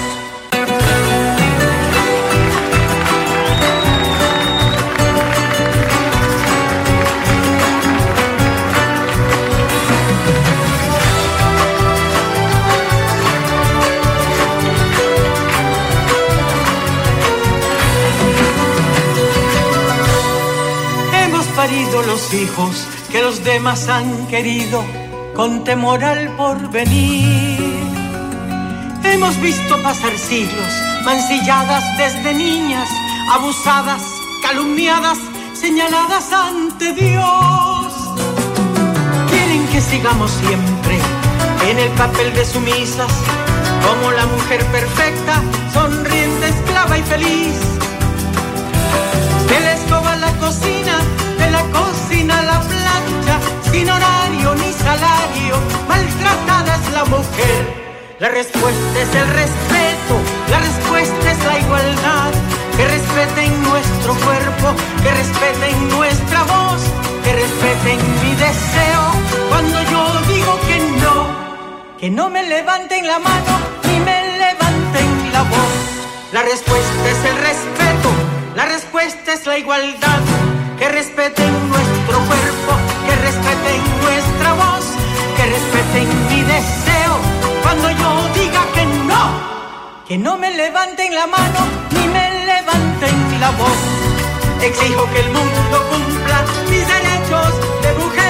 Parido los hijos que los demás han querido con temor al porvenir. Hemos visto pasar siglos, mancilladas desde niñas, abusadas, calumniadas, señaladas ante Dios. Quieren que sigamos siempre en el papel de sumisas, como la mujer perfecta, sonriente, esclava y feliz. De la escoba a la cocina, de la cocina a la plancha, sin horario ni salario, maltratada es la mujer. La respuesta es el respeto, la respuesta es la igualdad. Que respeten nuestro cuerpo, que respeten nuestra voz, que respeten mi deseo. Cuando yo digo que no me levanten la mano ni me levanten la voz. La respuesta es el respeto, la respuesta es la igualdad. Que respeten nuestro cuerpo, que respeten nuestra voz, que respeten mi deseo. Cuando yo diga que no me levanten la mano ni me levanten la voz. Exijo que el mundo cumpla mis derechos de mujer.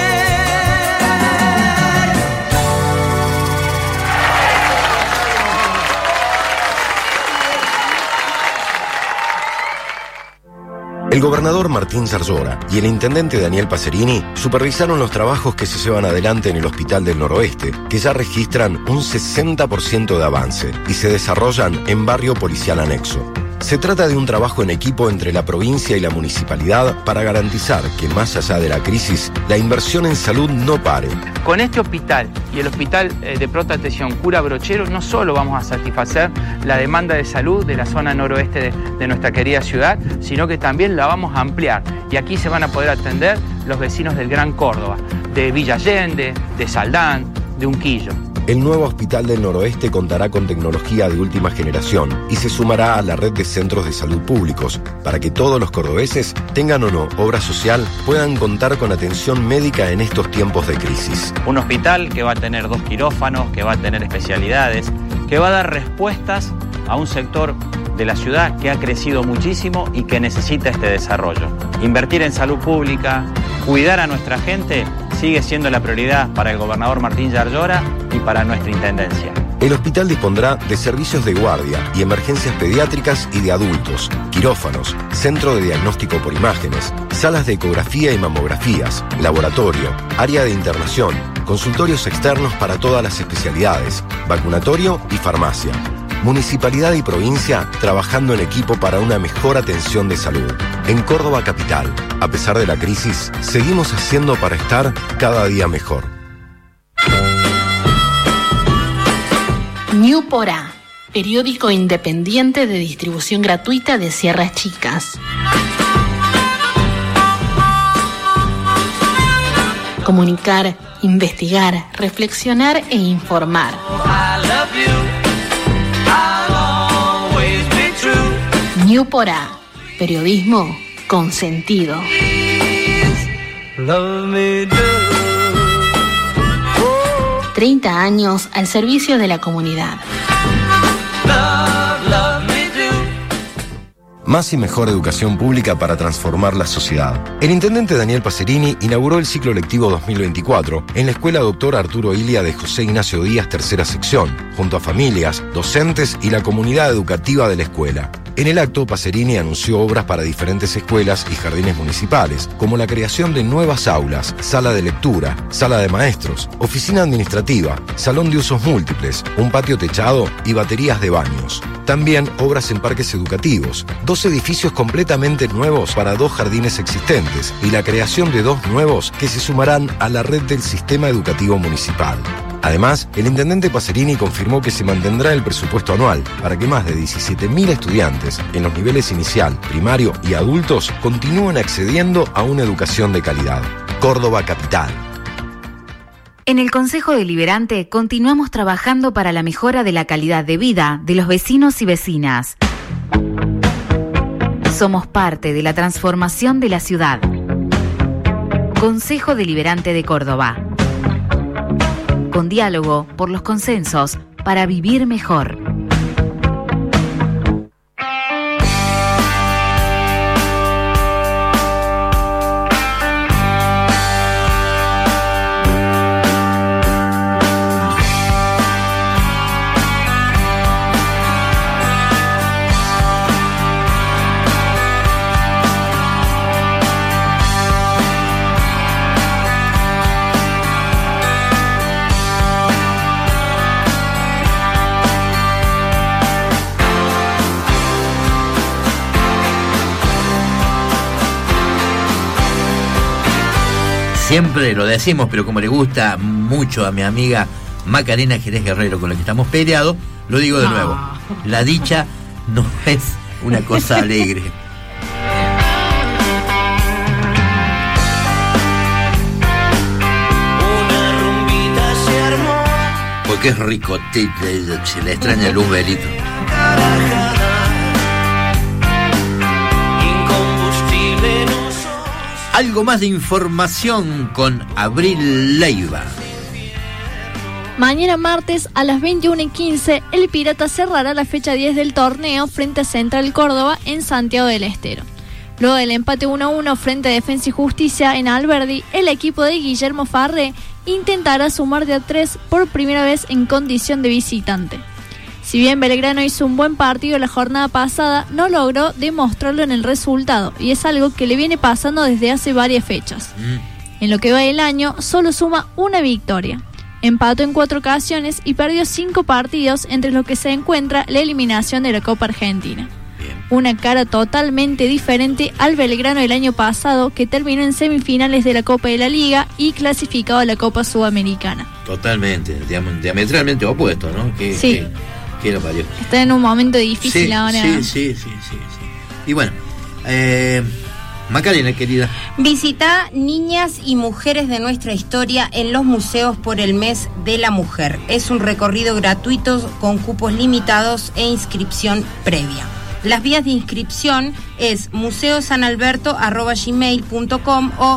El gobernador Martín Zarzora y el intendente Daniel Pacerini supervisaron los trabajos que se llevan adelante en el Hospital del Noroeste, que ya registran un 60% de avance y se desarrollan en barrio policial anexo. Se trata de un trabajo en equipo entre la provincia y la municipalidad para garantizar que más allá de la crisis, la inversión en salud no pare. Con este hospital y el hospital de pronta atención Cura Brochero no solo vamos a satisfacer la demanda de salud de la zona noroeste de nuestra querida ciudad, sino que también la vamos a ampliar. Y aquí se van a poder atender los vecinos del Gran Córdoba, de Villa Allende, de Saldán, de Unquillo. El nuevo Hospital del Noroeste contará con tecnología de última generación y se sumará a la red de centros de salud públicos para que todos los cordobeses, tengan o no obra social, puedan contar con atención médica en estos tiempos de crisis. Un hospital que va a tener 2 quirófanos, que va a tener especialidades, que va a dar respuestas a un sector de la ciudad que ha crecido muchísimo y que necesita este desarrollo. Invertir en salud pública, cuidar a nuestra gente, sigue siendo la prioridad para el gobernador Martín Zarzora y para nuestra intendencia. El hospital dispondrá de servicios de guardia y emergencias pediátricas y de adultos, quirófanos, centro de diagnóstico por imágenes, salas de ecografía y mamografías, laboratorio, área de internación, consultorios externos para todas las especialidades, vacunatorio y farmacia. Municipalidad y provincia trabajando en equipo para una mejor atención de salud. En Córdoba capital, a pesar de la crisis, seguimos haciendo para estar cada día mejor. New Porá, periódico independiente de distribución gratuita de Sierras Chicas. Comunicar, investigar, reflexionar e informar. New Porá, periodismo con sentido. 30 años al servicio de la comunidad. Más y mejor educación pública para transformar la sociedad. El intendente Daniel Pacerini inauguró el ciclo lectivo 2024 en la Escuela Dr. Arturo Ilia de José Ignacio Díaz, tercera sección, junto a familias, docentes y la comunidad educativa de la escuela. En el acto, Pacerini anunció obras para diferentes escuelas y jardines municipales, como la creación de nuevas aulas, sala de lectura, sala de maestros, oficina administrativa, salón de usos múltiples, un patio techado y baterías de baños. También obras en parques educativos, 2 edificios completamente nuevos para 2 jardines existentes y la creación de 2 nuevos que se sumarán a la red del sistema educativo municipal. Además, el intendente Pacerini confirmó que se mantendrá el presupuesto anual para que más de 17.000 estudiantes en los niveles inicial, primario y adultos continúen accediendo a una educación de calidad. Córdoba Capital. En el Consejo Deliberante continuamos trabajando para la mejora de la calidad de vida de los vecinos y vecinas. Somos parte de la transformación de la ciudad. Consejo Deliberante de Córdoba. Con diálogo por los consensos para vivir mejor. Siempre lo decimos, pero como le gusta mucho a mi amiga Macarena Jerez Guerrero, con la que estamos peleados, lo digo de nuevo. La dicha no es una cosa alegre. Porque es ricotita, se le extraña el Uberito. Algo más de información con Abril Leiva. Mañana martes a las 21:15, el Pirata cerrará la fecha 10 del torneo frente a Central Córdoba en Santiago del Estero. Luego del empate 1-1 frente a Defensa y Justicia en Alberdi, el equipo de Guillermo Farré intentará sumar de a 3 por primera vez en condición de visitante. Si bien Belgrano hizo un buen partido la jornada pasada, no logró demostrarlo en el resultado, y es algo que le viene pasando desde hace varias fechas. En lo que va del año, solo suma una victoria. Empató en 4 ocasiones y perdió 5 partidos, entre los que se encuentra la eliminación de la Copa Argentina. Una cara totalmente diferente al Belgrano del año pasado, que terminó en semifinales de la Copa de la Liga y clasificado a la Copa Sudamericana. Totalmente, diametralmente opuesto, ¿no? Sí. Que lo parió. Está en un momento difícil sí, ahora. Sí. Y bueno, Macarena, querida. Visita Niñas y Mujeres de Nuestra Historia en los museos por el mes de la mujer. Es un recorrido gratuito con cupos limitados e inscripción previa. Las vías de inscripción es museosanalberto@gmail.com o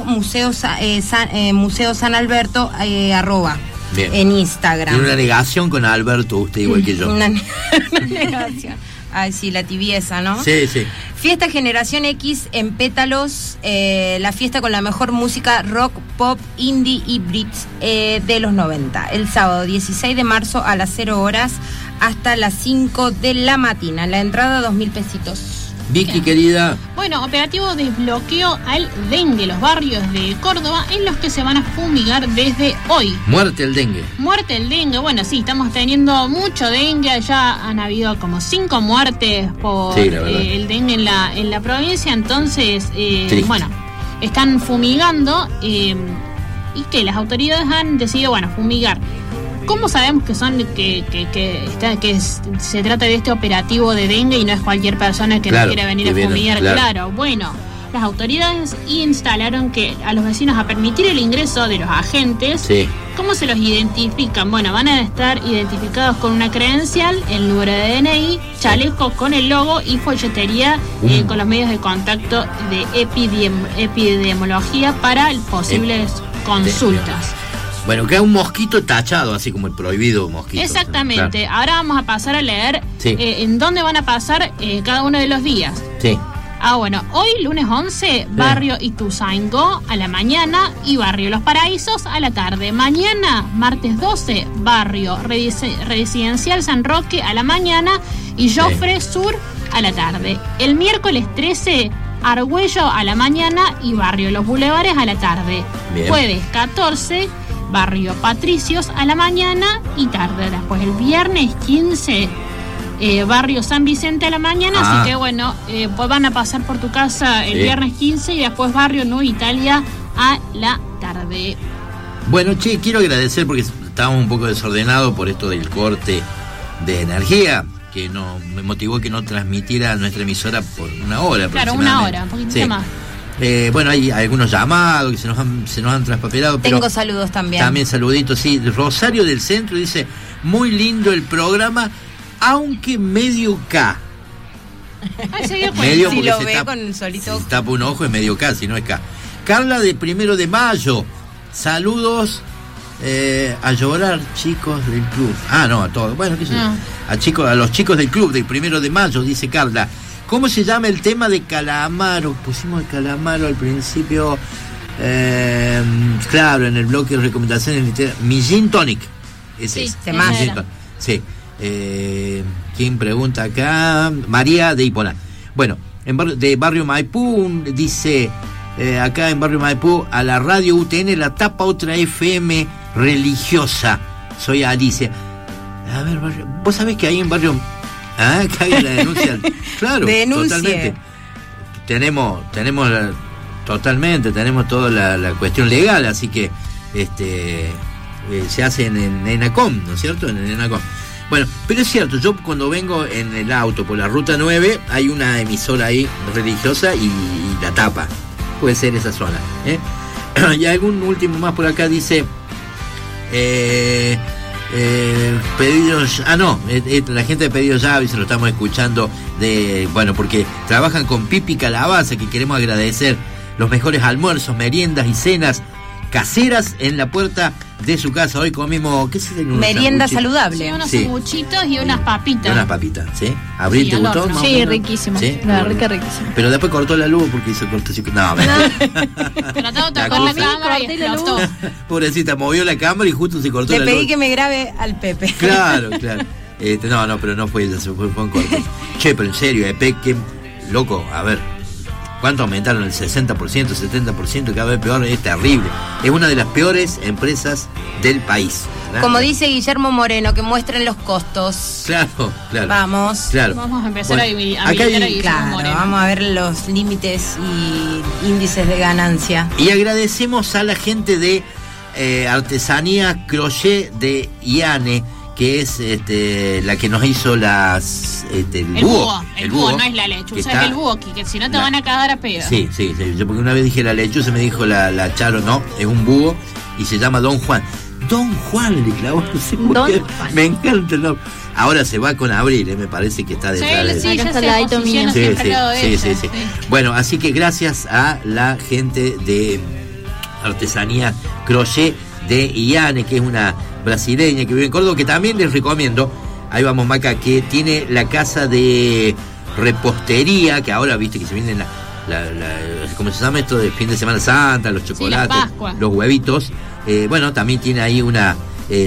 museosanalberto@ Bien. En Instagram. Tiene una negación con Alberto, usted igual que yo. Una negación. Ay, sí, la tibieza, ¿no? Sí. Fiesta Generación X en Pétalos, la fiesta con la mejor música rock, pop, indie y Brits de los 90. El sábado 16 de marzo a las 0 horas hasta las 5 de la mañana. La entrada 2.000 pesitos. Vicky, querida. Bueno, operativo desbloqueo al dengue, los barrios de Córdoba en los que se van a fumigar desde hoy. Muerte el dengue. Muerte el dengue, bueno, sí, estamos teniendo mucho dengue, ya han habido como 5 muertes por el dengue en la provincia, entonces, bueno, están fumigando y que las autoridades han decidido, bueno, fumigar. ¿Cómo sabemos que se trata de este operativo de dengue y no es cualquier persona que no quiera venir a fumigar? Claro, bueno, las autoridades instalaron a los vecinos a permitir el ingreso de los agentes. Sí. ¿Cómo se los identifican? Bueno, van a estar identificados con una credencial, el número de DNI, chaleco con el logo y folletería con los medios de contacto de epidemiología para posibles consultas. Bueno, queda un mosquito tachado, así como el prohibido mosquito. Exactamente. Claro. Ahora vamos a pasar a leer en dónde van a pasar cada uno de los días. Sí. Bueno, hoy lunes 11, barrio Ituzaingó a la mañana y barrio Los Paraísos a la tarde. Mañana, martes 12, barrio Residencial San Roque a la mañana y Joffre Sur a la tarde. El miércoles 13, Argüello a la mañana y barrio Los Bulevares a la tarde. Bien. Jueves 14, barrio Patricios a la mañana y tarde. Después el viernes 15, barrio San Vicente a la mañana, así que bueno, pues van a pasar por tu casa el viernes 15 y después barrio Nueva Italia a la tarde. Bueno, che, quiero agradecer porque estábamos un poco desordenados por esto del corte de energía, que me motivó que no transmitiera nuestra emisora por una hora. Claro, una hora, un poquito más. Bueno, hay algunos llamados que se nos han traspapelado. Tengo pero saludos también. También saluditos, sí. Rosario del Centro dice, muy lindo el programa, aunque medio K. Medio, si lo ve con el solito. Si tapa un ojo es medio K, si no es K. Carla de 1 de Mayo. Saludos a llorar, chicos del club. No, a todos. Bueno, qué sé yo. A los chicos del club del 1 de Mayo, dice Carla. ¿Cómo se llama el tema de Calamaro? Pusimos el Calamaro al principio. Claro, en el bloque de recomendaciones literarias. Mi Gin Tonic. Ese es. Sí. ¿Quién pregunta acá? María de Hipona. Bueno, de Barrio Maipú dice acá en Barrio Maipú, a la radio UTN la tapa otra FM religiosa. Soy Alicia. A ver, vos sabés que ahí en Barrio que hay la denuncia. Claro, totalmente. Tenemos totalmente, tenemos toda la cuestión legal, así que se hace en ENACOM, ¿no es cierto? En ENACOM. Bueno, pero es cierto, yo cuando vengo en el auto por la ruta 9, hay una emisora ahí religiosa y la tapa. Puede ser esa zona. Y algún último más por acá dice... pedidos... la gente de Pedidos Ya, y se lo estamos escuchando porque trabajan con Pipi Calabaza, que queremos agradecer los mejores almuerzos, meriendas y cenas caseras en la puerta de su casa. Hoy comimos, ¿qué se llama? Merienda saludable. Sí, unos sanguchitos y unas papitas. Unas papitas, ¿sí? ¿Abril te gustó? Sí, riquísimo. ¿Sí? Riquísimo. Pero después cortó la luz porque hizo cortocircuito. Trataba de tocar la cámara y explotó. Pobrecita, movió la cámara y justo se cortó la luz. Le pedí que me grabe al Pepe. Claro. Pero no fue ella, fue un corte. Che, pero en serio, Pepe, loco, a ver. ¿Cuánto aumentaron? El 60%, 70%, cada vez peor, es terrible. Es una de las peores empresas del país, ¿verdad? Como dice Guillermo Moreno, que muestren los costos. Claro. Vamos a empezar a ver vamos a ver los límites y índices de ganancia. Y agradecemos a la gente de Artesanía Crochet de Iane, que es la que nos hizo las el búho, no es la lechuza, es el búho, que si no te van a cagar a pedo. Sí, yo porque una vez dije la lechuza, me dijo la Charo, no, es un búho y se llama Don Juan. Don Juan le clavó, no sé por qué. Me encanta el nombre. Ahora se va con Abril, me parece que está detrás de sí, ya está sí. Bueno, así que gracias a la gente de Artesanía Crochet de Iane, que es una brasileña que vive en Córdoba, que también les recomiendo. Ahí vamos, Maca, que tiene la casa de repostería, que ahora viste que se vienen ¿cómo se llama esto? De fin de Semana Santa, los chocolates, los huevitos. También tiene ahí una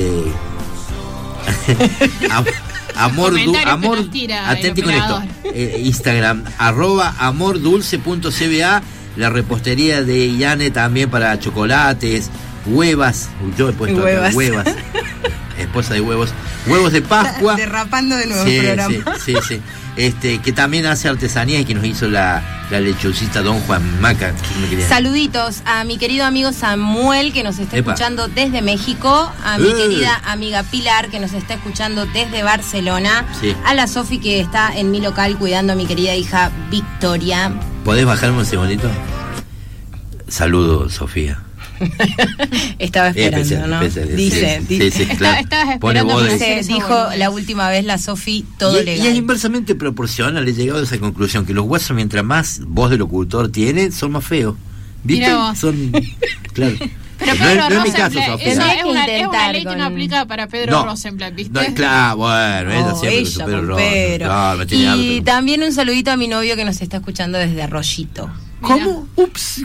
atenti con esto. Instagram, @amordulce.cba, la repostería de Iane también para chocolates, huevas, yo he puesto huevas, esposa de huevos de Pascua. Derrapando de nuevo el programa. Sí. Que también hace artesanía y que nos hizo la lechucita Don Juan. Maca. Saluditos a mi querido amigo Samuel, que nos está escuchando desde México, a mi querida amiga Pilar, que nos está escuchando desde Barcelona, a la Sofi, que está en mi local cuidando a mi querida hija Victoria. ¿Podés bajarme un segundito? Saludos, Sofía. Estaba esperando, ¿no? Dice. Sí, claro. Estabas esperando. Dijo la última vez la Sofi todo legal. Y es inversamente proporcional. He llegado a esa conclusión, que los huesos, mientras más voz del locutor tiene, son más feos. ¿Viste? Mira vos. Son, claro. Pero Pedro no es mi caso, Rosenblatt, Sofía. esa es una intentar ley que no con- aplica para Pedro No. Rosenblatt, ¿viste? No, claro, bueno, ella siempre con su ella Pedro con Rosenblatt. Pedro. Claro, me tiene Y harto. también un saludito a mi novio que nos está escuchando desde Arroyito. ¿Cómo? Ups.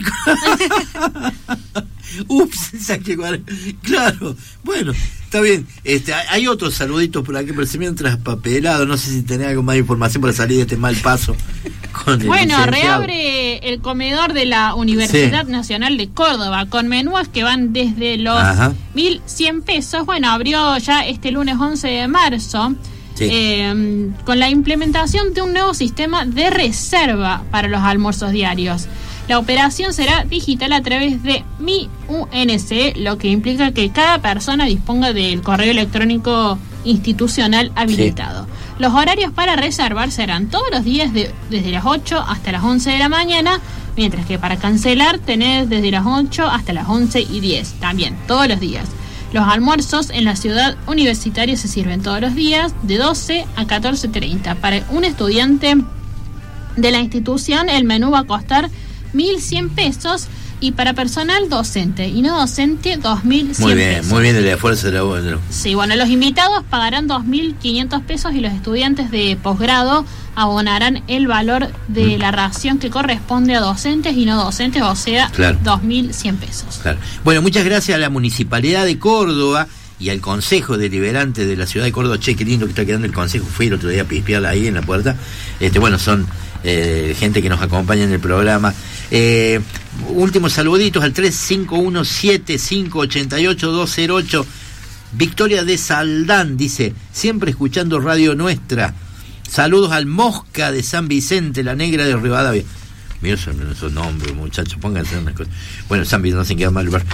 Ups, saqué claro. Bueno, está bien. Hay otros saluditos por aquí, pero se me han traspapelado. No sé si tenés algo más de información para salir de este mal paso. Con el Bueno, licenciado. reabre el comedor de la Universidad Nacional de Córdoba con menús que van desde los 1.100 pesos. Bueno, abrió ya este lunes 11 de marzo. Sí. Con la implementación de un nuevo sistema de reserva para los almuerzos diarios. La operación será digital a través de Mi UNC, lo que implica que cada persona disponga del correo electrónico institucional habilitado. Los horarios para reservar serán todos los días desde las 8 hasta las 11 de la mañana, mientras que para cancelar tenés desde las 8 hasta las 11:10, también todos los días. Los almuerzos en la ciudad universitaria se sirven todos los días de 12 a 14:30. Para un estudiante de la institución el menú va a costar 1.100 pesos y para personal docente y no docente 2.100 pesos. Muy bien el esfuerzo de la voz. Sí, bueno, los invitados pagarán 2.500 pesos y los estudiantes de posgrado abonarán el valor de la ración que corresponde a docentes y no docentes, o sea, Claro. 2.100 pesos. Claro. Bueno, muchas gracias a la Municipalidad de Córdoba y al Consejo Deliberante de la Ciudad de Córdoba. Che, qué lindo que está quedando el Consejo. Fui el otro día a pispearla ahí en la puerta. Bueno, son gente que nos acompaña en el programa. Últimos saluditos al 351-7588-208. Victoria de Saldán dice: siempre escuchando Radio Nuestra. Saludos al Mosca de San Vicente, la Negra de Rivadavia. Mira esos nombres, muchachos, pónganse unas cosas. Bueno, San Vicente no se queda mal lugar.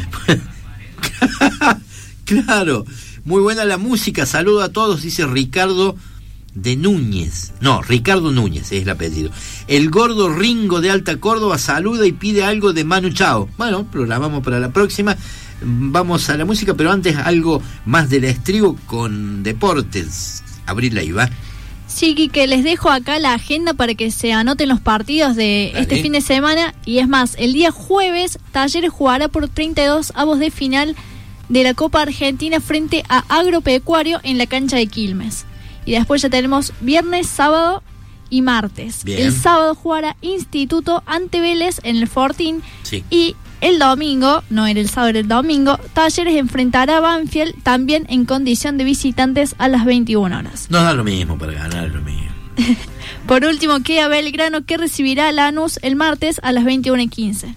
Claro, muy buena la música. Saludo a todos, dice Ricardo de Núñez. No, Ricardo Núñez es el apellido. El gordo Ringo de Alta Córdoba saluda y pide algo de Manu Chao. Bueno, programamos para la próxima. Vamos a la música, pero antes algo más del estribo con deportes. Abrirla ahí, va. Sí, que les dejo acá la agenda para que se anoten los partidos de este fin de semana. Y es más, el día jueves, Talleres jugará por 32 avos de final de la Copa Argentina frente a Agropecuario en la cancha de Quilmes. Y después ya tenemos viernes, sábado y martes. Bien. El sábado jugará Instituto ante Vélez en el Fortín. Sí. Y el domingo, no era el sábado, era el domingo, Talleres enfrentará a Banfield también en condición de visitantes a las 21 horas. Nos da lo mismo para ganar, lo mismo. Por último, queda Belgrano, que recibirá a Lanús el martes a las 21:15.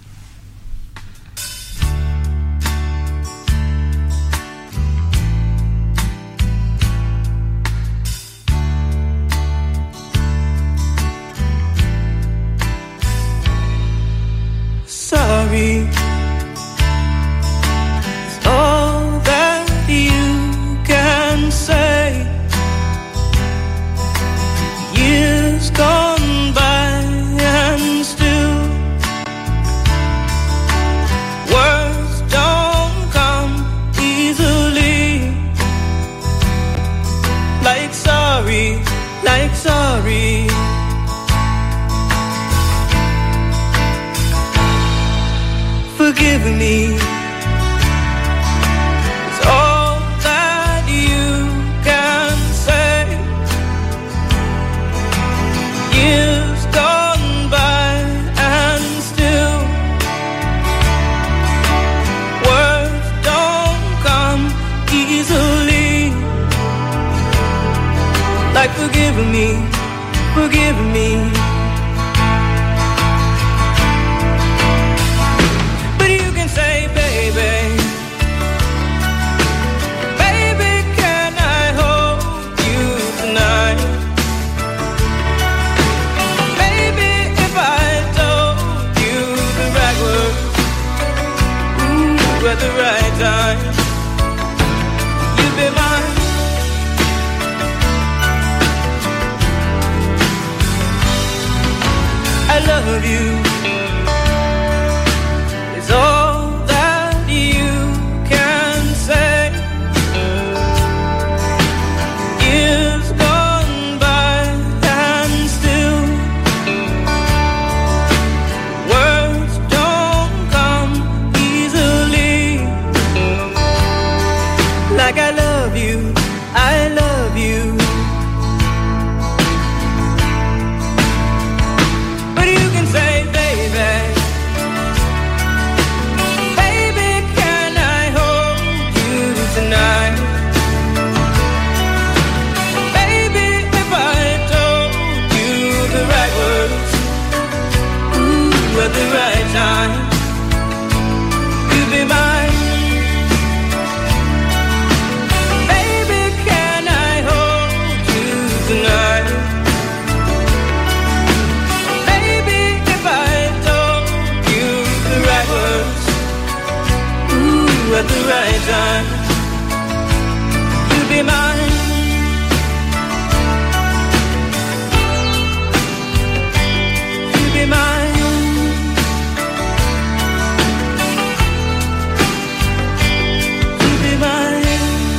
Sorry is all that you can say. Years gone by and still words don't come easily. Like sorry, like sorry. Forgive me. It's all that you can say. Years gone by and still words don't come easily. Like forgive me, forgive me. Say, baby, baby, can I hold you tonight? Baby, if I told you the right words, ooh, at the right time, you'd be mine. I love you. It's all at the right time. You'll be mine. You'll be mine. You'll be mine.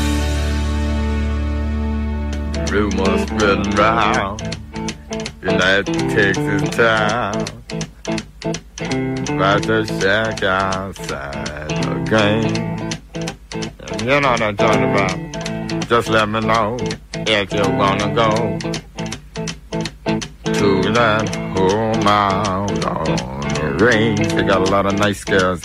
Rumors spreading round United Texas town about the shack outside the game. You know what I'm talking about. Just let me know if you wanna go to that home out on the range. They got a lot of nice girls.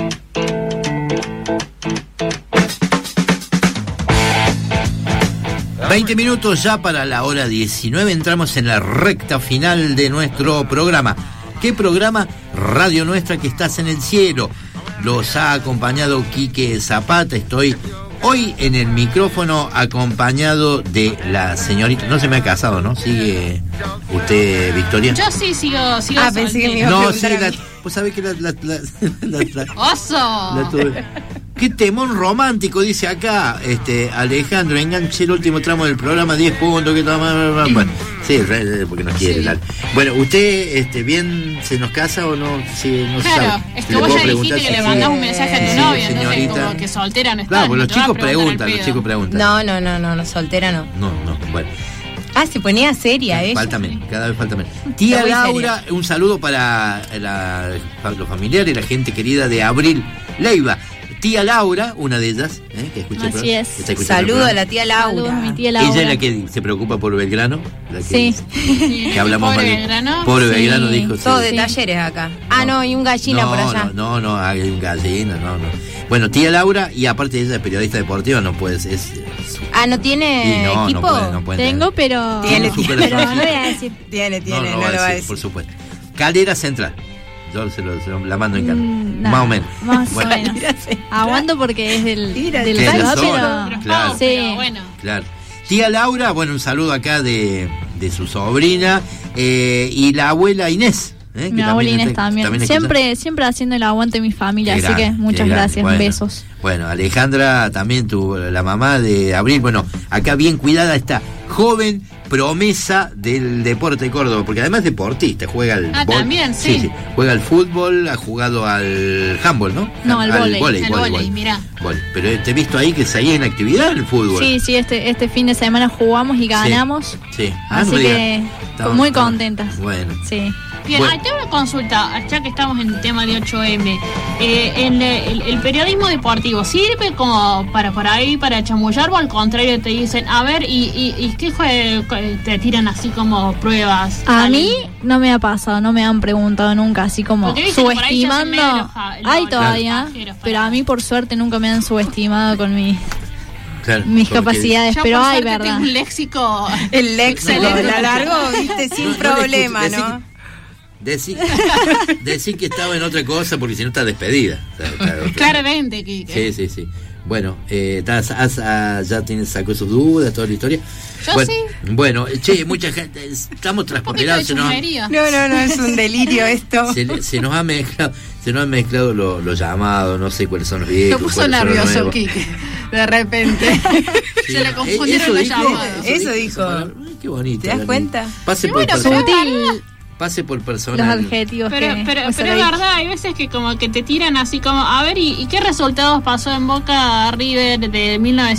20 minutos ya para la hora 19, entramos en la recta final de nuestro programa. ¿Qué programa? Radio Nuestra que estás en el cielo. Los ha acompañado Quique Zapata. Estoy hoy en el micrófono acompañado de la señorita. No se me ha casado, ¿no? ¿Sigue usted, Victoria? Yo sí sigo pensé que me iba a No, preguntar sí, vos sabés que la ¡Oso! tuve. Qué temón romántico, dice acá Alejandro, enganché el último tramo del programa, 10 puntos, que toma. Bueno, sí, porque nos quiere. Sí. Bueno, ¿usted bien se nos casa o no? Sí, no Claro, sabe. es Si que le vos puedo ya preguntar dijiste que si le mandás sí. un mensaje a tu Sí, novia, entonces señorita. como que soltera no está. Claro, pues no los te va a chicos preguntar al preguntan, No, soltera no. No, bueno. Ah, se ponía seria ella. Falta menos, cada vez falta menos. Tía Muy Laura, un saludo para los familiares, la gente querida de Abril Leiva. Tía Laura, una de ellas, que escucha el Así programa, es. que está escuchando el Saludo a programa. la tía Laura. Saludos a mi tía Laura. Ella es la que se preocupa por Belgrano, la que, Sí. que hablamos Pobre mal. Belgrano. Pobre Sí. Belgrano dijo. Todo sí. de talleres acá. Ah, no, y un gallina por allá. No, hay un gallina, no. Bueno, tía Laura, y aparte ella es periodista deportiva, no puedes, Ah, ¿no tiene Y no, equipo? no puede Tengo, pero. Tiene, su pero no corazoncito. lo voy a decir. Tiene, no lo va a decir. por supuesto. Calera Central. Yo se lo la mando en cara. No, Más o menos. Más Bueno. o menos. Aguanto porque es del Que país, es la pero. zona, claro. Sí. Claro. Tía Laura, bueno, un saludo acá de su sobrina y la abuela Inés. Que Mi abuela Inés está- también. escucha. Siempre haciendo el aguante de mi familia, Qué así grande, que muchas qué grande. gracias, Bueno. besos. Bueno, Alejandra también, la mamá de Abril. Bueno, acá bien cuidada esta joven promesa del deporte de Córdoba, porque además es deportista, juega al también, sí. juega al fútbol, ha jugado al handball, ¿no? No, al vóley. Al vóley, mirá. Pero te he visto ahí que seguís en actividad en el fútbol. Sí, este fin de semana jugamos y ganamos. Sí. Así no me que digas. Estamos- muy contentas. Bueno. Sí. Bien, Bueno. tengo una consulta, ya que estamos en el tema de 8M. El periodismo deportivo, ¿sirve como para por ahí, para chamullar, o al contrario te dicen, a ver, y qué te tiran así como pruebas? A mí no me ha pasado, no me han preguntado nunca, así como Porque viste que por ahí se hacen subestimando. medio Hay todavía, pero a mí por suerte nunca me han subestimado con mis porque- capacidades, Yo pero por hay suerte verdad. tengo un léxico. El léxico, excelente. la largo, viste, sin No, no problema, le escucho, ¿no? Decir que estaba en otra cosa porque si no está despedida. Claramente, Quique. Sí. Bueno, ya sacó sus dudas, toda la historia. Yo bueno, sí. Bueno, che, mucha gente, estamos transpirados. de chusmería. No, es un delirio esto. Se nos ha mezclado los llamados, no sé cuáles son los viejos. Se puso cuáles son los nervioso, nuevos. Quique. De repente. Sí. Se le confundieron Eso los dijo, llamados. Eso dijo. Ay, qué bonito. ¿Te das Dani. cuenta? Pase Y por bueno, personal. Sutil, Pase por los personal. adjetivos Pero que es usa la verdad, hay veces que como que te tiran así como, a ver, ¿y qué resultados pasó en Boca River de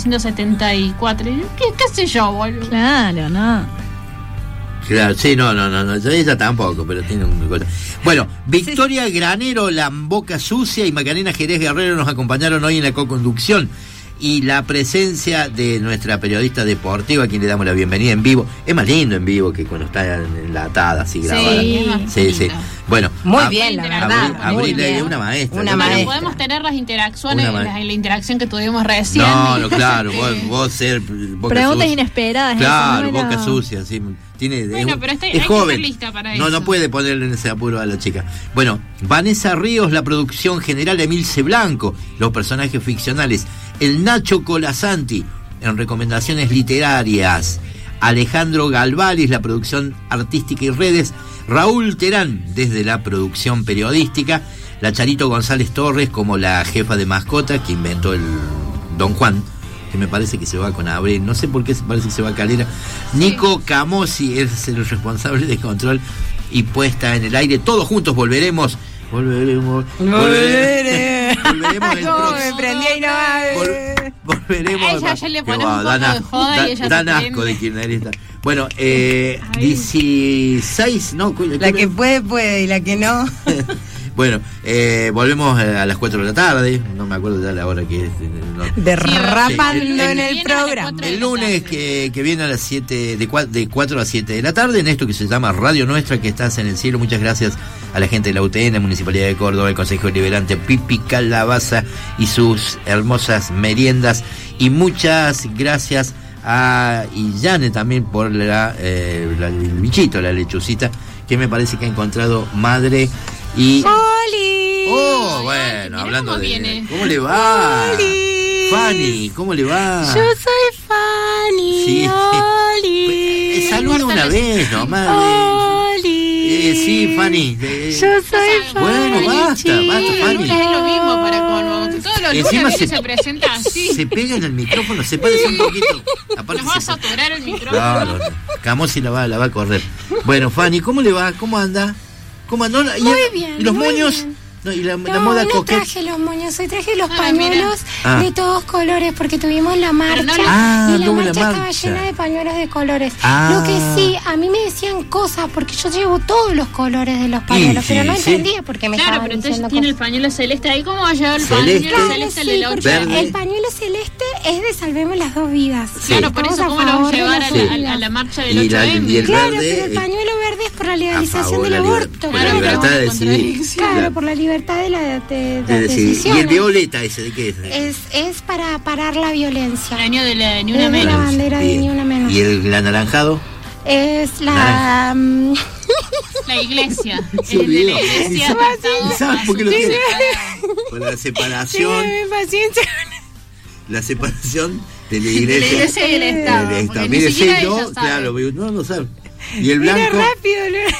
1974? ¿Qué sé yo, boludo? Claro, no. Claro, sí, no, ella tampoco, pero tiene una cosa. Bueno, Victoria Granero, la Boca Sucia y Macarena Jerez Guerrero nos acompañaron hoy en la co-conducción. Y la presencia de nuestra periodista deportiva, a quien le damos la bienvenida en vivo. Es más lindo en vivo que cuando está enlatada, así grabada. Sí. Bueno, Muy bien, la verdad. Abril es una maestra. Una Yo maestra. creo- Podemos tener las interacciones, Una la interacción que tuvimos recién. No, claro, vos ser Boca Preguntas Sucia. inesperadas. Claro, eso, no era- Boca Sucia, sí. Tiene, Bueno, pero hay es que joven. estar lista para No eso. puede ponerle en ese apuro a la chica. Bueno, Vanessa Ríos, la producción general de Emilce Blanco, los personajes ficcionales, el Nacho Colasanti, en recomendaciones literarias, Alejandro Galvaris, la producción artística y redes, Raúl Terán, desde la producción periodística, La Charito González Torres como la jefa de mascota que inventó el Don Juan, que me parece que se va con Abril, no sé por qué parece que se va a Calera. Nico Camosi es el responsable de control y puesta en el aire. Todos juntos volveremos el próximo. Me prendí ahí nomás. Volveremos. Ella ya le pone un poco de joda y ella dan se asco prende. de kirchnerista. Bueno, 16, ¿no? La que puede y la que no. Bueno, volvemos a las 4 de la tarde, no me acuerdo ya la hora que es. No. Derrapando en el programa. El lunes que viene a las 7, de 4 a 7 de la tarde, en esto que se llama Radio Nuestra, que estás en el cielo. Muchas gracias a la gente de la UTN, la Municipalidad de Córdoba, el Consejo Deliberante, Pipi Calabaza y sus hermosas meriendas. Y muchas gracias a Illane también por el bichito, la lechucita, que me parece que ha encontrado madre. Y ¡Oli! Oh, bueno, hablando de viene. ¿cómo le va? ¡Oli! Fanny, ¿cómo le va? Yo soy Fanny. Sí. ¡Oli! Saluda una vez nomás. ¡Oli! Sí, Fanny. Yo soy Fanny. Bueno, basta, Fanny. Es lo mismo para Colmo. Todos los Encima lunes se presenta así. Se pega en el micrófono, se parece un poquito. Aparte Nos va a saturar el micrófono. Claro, Camosi la va a correr. Bueno, Fanny, ¿cómo le va? ¿Cómo anda? ¿Cómo andó? Muy bien. ¿Y los muy moños? bien. No, y la No, moda no coqueta. traje los moños, hoy traje los pañuelos de todos colores porque tuvimos la marcha y la tuvo la marcha estaba marcha. llena de pañuelos de colores. Ah. Lo que sí, a mí me decían cosas porque yo llevo todos los colores de los pañuelos, Sí, pero no sí. entendía por qué me Claro, estaban pero entonces diciendo tiene cosas. el pañuelo celeste ahí. ¿Cómo va a llevar el Celeste. pañuelo Claro, celeste al sí, de la porque Verde. el pañuelo celeste es de Salvemos las Dos Vidas. Claro, por eso Estamos ¿cómo lo va a favor de llevar las a dos la, vidas. a la marcha del Y 8M? y el Claro, verde, pero el pañuelo verde es por la legalización favor, del la aborto. por la libertad de decidir. Claro, por la libertad de la De decir, decisión. ¿y el violeta ese de qué es? Es para parar la violencia. El año de la Ni Una Es de la Menos. bandera de Bien. Ni Una Menos. ¿Y el anaranjado? Es la... La iglesia. Se El de olvidó. la iglesia. ¿Y sabes por qué lo tiene? Por la Tiene separación, paciencia. la separación de la De iglesia. la iglesia y el Estado. Del porque Mire, ni siquiera sí, ella yo, sabe. claro, no lo sabe. Y el Mira blanco. rápido.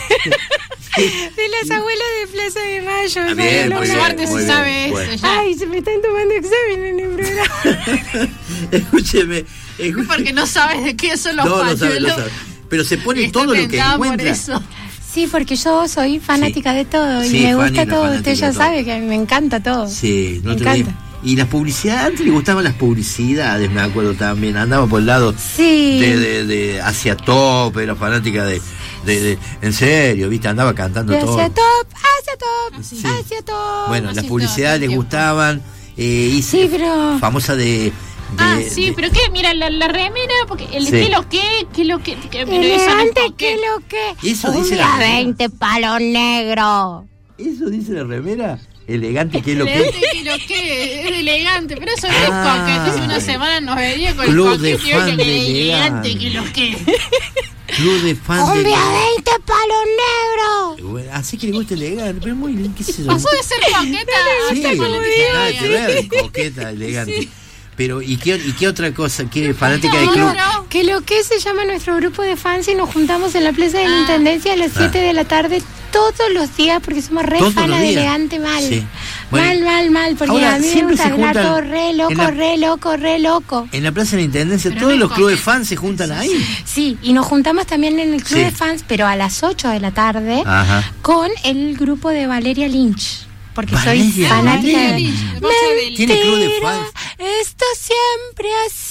De las abuelas de Plaza de Mayo. Ah, bien, ¿sabes? muy bien, Suerte muy se bien. sabe Bueno. eso ya. Ay, se me están tomando examen en el programa. Escúcheme. Porque no sabes de qué son los No, no sabe, pañuelos. no sabe. Pero se pone Está todo lo que inventada por encuentra. eso. Sí, porque yo soy fanática de todo y Sí, me Fanny gusta es todo. fanática Usted de ya todo. sabe que a mí me encanta todo. Sí, no Me te encanta. Y las publicidades, antes le gustaban las publicidades, me acuerdo también. Andaba por el lado Sí. de hacia top, era fanática de en serio, viste, andaba cantando De todo. hacia top, hacia top. Bueno, las Así publicidades todo, les gustaban. Y Sí, pero... famosa de Ah, sí, pero qué, mira, la remera, porque el Sí. qué lo que, pero eso no es Elegante, coquete. ¿qué lo que? Eso dice Un la día remera. 20 palos negros. ¿Eso dice la remera? Elegante, que es lo que Elegante, que lo que, es elegante, pero eso no es Ah. coquete. Hace una semana nos venía con Club el de coquete y hoy fan que de elegante, elegante. que lo que. Club de fans Un de día 20 palos negros. Bueno, así que le gusta elegante, pero muy bien, qué sé yo. Pasó de ser coqueta a Sí, ser nada que ver, coqueta, elegante. Pero, ¿y qué otra cosa? ¿Qué fanática del club? Que lo que se llama nuestro grupo de fans y nos juntamos en la Plaza de la Intendencia a las 7 de la tarde todos los días porque somos re Todos fanas los de días. elegante mal. Sí. Bueno, Mal, porque ahora, a mí me siempre gusta se hablar juntan todo re en la- loco. En la Plaza de la Intendencia, Pero todos no es los clubes de coqueta. fans se juntan ahí. Sí, y nos juntamos también en el club Sí. de fans, pero a las 8 de la tarde Ajá. con el grupo de Valeria Lynch. Porque soy Valeria fanática de... Lynch. Mentira, Tiene club de fans. esto siempre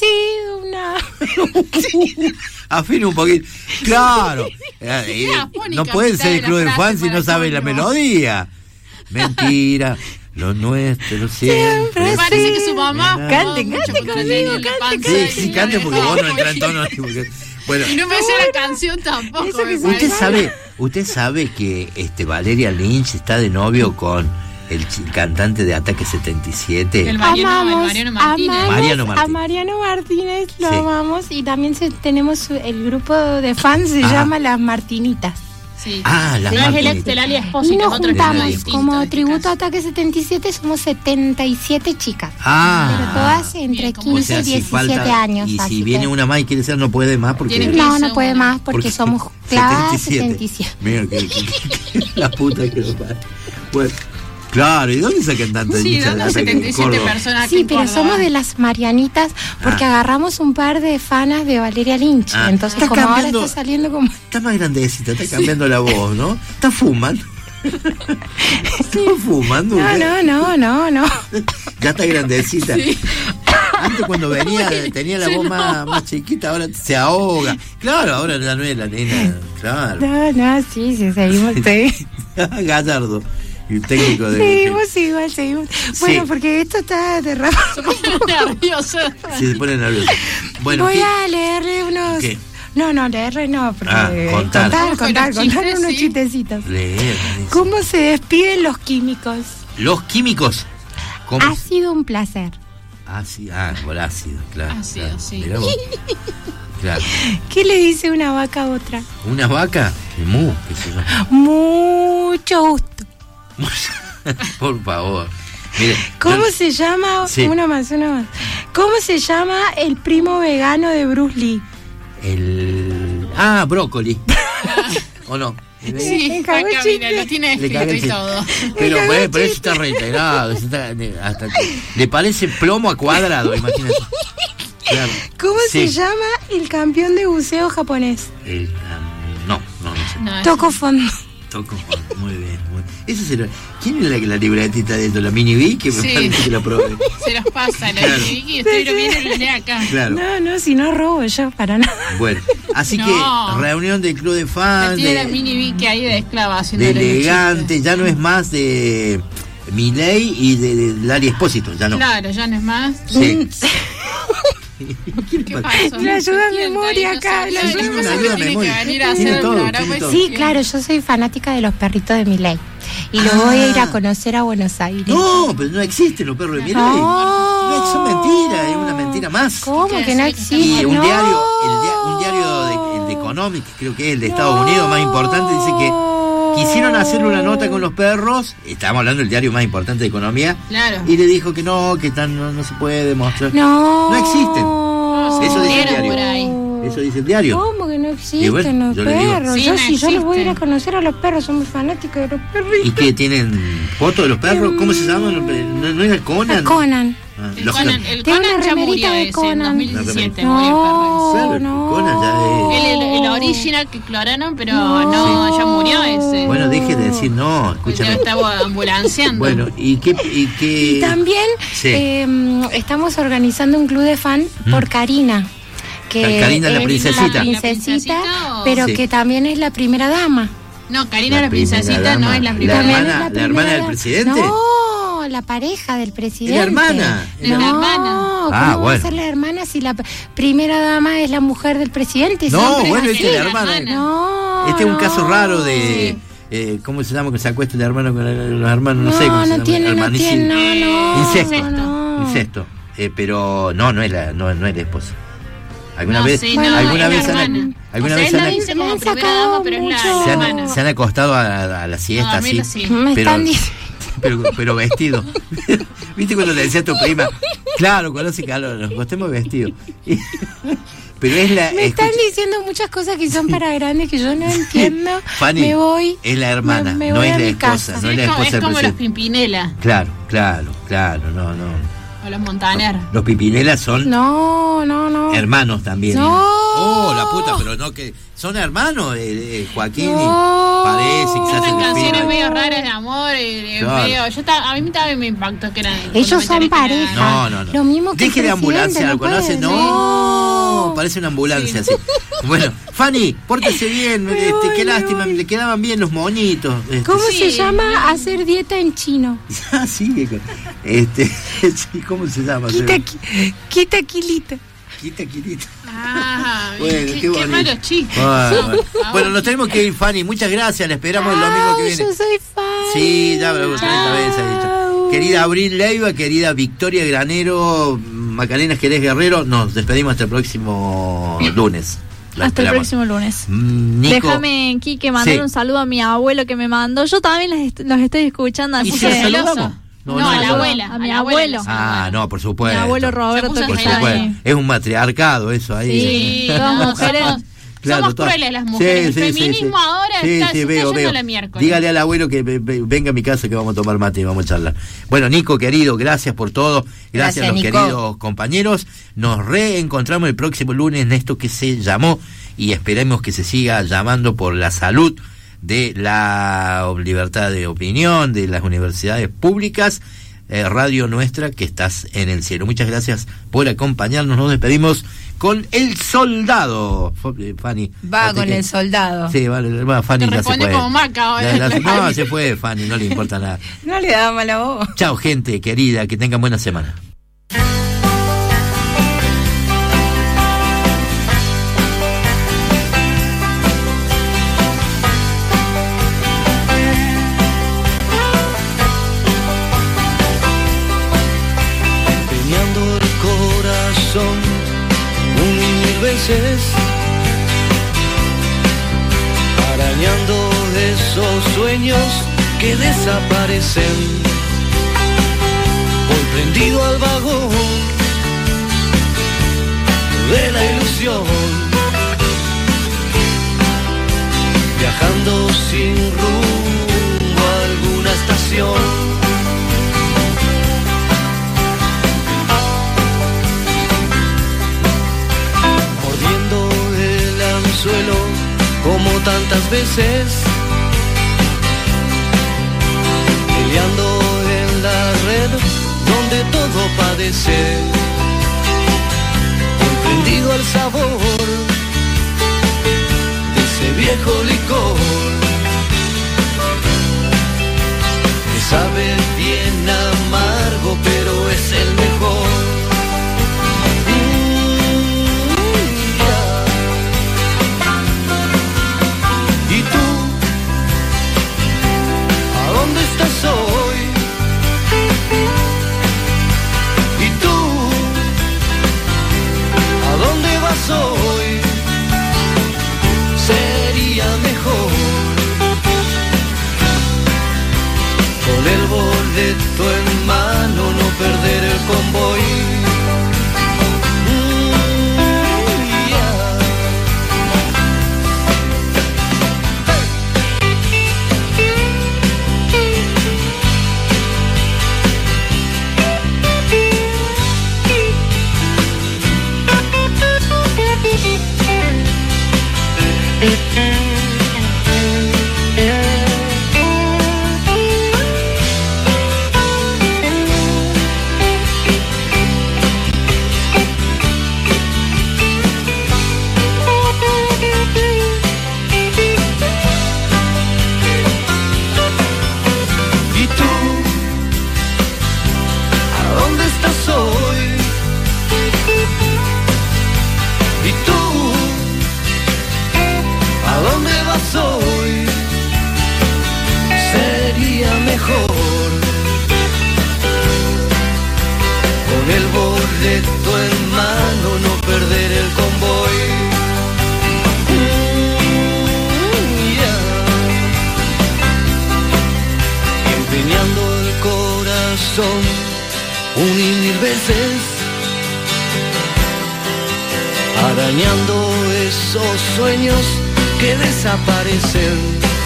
ha sido una... Afina un poquito. Claro. afónica, No pueden mitad ser de el la club de frase fans si para no saben la colmo. melodía. Mentira. Lo nuestro siempre. Me parece que su mamá. Cante conmigo, Sí, cante porque vos no entras en tono. Bueno, Y no me sé la canción tampoco. me usted sabe que Valeria Lynch está de novio con el cantante de Ataque 77. El Mariano Martínez. Mariano Martínez. A Mariano Martínez lo Sí. amamos y también tenemos el grupo de fans, se Ajá. llama Las Martinitas. Sí. Ah, las No es el Martinitas. ex de Lali Y Espósito, nos es otro juntamos distinto, como en este tributo a Ataque 77, somos 77 chicas. Ah. Pero todas entre 15 O sea, y si 17 falta- años. Y así si viene que- una más y quiere ser, no puede más porque. No puede más porque somos clase 77. Mira, que la puta que lo parió. Bueno, Claro, ¿y dónde sacan tanto Sí, hincha ¿dónde de 77 personas? Sí, pero somos de las Marianitas porque agarramos un par de fanas de Valeria Lynch. Entonces, Está como cambiando- ahora está saliendo como... Está más grandecita, está cambiando la voz, ¿no? Está fumando. Está fumando. No. Ya está grandecita. Sí. Antes cuando venía tenía la voz más chiquita, ahora se ahoga. Claro, ahora ya no es la nena. Claro. No, sí, seguimos. Gallardo, el técnico de... Seguimos. Bueno, porque esto está derramado. nervioso. Sí, se pone nervioso. Bueno, Voy a leerle unos... ¿Qué? No, leerle no, porque contar. contar unos chistecitos. Leer. ¿Cómo se despiden los químicos? Los químicos. ¿Cómo? Ha sido un placer. Por ácido, claro. Ácido, claro. sí. Mirá vos. Claro. ¿Qué le dice una vaca a otra? ¿Una vaca? ¿Qué se llama? Mucho gusto. Por favor. Mire, ¿Cómo se llama? Sí. Una más. ¿Cómo se llama el primo vegano de Bruce Lee? Brócoli. ¿O no? Sí, acá mira, lo tiene Le caga escrito el y todo. Pero eso está reintegrado. Hasta le parece plomo a cuadrado, imagínate. Claro. ¿Cómo Sí. se llama el campeón de buceo japonés? No sé. Toco fondo. Toco fondo, muy bien. Eso será. ¿Quién es la libretita de esto? ¿La mini B? Que me Sí. parece que la probé. Se los pasa la Claro. Vicky y usted lo viene y lo lee acá. Claro. No, si no robo yo, para nada. Bueno, así No. que reunión del club de fans, Tiene la de mini Vicky ahí de esclava haciendo elegante, ya no es más de Milei y de Lali Espósito, ya no. Claro, ya no es más. Sí. ¿Qué pasó? La ayuda a memoria acá. La ayuda a Tiene memoria. Tiene que venir a hacer Tiene el todo, programa. tiene todo. Sí, claro, yo soy fanática de los perritos de Milei. Y los voy a ir a conocer a Buenos Aires. No, pero no existen los perros de Milei. No, son mentiras, es una mentira más. ¿Cómo que no existe? Y un No. diario, un diario el de Economics, creo que es el de Estados Unidos más importante, dice que quisieron hacerle una nota con los perros, estamos hablando del diario más importante de economía, Claro. y le dijo que no se puede demostrar. No existen. Eso dice el diario. Por ahí. Eso dice el diario. ¿Cómo que no existen Y bueno, los yo le digo. perros? Sí, Yo no sí, yo los voy a ir a existen. conocer a los perros, somos fanáticos de los perritos. ¿Y que tienen fotos de los perros? ¿Cómo se llaman? ¿No era Conan? Conan. El Los- Conan Tengo una ya remerita murió de ese, en Conan. 2017 murió el perro. Claro, no. Conan ya es... El original que cloraron, pero no, ya murió ese. Bueno, deje de decir no, Ya escúchame. estaba ambulanciando. Bueno, ¿y qué? Y también Sí. estamos organizando un club de fan por Karina. Que Karina, la es princesita. la princesita, ¿La princesita pero Sí. que también es la primera dama. No, Karina la primera princesita no dama. es la La primera También hermana- es la hermana del primera- presidente. No, la pareja del presidente. ¿Es la hermana? Es la hermana. No, ¿cómo Ah, va a bueno. ser la hermana si la primera dama es la mujer del presidente? No, Siempre bueno, es esta es la así. hermana. No, Este es un no. caso raro de... ¿cómo se llama? Que se acuesta el hermano con los hermanos, no sé cómo se llama. Hermanísimo. No. Incesto. Pero no es la esposa. ¿Alguna No, vez? sí, no, ¿Alguna es vez? la han- hermana. ¿Alguna O sea, vez él han- la dice como han primera sacado dama, pero es la mucho- hermana. se han acostado a la siesta No, así? mira, sí. Me pero, están diciendo. pero vestido. ¿Viste cuando le decía a tu prima? Claro, cuando hace calor, nos acostemos vestidos. Pero es la... Me están diciendo muchas cosas que son para grandes que yo no entiendo. Fanny, me voy. es la hermana, me no voy es a la mi esposa, casa. no es la Es esposa del como los presidente. Pimpinela Claro, no. o los Montaner. Los Pipinelas son No. hermanos también. No. Oh, la puta, pero no que... Son hermanos, Joaquín No. y parece que se hacen Cantan canciones despiden. medio raras de amor, Claro. medio. A mí también me impactó que eran. Ellos son fundamentales que pareja. No. Lo mismo que Deje el de ambulancia, presidente, ¿lo conoce? puede No, ser. parece una ambulancia así. Bueno, Fanny, pórtese bien, qué lástima, le quedaban bien los moñitos. ¿Cómo Sí. se llama hacer dieta en chino? Ah, sí, sí, ¿cómo se llama? Quita kilito. Quita. Ah, Bueno, qué qué bonito. malos chistes. Bueno, nos tenemos que ir, Fanny. Muchas gracias. La esperamos el domingo que viene. Yo soy fan. Sí, ya lo 30 veces he dicho. Querida Abril Leiva, querida Victoria Granero, Macarena Jerez Guerrero, nos despedimos hasta el próximo lunes. La Hasta el esperamos. próximo lunes. Nico, Déjame, Quique, mandar Sí. un saludo a mi abuelo que me mandó. Yo también los estoy escuchando, así ¿y si que... la saludamos? No, a la abuela. A mi abuelo. Ah, no, por supuesto. Mi abuelo Roberto, puso que Por está supuesto. ahí. Es un matriarcado eso ahí. Sí, todas mujeres. Claro, somos crueles las mujeres. El feminismo ahora está yendo a la miércoles. Dígale al abuelo que venga a mi casa que vamos a tomar mate y vamos a charlar. Bueno, Nico, querido, gracias por todo. Gracias a los queridos compañeros. Nos reencontramos el próximo lunes en esto que se llamó, y esperemos que se siga llamando, por la salud de la libertad de opinión, de las universidades públicas, Radio Nuestra, que estás en el cielo. Muchas gracias por acompañarnos. Nos despedimos con El Soldado. Fanny. Va con El Soldado. Sí, va Fanny. Te responde como Maca ahora. No, se fue Fanny, no le importa nada. No le da mala voz. Chao, gente querida, que tengan buena semana. Arañando esos sueños que desaparecen, voy prendido al vagón de la ilusión, viajando sin rumbo a alguna estación. Suelo como tantas veces, peleando en la red donde todo padece, comprendido el sabor de ese viejo licor que sabe bien amargo pero es el mejor. Hoy, y tú, ¿a dónde vas hoy? Sería mejor con el boleto en mano no perder el convoy. Hoy sería mejor con el boleto en mano no perder el convoy. Y empeñando el corazón un y mil veces, arañando esos sueños que desaparecen,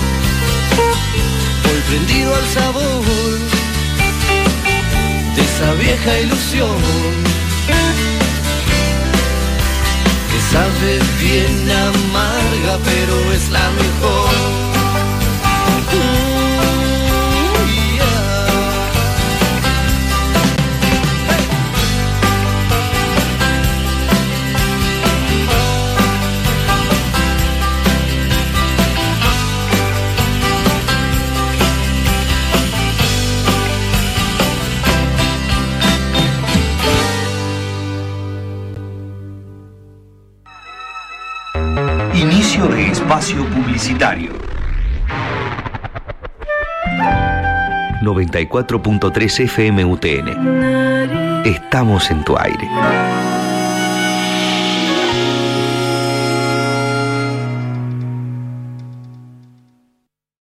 voy prendido al sabor de esa vieja ilusión que sabe bien amarga pero es la mejor. Inicio de espacio publicitario. 94.3 FM UTN. Estamos en tu aire.